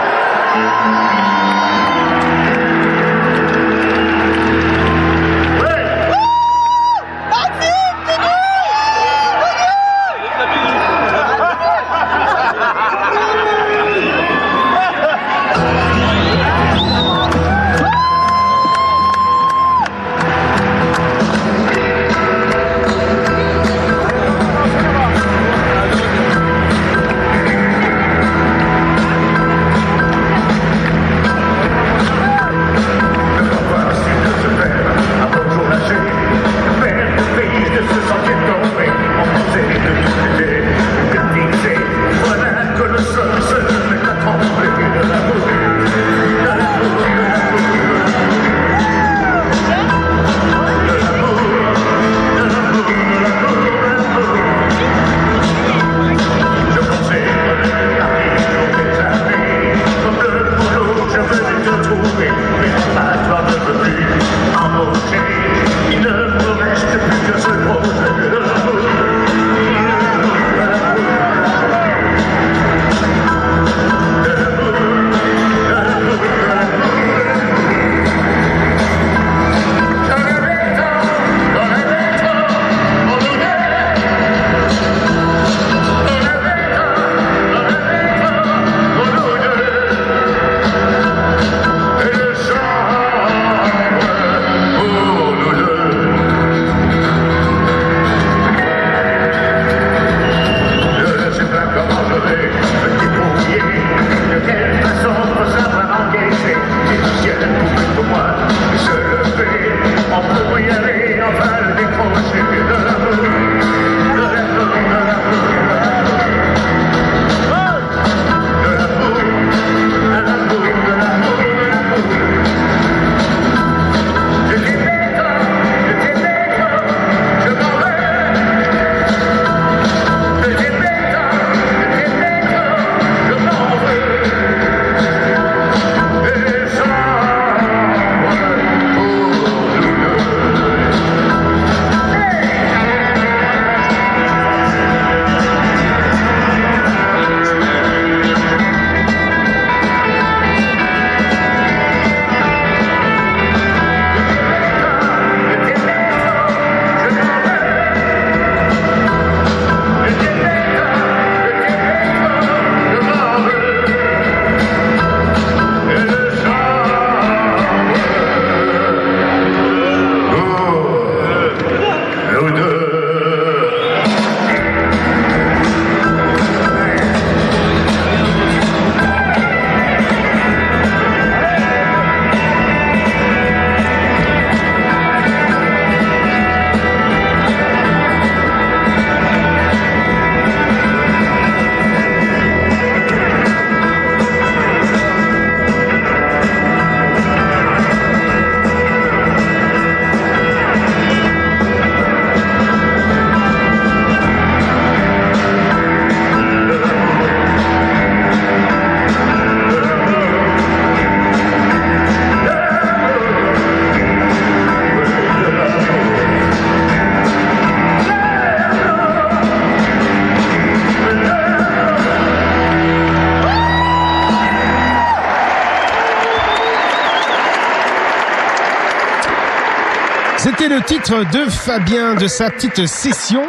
C'était le titre de Fabien, de sa petite session.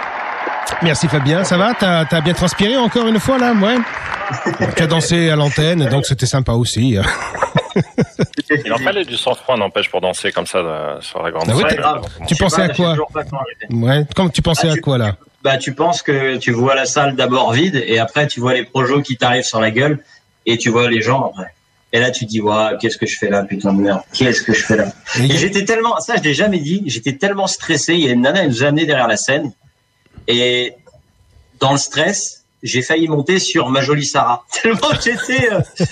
Merci Fabien, ça va? T'as bien transpiré encore une fois là? Ouais. Tu as dansé à l'antenne, donc c'était sympa aussi. Il en fallait du sang-froid, n'empêche, pour danser comme ça sur la grande Ah ouais, scène. tu pensais à quoi? Ouais. Comme tu pensais à quoi là? Bah, tu penses que tu vois la salle d'abord vide et après tu vois les projos qui t'arrivent sur la gueule et tu vois les gens après. Et là, tu dis, waouh, qu'est-ce que je fais là, putain de merde, qu'est-ce que je fais là? Et j'étais tellement, ça, je l'ai jamais dit, j'étais tellement stressé. Il y a une nana, elle nous a amené derrière la scène. Et dans le stress, j'ai failli monter sur ma jolie Sarah. Tellement j'étais,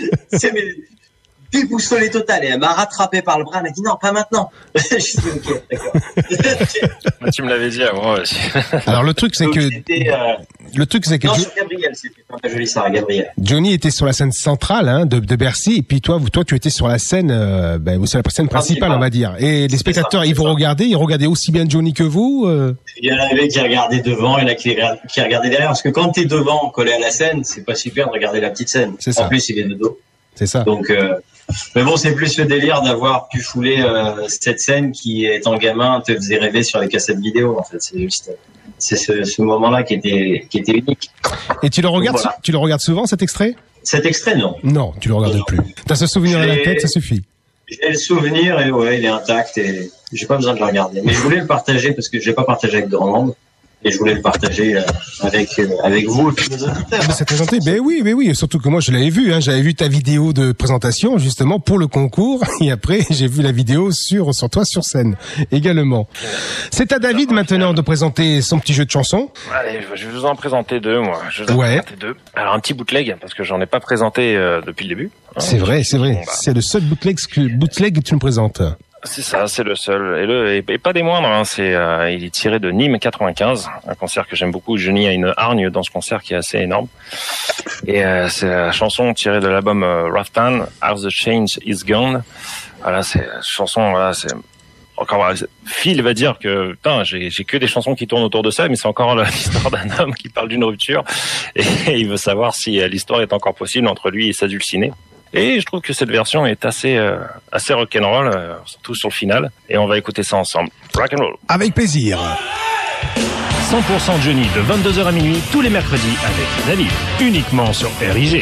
déboussolé total. Et elle m'a rattrapé par le bras, elle m'a dit, non, pas maintenant. Je suis dit, ok, d'accord. Tu me l'avais dit à moi aussi. Alors, le truc, c'est Donc, que... Non, sur Gabriel, c'était pas ma jolie Sarah, Gabriel. Johnny était sur la scène centrale de Bercy, et puis toi, tu étais sur la scène, sur la scène principale, on va dire. Et les spectateurs, ils regardaient aussi bien Johnny que vous. Il y en avait qui regardaient devant, il y en a qui regardaient derrière, parce que quand t'es devant, collé à la scène, c'est pas super de regarder la petite scène. C'est ça. En plus, il est de dos. C'est ça. Donc, mais bon, c'est plus le délire d'avoir pu fouler cette scène qui, étant gamin, te faisait rêver sur les cassettes vidéo. En fait, c'est ce moment-là qui était unique. Et tu le regardes, Donc, voilà. tu le regardes souvent, cet extrait? Cet extrait, non. Non, tu le regardes plus. T'as ce souvenir à la tête, ça suffit. J'ai le souvenir et ouais, il est intact et j'ai pas besoin de le regarder. Mais je voulais le partager parce que je l'ai pas partagé avec grand monde. Et je voulais le partager avec vous et tous les auditeurs. C'est présenté, mais oui, surtout que moi je l'avais vu, j'avais vu ta vidéo de présentation justement pour le concours, et après j'ai vu la vidéo sur toi sur scène également. C'est à David maintenant de présenter son petit jeu de chansons. Allez, je vais vous en présenter deux, moi. Présenter deux. Alors un petit bootleg, parce que j'en ai pas présenté depuis le début. C'est vrai. C'est le seul bootleg que tu me présentes. C'est ça, c'est le seul. Et pas des moindres, il est tiré de Nîmes 95, un concert que j'aime beaucoup. Johnny a une hargne dans ce concert qui est assez énorme. Et c'est la chanson tirée de l'album Raftan, How the Change Is Gone. Voilà, c'est la chanson, voilà, c'est encore, Phil va dire que, putain, j'ai que des chansons qui tournent autour de ça, mais c'est encore l'histoire d'un homme qui parle d'une rupture. Et il veut savoir si l'histoire est encore possible entre lui et sa dulcinée. Et je trouve que cette version est assez rock'n'roll, surtout sur le final. Et on va écouter ça ensemble. Rock'n'roll. Avec plaisir. 100% Johnny de 22h à minuit tous les mercredis avec David, uniquement sur RIG.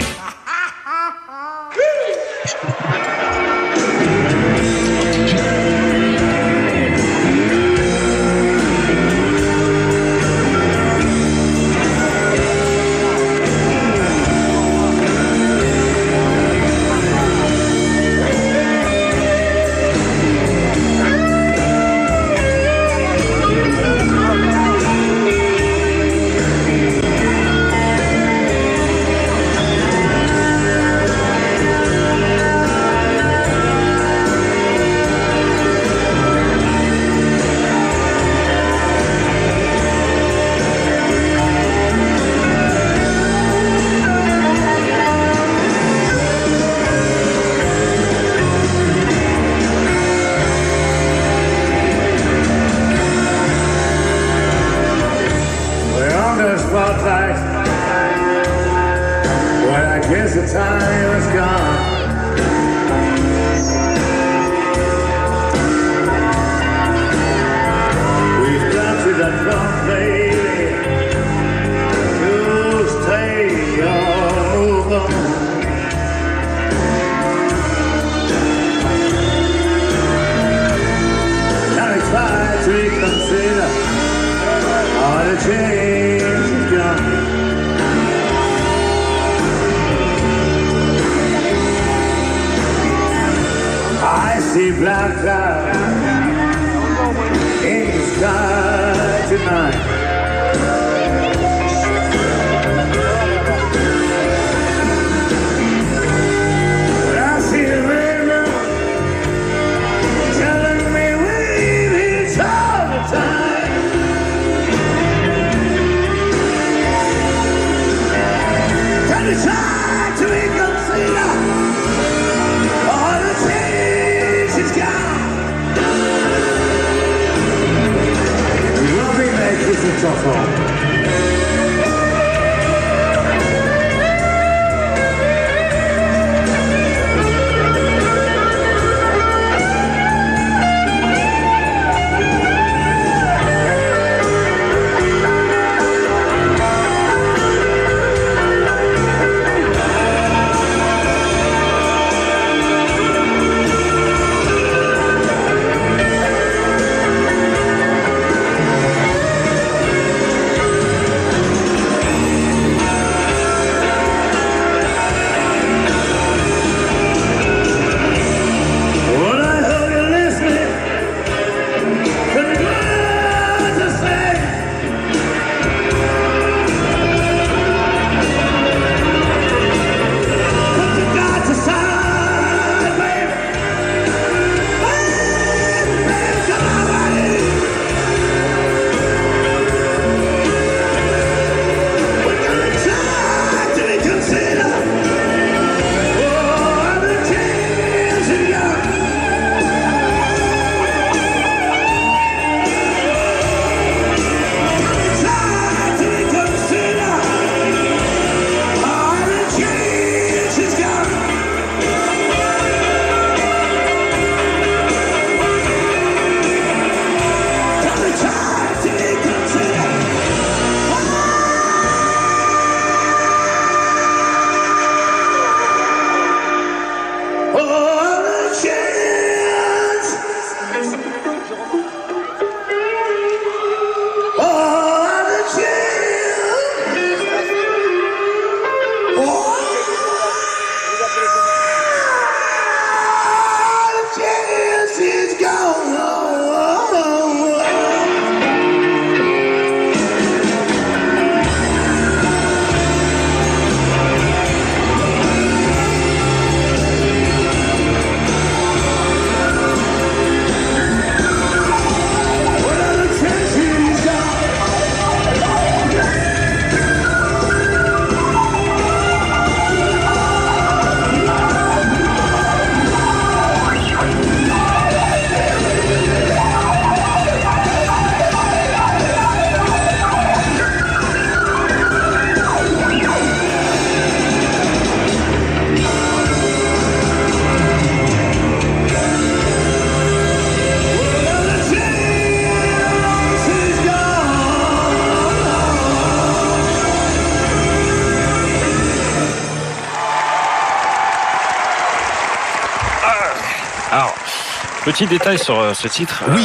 Petit détail sur ce titre. Oui.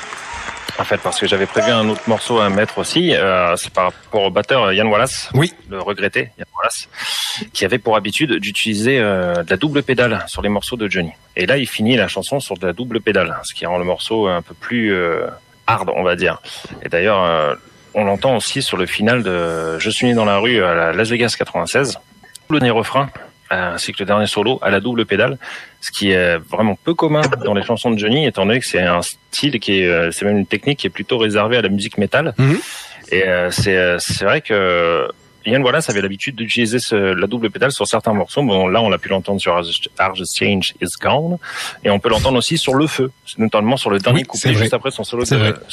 En fait, parce que j'avais prévu un autre morceau à mettre aussi. C'est par rapport au batteur Ian Wallace. Oui. Le regretté Ian Wallace, qui avait pour habitude d'utiliser de la double pédale sur les morceaux de Johnny. Et là, il finit la chanson sur de la double pédale, ce qui rend le morceau un peu plus hard, on va dire. Et d'ailleurs, on l'entend aussi sur le final de Je suis né dans la rue à la Las Vegas 96. Le dernier refrain, ainsi que le dernier solo à la double pédale, ce qui est vraiment peu commun dans les chansons de Johnny, étant donné que c'est un style qui est, c'est même une technique qui est plutôt réservée à la musique métal. Et c'est vrai que Ian Wallace avait l'habitude d'utiliser la double pédale sur certains morceaux. Bon, là, on a pu l'entendre sur Our Change Is Gone, et on peut l'entendre aussi sur Le Feu, notamment sur le dernier couplet, juste après son solo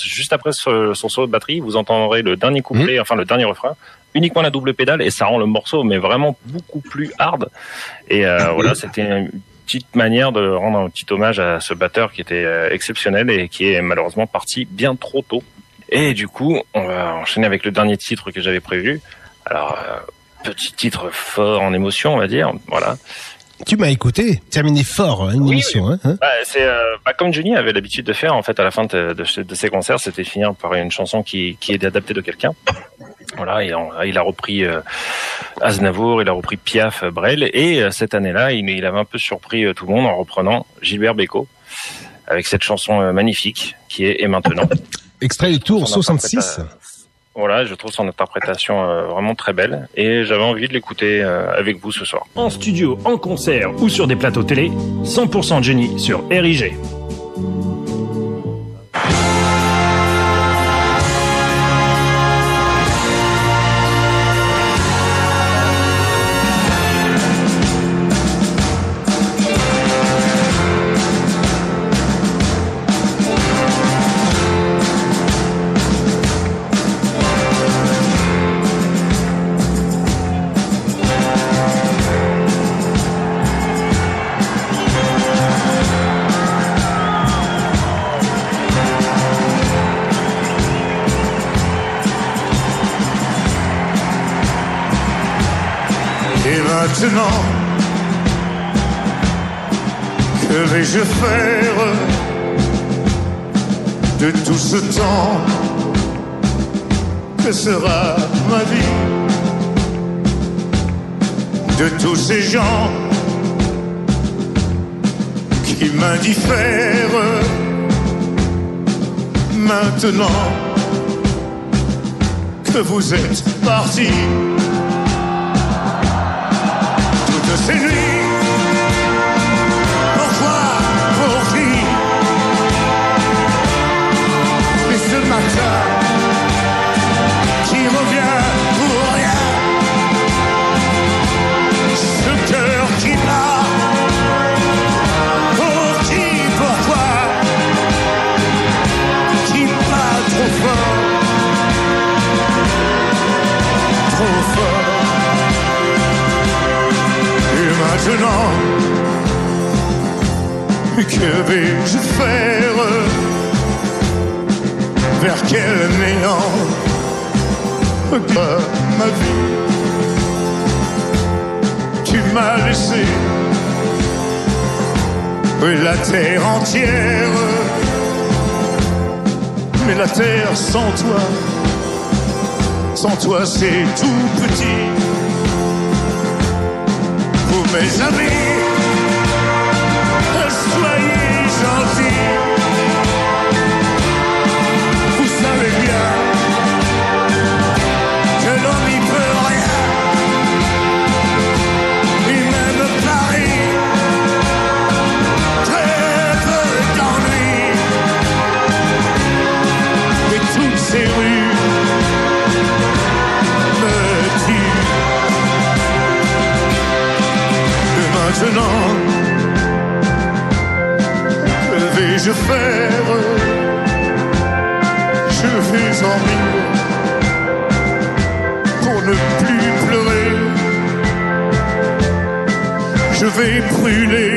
de batterie. Vous entendrez le dernier couplet, enfin le dernier refrain, uniquement la double pédale, et ça rend le morceau mais vraiment beaucoup plus hard. Et voilà, c'était une petite manière de rendre un petit hommage à ce batteur qui était exceptionnel et qui est malheureusement parti bien trop tôt. Et du coup, on va enchaîner avec le dernier titre que j'avais prévu. Alors, petit titre fort en émotion, on va dire. Voilà. Tu m'as écouté, terminé fort une émission. Oui. Hein c'est comme Johnny avait l'habitude de faire en fait à la fin de ses concerts, c'était finir par une chanson qui est adaptée de quelqu'un. Voilà, il a repris Aznavour, il a repris Piaf, Brel, et cette année-là, il avait un peu surpris tout le monde en reprenant Gilbert Bécaud avec cette chanson magnifique qui est Et maintenant. Extrait du Tour 66. Voilà, je trouve son interprétation vraiment très belle et j'avais envie de l'écouter avec vous ce soir. En studio, en concert ou sur des plateaux télé, 100% Johnny sur RIG. Maintenant, que vais-je faire de tout ce temps? Que sera ma vie? De tous ces gens qui m'indiffèrent? Maintenant que vous êtes partis, ces nuits, pourquoi, pour qui? Et ce matin, qui revient pour rien? Ce cœur qui bat, pour qui, pourquoi? Qui bat trop fort, trop fort. Maintenant, que vais-je faire? Vers quel néant va ma vie? Tu m'as laissé Oui, la terre entière. Mais la terre sans toi c'est tout petit. Vous mes amis, soyez gentils. Vous savez bien que l'on n'y peut rien. Et même Paris, très peu d'ennuis. Et toutes ces rues me tuent. Et maintenant, que vais-je faire? Je vais en rire pour ne plus pleurer. Je vais brûler,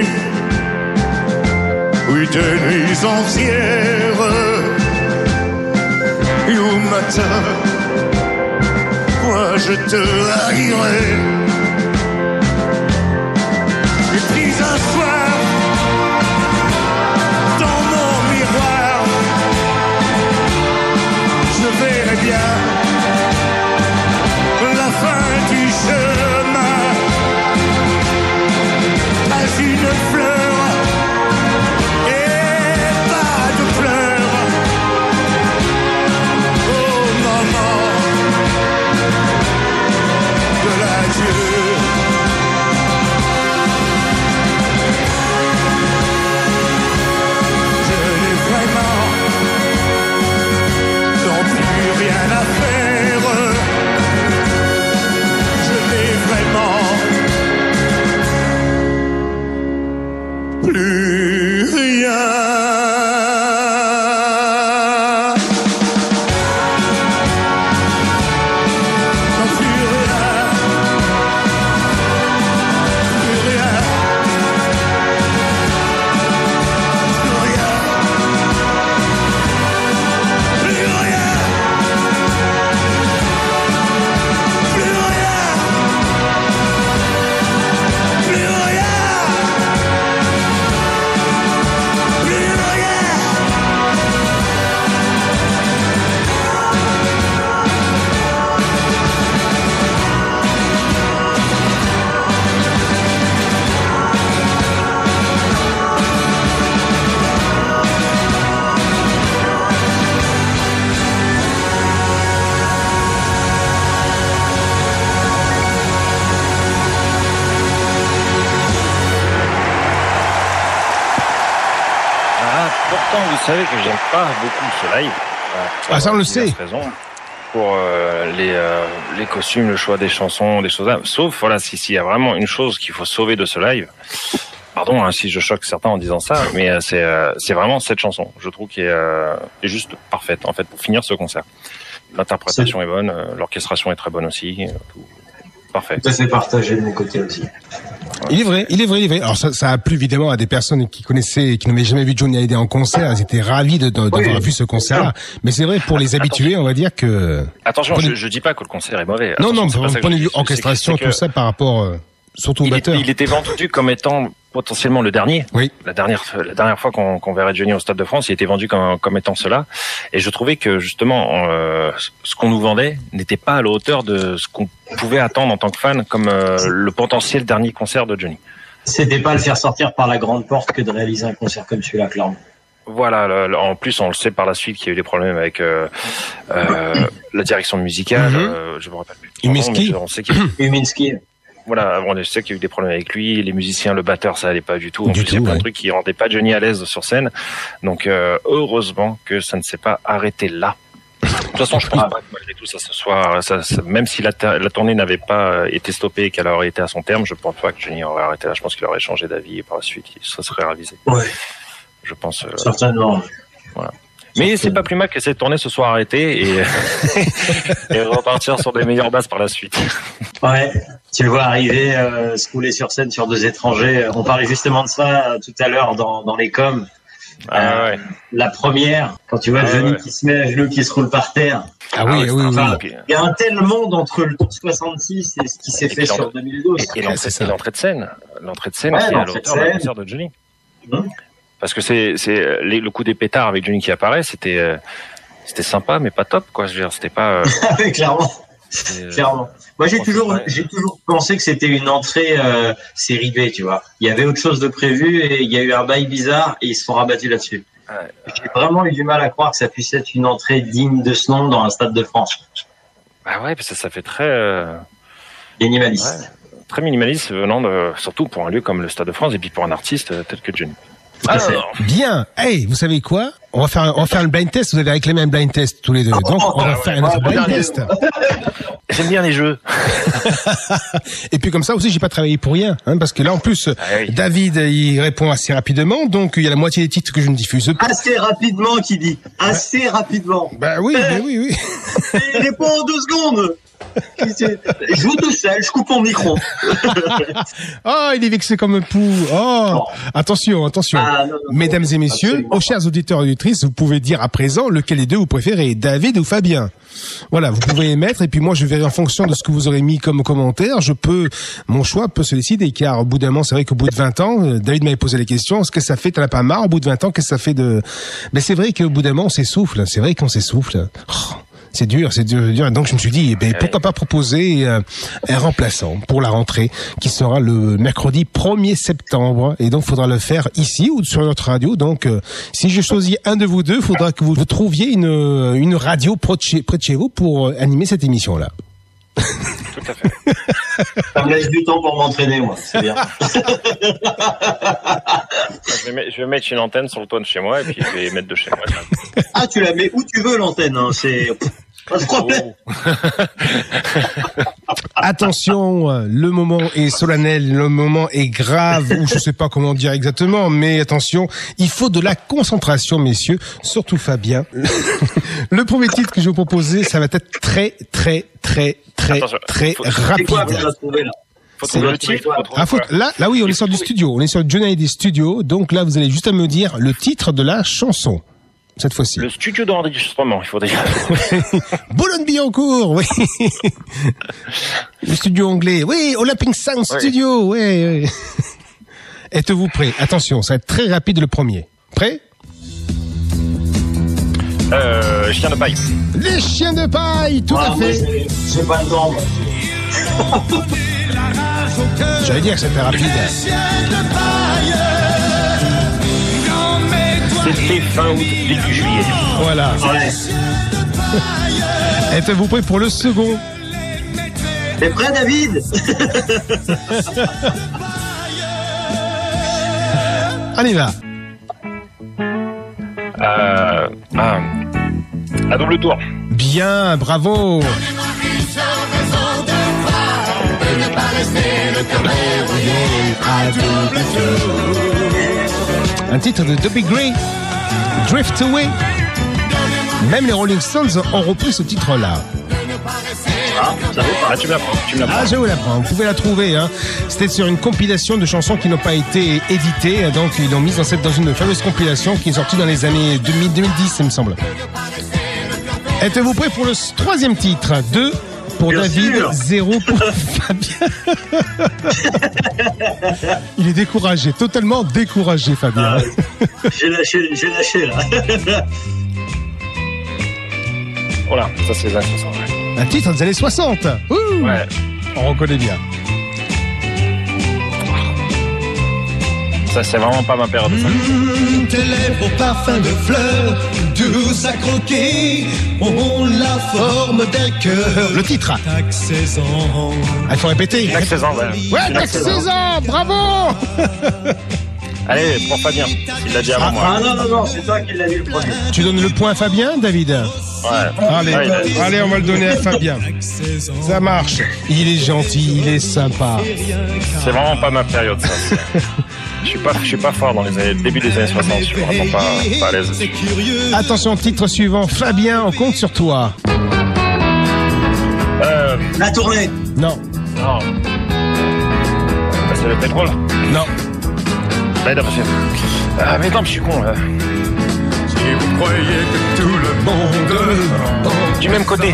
oui, de nuits entières. Et au matin, moi je te haïrai. Et puis un soir, dans mon miroir, je verrai bien la fin du chemin. Pas une fleur et pas de pleurs. Au moment de l'adieu. Je n'ai vraiment non plus rien à faire. Je n'ai vraiment plus rien. Non, plus rien. Plus rien. Plus rien. Plus rien. Plus rien. Plus rien. Plus rien. Ah, pourtant, vous savez que j'aime pas beaucoup ce live. Ah, ça, on le sait. Raison. Pour les costumes, le choix des chansons, des choses là. Sauf, voilà, s'il y a vraiment une chose qu'il faut sauver de ce live, pardon hein, si je choque certains en disant ça, mais c'est vraiment cette chanson. Je trouve qu'elle est juste parfaite, en fait, pour finir ce concert. L'interprétation est bonne, l'orchestration est très bonne aussi. Tout parfait. Ça s'est partagé de mon côté aussi. Il est vrai. Alors ça a plu évidemment à des personnes qui connaissaient, qui n'avaient jamais vu Johnny Hallyday en concert. Ils étaient ravis d'avoir vu ce concert-là. Mais c'est vrai, pour les habitués, on va dire que... Attention, je dis pas que le concert est mauvais. Non, Attention, non, point de vue orchestration, tout ça par rapport... surtout au batteur. Il était vendu comme étant potentiellement le dernier. Oui. La dernière fois qu'on verrait Johnny au Stade de France, il était vendu comme étant cela. Et je trouvais que justement, ce qu'on nous vendait n'était pas à la hauteur de ce qu'on pouvait attendre en tant que fan comme le potentiel dernier concert de Johnny. C'était pas le faire sortir par la grande porte que de réaliser un concert comme celui-là, clairement. Voilà, en plus on le sait par la suite qu'il y a eu des problèmes avec la direction musicale, je me rappelle plus. Uminski. On sait qu'il y a... Uminski. Voilà, on sait qu'il y a eu des problèmes avec lui, les musiciens, le batteur, ça allait pas du tout. En plus, il y a plein de trucs qui rendaient pas Johnny à l'aise sur scène. Donc heureusement que ça ne s'est pas arrêté là. De toute façon, je pense pas que malgré tout ça se soit, même si la tournée n'avait pas été stoppée et qu'elle aurait été à son terme, je pense pas que Johnny aurait arrêté là. Je pense qu'il aurait changé d'avis et par la suite, ça serait ravisé. Ouais. Je pense. Certainement. Voilà. Mais c'est pas plus mal que cette tournée se soit arrêtée et repartir sur des meilleures bases par la suite. Ouais, tu le vois arriver, se rouler sur scène sur deux étrangers. On parlait justement de ça tout à l'heure dans les coms. Ouais. La première, quand tu vois Johnny qui se met à genoux, qui se roule par terre. Oui. Il y a un tel monde entre le Tour 66 et ce qui s'est fait sur 2012. Et l'entrée de scène. L'entrée de scène qui est à la hauteur du concert de Johnny. Parce que le coup des pétards avec Johnny qui apparaît, c'était sympa, mais pas top, quoi. Je veux dire, c'était pas. Oui, clairement. Clairement. Moi, j'ai toujours pensé que c'était une entrée série B, tu vois. Il y avait autre chose de prévu et il y a eu un bail bizarre et ils se sont rabattus là-dessus. Ouais. J'ai vraiment eu du mal à croire que ça puisse être une entrée digne de ce nom dans un Stade de France. Bah ouais, parce que ça fait très minimaliste. Ouais, très minimaliste venant surtout pour un lieu comme le Stade de France et puis pour un artiste tel que Johnny. Alors, bien. Hey, vous savez quoi? On va faire un blind test. Vous avez réclamé un blind test tous les deux. Donc, on va faire un autre blind test. J'aime bien les jeux. Et puis comme ça aussi, j'ai pas travaillé pour rien, hein, parce que là en plus, David il répond assez rapidement, donc il y a la moitié des titres que je ne diffuse pas. Assez rapidement, qui dit assez rapidement. Bah oui, oui. Il répond en 2 secondes. Je joue tout seul, je coupe mon micro. Oh, il est vexé comme un pou. Oh, attention. Mesdames et messieurs, absolument. Aux chers auditeurs et auditrices, vous pouvez dire à présent lequel des deux vous préférez, David ou Fabien. Voilà, vous pouvez émettre et puis moi je verrai en fonction de ce que vous aurez mis comme commentaire. Mon choix peut se décider, car au bout d'un moment, c'est vrai qu'au bout de 20 ans, David m'avait posé la question, est-ce que ça fait, t'en as pas marre au bout de 20 ans, qu'est-ce que ça fait de... Mais c'est vrai qu'au bout d'un moment, on s'essouffle. C'est vrai qu'on s'essouffle. C'est dur. Donc je me suis dit, pourquoi pas proposer un remplaçant pour la rentrée qui sera le mercredi 1er septembre. Et donc il faudra le faire ici ou sur notre radio. Donc si je choisis un de vous deux, il faudra que vous trouviez une radio près de chez vous pour animer cette émission-là. Tout à fait. Ça me laisse du temps pour m'entraîner, moi. C'est bien. Je vais mettre une antenne sur le toit de chez moi et puis je vais mettre de chez moi. Ah, tu la mets où tu veux, l'antenne, hein. C'est pas de problème. Attention, le moment est solennel, le moment est grave, ou je sais pas comment dire exactement, mais attention, il faut de la concentration, messieurs, surtout Fabien. Le premier titre que je vais vous proposer, ça va être très rapide. Faut trouver le titre. Là oui, on est sur du studio, on est sur Johnny des studios, donc là vous allez juste à me dire le titre de la chanson. Cette fois-ci. Le studio d'enregistrement, il faudrait dire. Boulogne-Billancourt, oui. Le studio anglais, oui. Olympic Sound Studio, oui. Êtes-vous prêts? Attention, ça va être très rapide le premier. Prêt? Chiens de paille. Les chiens de paille, tout à fait. J'ai pas le temps. J'allais dire que c'était rapide. C'était fin août, début juillet. Voilà. Ouais. Êtes-vous prêts pour le second? T'es prêt, David? On y va. À double tour. Bien, bravo. Un titre de Dobby Gray, Drift Away. Même les Rolling Stones ont repris ce titre-là. Tu me l'apprends. Ah, je vous l'apprends. Vous pouvez la trouver. Hein. C'était sur une compilation de chansons qui n'ont pas été éditées. Donc, ils l'ont mise dans une fameuse compilation qui est sortie dans les années 2010, il me semble. Êtes-vous prêts pour le troisième titre? 2 pour bien David, sûr. 0 pour Fabien. Il est découragé, totalement découragé, Fabien. J'ai lâché là. Voilà, ça c'est les années 60. Un titre des années 60. Ouh, ouais. On reconnaît bien. Ça, c'est vraiment pas ma période. Tes lèvres au parfum de fleurs, douce à croquer, ont la forme d'un cœur. Le titre. Tac 16 ans. Ah, il faut répéter. Tac 16 ans, ouais. Ouais, Tac 16 ans, bravo. Allez, pour Fabien, il l'a dit avant moi. Ah non, c'est toi qui l'as dit le premier. Tu donnes le point à Fabien, David? Ouais. Allez, on va le donner à Fabien. Ça marche. Il est gentil, il est sympa. C'est vraiment pas ma période, ça. Je suis pas fort dans les début des années 60. Je suis vraiment pas à l'aise. Attention, titre suivant. Fabien, on compte sur toi. La tournée. Non. C'est le pétrole. Non. Mais non, je suis con là. Si vous croyez que tout le monde du même côté.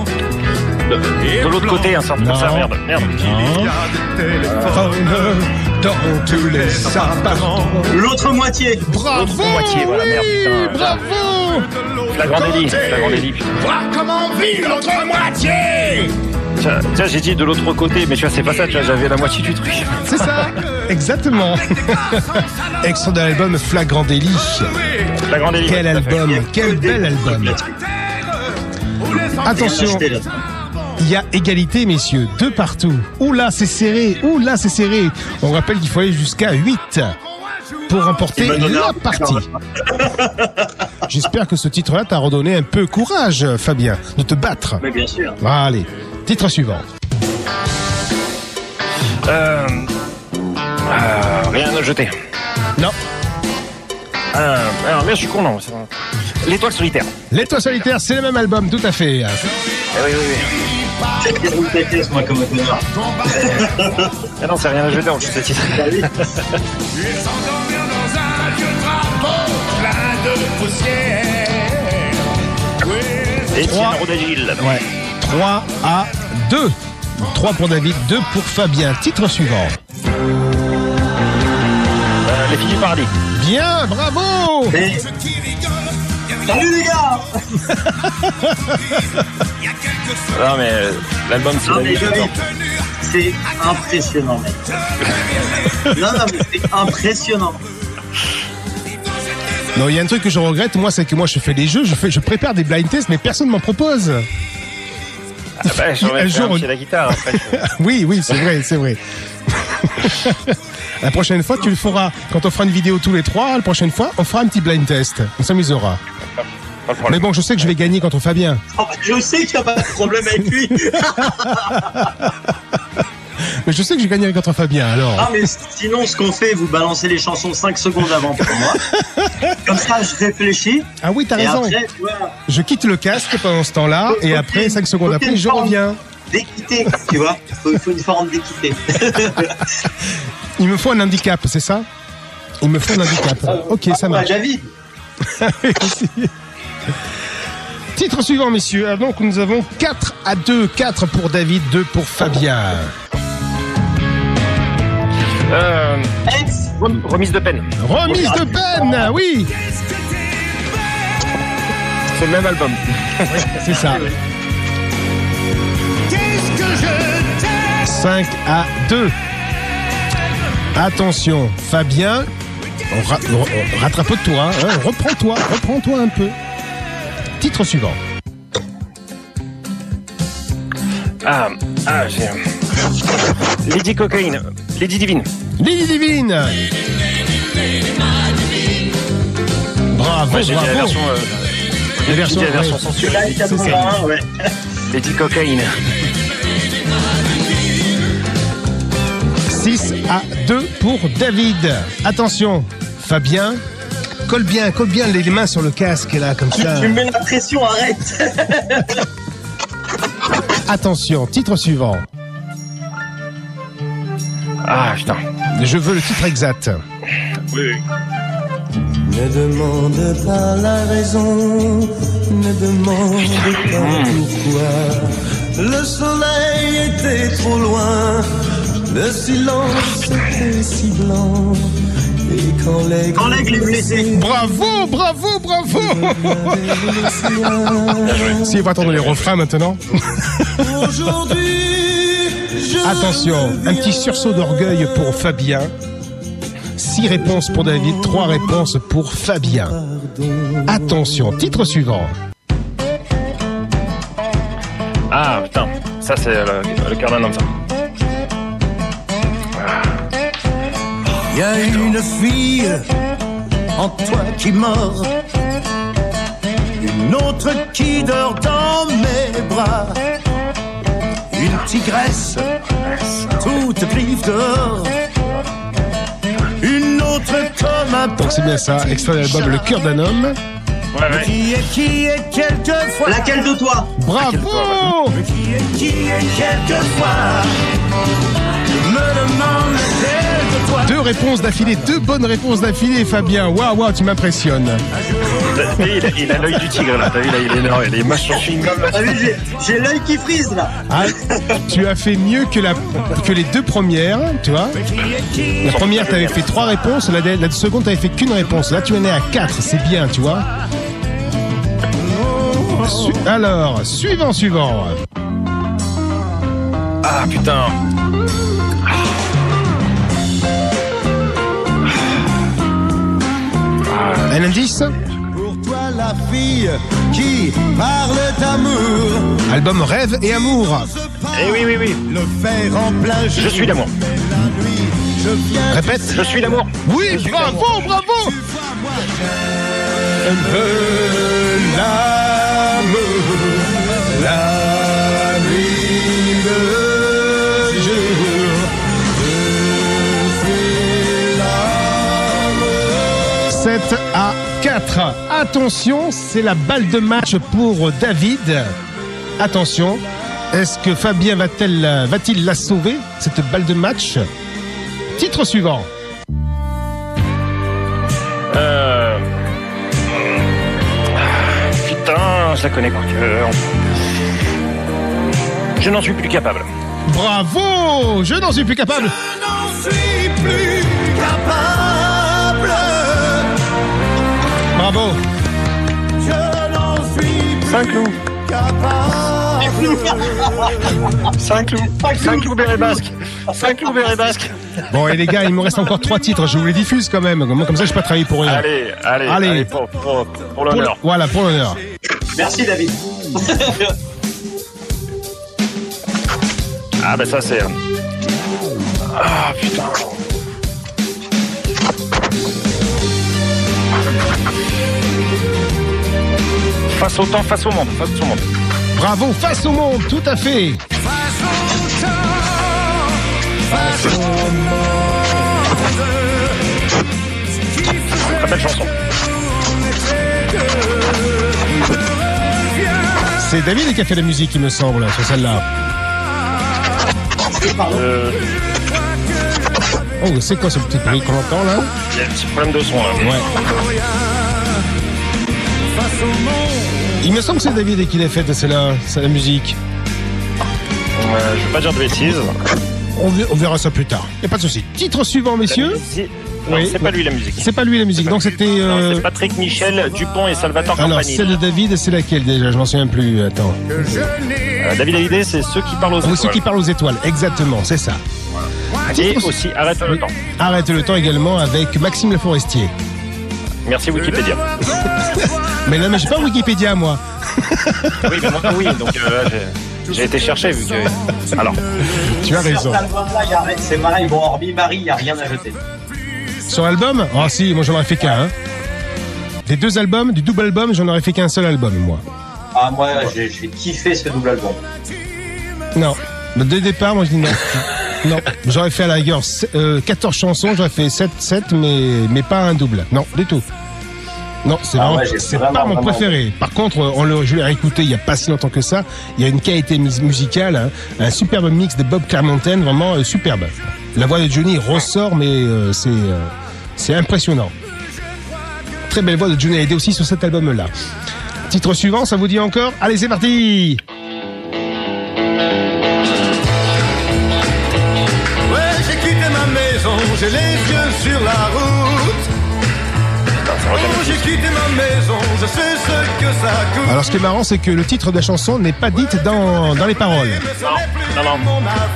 De l'autre côté, un certain. Ça, merde. Il y a des téléphones dans tous les apparents. L'autre moitié. Bravo. L'autre moitié, voilà, merde, putain. Bravo. Flagrant délit, putain. Vois comment vit l'autre moitié. Tiens, j'ai dit de l'autre côté, mais tu vois, c'est pas ça, tu vois, j'avais la moitié du truc. C'est ça, exactement. Extrait de l'album Flagrant délit. Flagrant délit. Quel album, quel bel album. Attention, il y a égalité, messieurs, 2 partout. Ouh là, c'est serré, On rappelle qu'il faut aller jusqu'à 8 pour remporter la partie. J'espère que ce titre-là t'a redonné un peu courage, Fabien, de te battre. Mais bien sûr. Allez, titre suivant. Rien à jeter. Non. Alors, merde, je suis con, non. L'Étoile solitaire. L'Étoile solitaire, c'est le même album, tout à fait. Oui. J'ai déroulé ta caisse, moi, comme un connard. Ah non, c'est rien à jeter en juste ce titre. Etienne Rodagil. Ouais. 3 à 2. 3 pour David, 2 pour Fabien. Titre suivant. Les filles du paradis. Bien, bravo. Salut les gars. Non mais l'album c'est impressionnant, mec. Non, mais c'est impressionnant. Non, il y a un truc que je regrette, moi, c'est que moi je fais des jeux, je prépare des blind tests, mais personne ne m'en propose. J'aurais fait un pied à la guitare après. Oui, c'est vrai. La prochaine fois, tu le feras. Quand on fera une vidéo tous les 3, la prochaine fois, on fera un petit blind test. On s'amusera. Mais bon, je sais que je vais gagner contre Fabien. Je sais qu'il n'y a pas de problème avec lui. Mais je sais que je gagnerai contre Fabien, alors. Ah, mais sinon, ce qu'on fait, vous balancez les chansons 5 secondes avant pour moi. Comme ça, je réfléchis. Ah oui, t'as raison. Après, je quitte le casque pendant ce temps-là, et après, 5 secondes après, je reviens. D'équité, tu vois. Il faut une forme d'équité. Il me faut un handicap, c'est ça? Il me faut un handicap. Ok, ça marche. David. Titre suivant, messieurs. Donc, nous avons 4 à 2. 4 pour David, 2 pour Fabien. Remise de peine. Remise de peine, oui. C'est le même album. Oui, c'est ça. 5 à 2. Attention, Fabien, rattrape-toi, hein, reprends-toi un peu. Titre suivant. J'ai... Lady Cocaine. Lady Divine. Lady Divine. Bravo, ouais, j'ai bravo. La version sensuelle. Ouais. Lady Cocaine. 6 à 2 pour David. Attention, Fabien, colle bien les mains sur le casque là, comme ça. Tu me mets la pression, arrête. Attention, titre suivant. Ah putain. Je veux le titre exact. Oui. Ne demande pas la raison, ne demande pas pourquoi. Le soleil était trop loin, le silence était si blanc. Et quand l'aigle est blessé. Bravo. Si on va attendre les refrains maintenant. Attention, un petit sursaut d'orgueil pour Fabien. 6 réponses pour David, 3 réponses pour Fabien. Attention, titre suivant. Ah putain, ça c'est le cœur d'un homme, ça. Il y a une fille en toi qui mord, une autre qui dort dans mes bras, une tigresse toute vive dehors, une autre comme un... Donc c'est bien ça, extrait de l'album Le Cœur d'un Homme. Ouais. Qui est quelquefois... Laquelle de toi? Bravo. Qui est quelquefois... Je me demande 2 réponses d'affilée, 2 bonnes réponses d'affilée, Fabien. Waouh, tu m'impressionnes. Il a l'œil du tigre là, t'as vu là, il est énorme, il est mâche sur chewing-gum. T'as vu, j'ai l'œil qui frise là. Ah, tu as fait mieux que les 2 premières, tu vois. La première, t'avais fait 3 réponses, la seconde, t'avais fait qu'une réponse. Là, tu en es à 4, c'est bien, tu vois. Alors, suivant. Ah putain. Un indice ? Pour toi la fille qui parle d'amour. Album Rêve et Amour. Eh oui. Le faire en plein jour. Je suis l'amour. Répète. Je suis l'amour. Oui, bravo. Un peu l'amour, la nuit de jour. Je suis l'amour. 7-4. Attention, c'est la balle de match pour David. Attention, est-ce que Fabien va-t-il la sauver, cette balle de match? Titre suivant. Putain, je la connais par cœur. Je n'en suis plus capable. Bravo! Je n'en suis plus capable. Je n'en suis plus capable. Bravo. Je n'en suis plus Saint-Cloud. capable. Saint-Cloud béret basque. Saint-Cloud béret basque. Bon, et les gars, il me reste encore 3 titres. Je vous les diffuse quand même. Comme ça, je n'ai pas travaillé pour rien. Allez, pour l'honneur. Voilà, pour l'honneur. Merci David. Ah bah ça c'est... Ah putain. Face au temps, face au monde. Bravo, face au monde, tout à fait. Très belle chanson. C'est David qui a fait la musique, il me semble, sur celle-là. Oh, c'est quoi ce petit bruit qu'on entend là? Il y a un petit problème de son là. Ouais. Il me semble que c'est David qui l'a fait celle-là, c'est la musique. Je vais pas dire de bêtises. On verra ça plus tard. Y a pas de souci. Titre suivant, messieurs. Non, Oui. c'est pas lui la musique. C'est pas lui la musique. Donc c'était. Non, c'est Patrick Michel, Dupont et Salvatore Alors Campanile. celle de David, c'est laquelle déjà? Je m'en souviens plus. Attends. David Hallyday, c'est ceux qui parlent aux étoiles. Ceux qui parlent aux étoiles. Exactement, c'est ça. Et aussi Arrête le temps. Arrête le temps également avec Maxime Le Forestier. Merci Wikipédia. Mais là, mais j'ai pas Wikipédia moi. Oui, mais moi oui. Donc j'ai été chercher vu que. Alors. Tu as raison. Sur cet album-là, c'est pareil. Bon, hormis Marie, il n'y a rien à jeter. Sur l'album? Ah si, moi j'en aurais fait qu'un. Hein. Des 2 albums, du double album, j'en aurais fait qu'un seul album, moi. Ah, moi, j'ai kiffé ce double album. Non. Dès le départ, moi je dis non. Non. J'aurais fait à la rigueur 14 chansons, j'aurais fait 7, mais pas un double. Non, du tout. Non, c'est pas mon préféré. Par contre, je l'ai réécouté il n'y a pas si longtemps que ça. Il y a une qualité musicale, hein, un superbe mix de Bob Clearmountain, vraiment superbe. La voix de Johnny ressort, mais c'est impressionnant. Très belle voix de Johnny Hallyday aussi sur cet album-là. Titre suivant, ça vous dit encore? Allez, c'est parti! Ouais, j'ai quitté ma maison, j'ai les yeux sur la route. Oh, j'ai quitté ma maison, je sais ce que ça coûte. Alors ce qui est marrant, c'est que le titre de la chanson n'est pas dite dans les paroles. Non.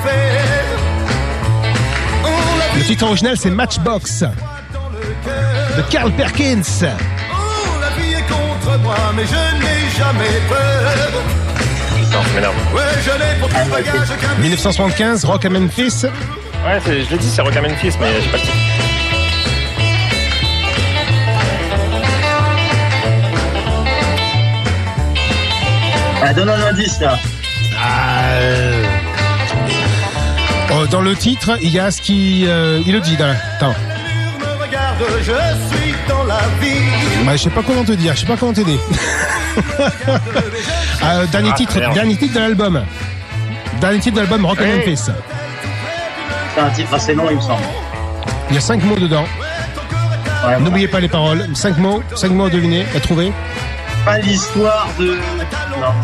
Le titre original, c'est Matchbox de Carl Perkins. Oh, la vie est contre moi, mais je n'ai jamais peur. Putain, ça m'énerve. Ouais, je n'ai pour tout bagage qu'un 1975, Rock à Memphis. Ouais, je l'ai dit, c'est Rock à Memphis, mais j'ai pas le titre. Ah, donne un indice là. Dans le titre, il y a ce qui... il le dit, là. Attends. me regarde, je suis dans la vie. Bah, je sais pas comment te dire, je sais pas comment t'aider. Dernier titre de l'album. Dernier titre de l'album Rock à Memphis. C'est un titre assez long, il me semble. Il y a 5 mots dedans. Ouais, N'oubliez pas les paroles. 5 mots à deviner, à trouver. Pas l'histoire de... Non.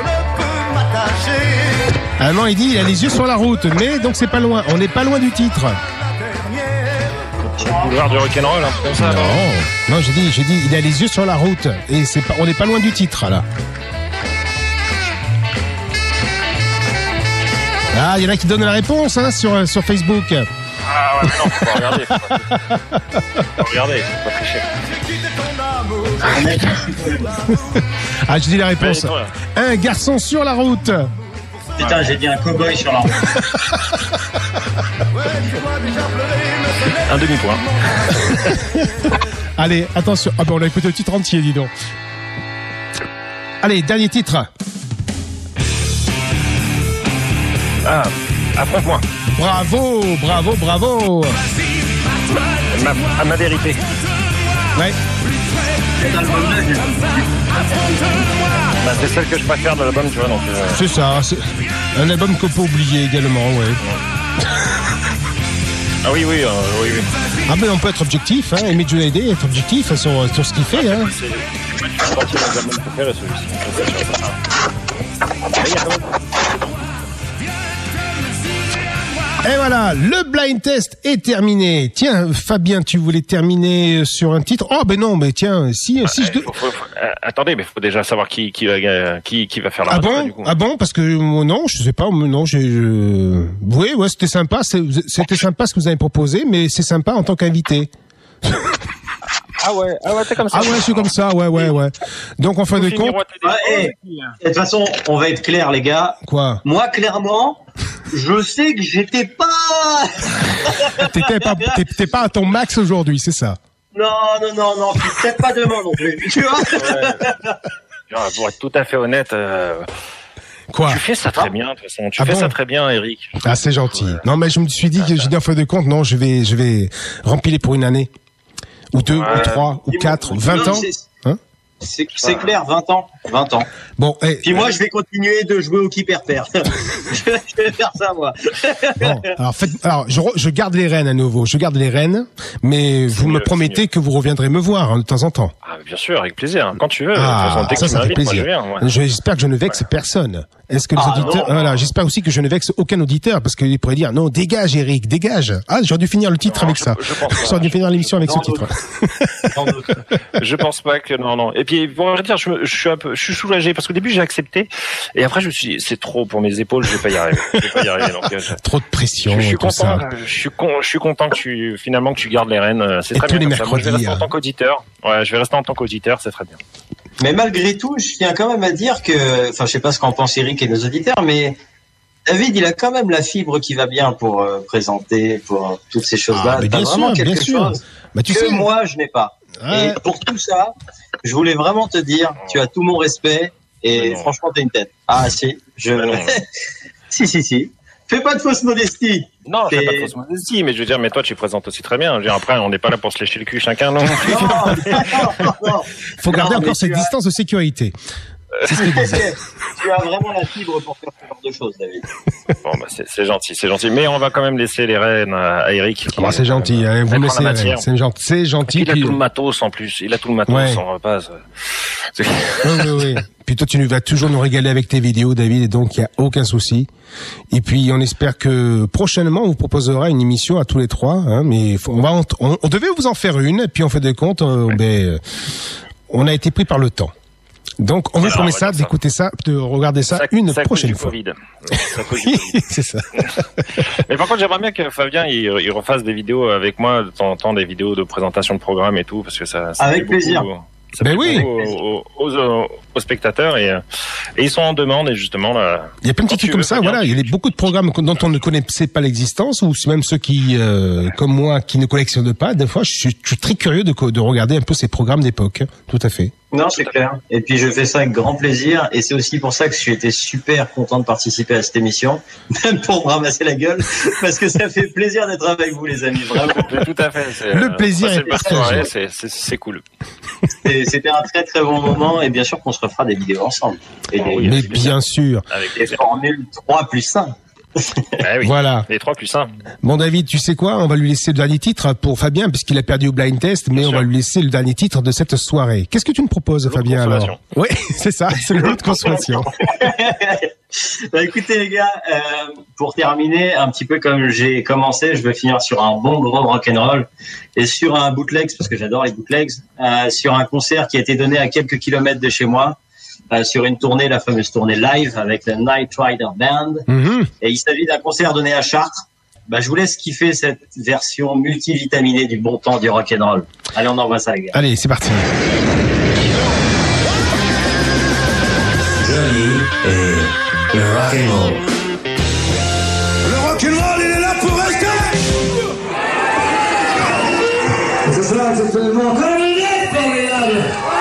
Ah non, il dit, il a les yeux sur la route, mais donc c'est pas loin. On n'est pas loin du titre. Le boulevard du rock'n'roll, un peu comme ça. Non, j'ai dit, il a les yeux sur la route. Et c'est pas, on n'est pas loin du titre, là. Ah, il y en a qui donnent la réponse, hein, sur Facebook. Ah ouais, non, faut pas regarder. Faut regarder, faut pas tricher. Ah, je dis la réponse. Un garçon sur la route. Putain, j'ai dit un cow-boy sur la route. Un demi-point. Allez, attention. Ah ben, on a écouté le titre entier, dis donc. Allez, dernier titre. Ah, affronte-moi. Bravo. À ma vérité. Ouais. Bah, c'est celle que je préfère de l'album, tu vois. Donc, C'est ça. C'est un album qu'on peut oublier également, ouais. Ah oui. Ah ben on peut être objectif, hein. Aimer Johnny Hallyday, être objectif sur ce qu'il fait, hein. C'est parti de mes albums préférés, celui-ci. Et voilà, le blind test est terminé. Tiens, Fabien, tu voulais terminer sur un titre. Oh ben non, mais tiens, si je... Attendez, mais il faut déjà savoir qui va faire la bon du coup. Ah bon, parce que non, je sais pas, non, Oui, ouais, c'était sympa, c'était sympa ce que vous avez proposé, mais c'est sympa en tant qu'invité. Ah ouais, t'es comme ça. Ah ouais, je suis comme ça, ouais. Donc en fin de compte... De toute façon, on va être clair, les gars. Quoi? Moi, clairement, je sais que j'étais pas... T'étais pas à ton max aujourd'hui, c'est ça? Non, peut-être pas demain non plus, tu vois. Ouais. Pour être tout à fait honnête... Quoi? Tu fais ça très bien, de toute façon. Tu fais ça très bien, Eric. Ah, c'est gentil. Non, mais je me suis dit que j'ai dit en fin de compte, non, je vais remplir pour une année. Ou 2, ou 3, ou 4, 20 ans. Hein? C'est clair, 20 ans. Bon, puis moi, je vais continuer de jouer au qui perd. Je vais faire ça, moi. Bon, alors je garde les rênes à nouveau. Je garde les rênes, mais vous me promettez que vous reviendrez me voir, hein, de temps en temps. Ah, bien sûr, avec plaisir. Quand tu veux. Ah, dès que ça fait plaisir. J'espère que je ne vexe personne. Est-ce que les auditeurs... Voilà, j'espère aussi que je ne vexe aucun auditeur, parce qu'ils pourraient dire, non, dégage, Eric, dégage. Ah, j'aurais dû finir le titre avec ça. J'aurais dû finir l'émission avec ce titre. Je pense pas que... Non. Et puis, pour dire, je suis soulagé, parce qu'au début, j'ai accepté, et après, je me suis dit, c'est trop pour mes épaules, je vais pas y arriver. Donc, trop de pression, je suis tout content, ça. Je suis content que tu gardes les rênes. C'est très bien. Moi, je vais rester en tant qu'auditeur. Ouais, je vais rester en tant qu'auditeur, c'est très bien. Mais malgré tout, je tiens quand même à dire que, enfin, je sais pas ce qu'en pense Eric et nos auditeurs, mais David, il a quand même la fibre qui va bien pour présenter, pour toutes ces choses-là. Mais bien sûr, bien sûr. Bah, tu sais, moi, je n'ai pas. Ouais. Et pour tout ça, je voulais vraiment te dire, tu as tout mon respect et franchement, t'es une tête. Ah, si, si. Fais pas de fausse modestie. Non, fais pas de fausse modestie, mais je veux dire, mais toi, tu présentes aussi très bien. Je veux dire, après, on n'est pas là pour se lécher le cul chacun, non. Non. Faut garder encore cette distance de sécurité. C'est ce qu'il disait. Tu as vraiment la fibre pour faire ce genre de choses, David. Bon, bah, c'est gentil. Mais on va quand même laisser les rênes à Eric. Ah, c'est gentil, hein, vous me laissez les rênes. C'est gentil. Il a tout le matos en plus. Il a tout le matos en repas. Oui. Puis toi, tu vas toujours nous régaler avec tes vidéos, David, et donc il n'y a aucun souci. Et puis, on espère que prochainement, on vous proposera une émission à tous les trois, hein, mais on devait vous en faire une, et puis on fait des comptes, on a été pris par le temps. Donc, on vous promet ça, d'écouter ça, de regarder ça une prochaine fois. C'est ça. Mais par contre, j'aimerais bien que Fabien, il refasse des vidéos avec moi, de temps en temps, des vidéos de présentation de programme et tout, parce que ça avec plaisir. Ça plaît aux spectateurs et ils sont en demande et justement là. Il y a plein de trucs comme ça, voilà. Il y a beaucoup de programmes dont on ne connaissait pas l'existence ou même ceux qui, comme moi, qui ne collectionnent pas. Des fois, je suis très curieux de regarder un peu ces programmes d'époque. Tout à fait. Non, c'est clair. Et puis je fais ça avec grand plaisir et c'est aussi pour ça que j'ai été super content de participer à cette émission, même pour me ramasser la gueule, parce que ça fait plaisir d'être avec vous, les amis. Vraiment. Tout à fait. Le plaisir est partagé. C'est cool. C'était un très très bon moment et bien sûr qu'on se refera des vidéos ensemble. Mais bien sûr. Avec les formules 3+1. Bah oui. Voilà. Les 3 plus 1. Bon David, tu sais quoi? On va lui laisser le dernier titre pour Fabien, puisqu'il a perdu au blind test, mais on va lui laisser le dernier titre de cette soirée. Qu'est-ce que tu nous proposes, Fabien, alors? Oui, c'est ça, c'est le lot de consolation. Bah, écoutez les gars, pour terminer, un petit peu comme j'ai commencé, je veux finir sur un bon gros rock'n'roll et sur un bootlegs, parce que j'adore les bootlegs, sur un concert qui a été donné à quelques kilomètres de chez moi, sur une tournée, la fameuse tournée live avec le Night Rider Band. Et il s'agit d'un concert donné à Chartres. Bah, je vous laisse kiffer cette version multivitaminée du bon temps du rock'n'roll. Allez, on envoie ça les gars. Allez, c'est parti. Johnny et le rock'n'roll. Le rock'n'roll, il est là pour rester. Ce soir, c'est seulement comme il est formidable.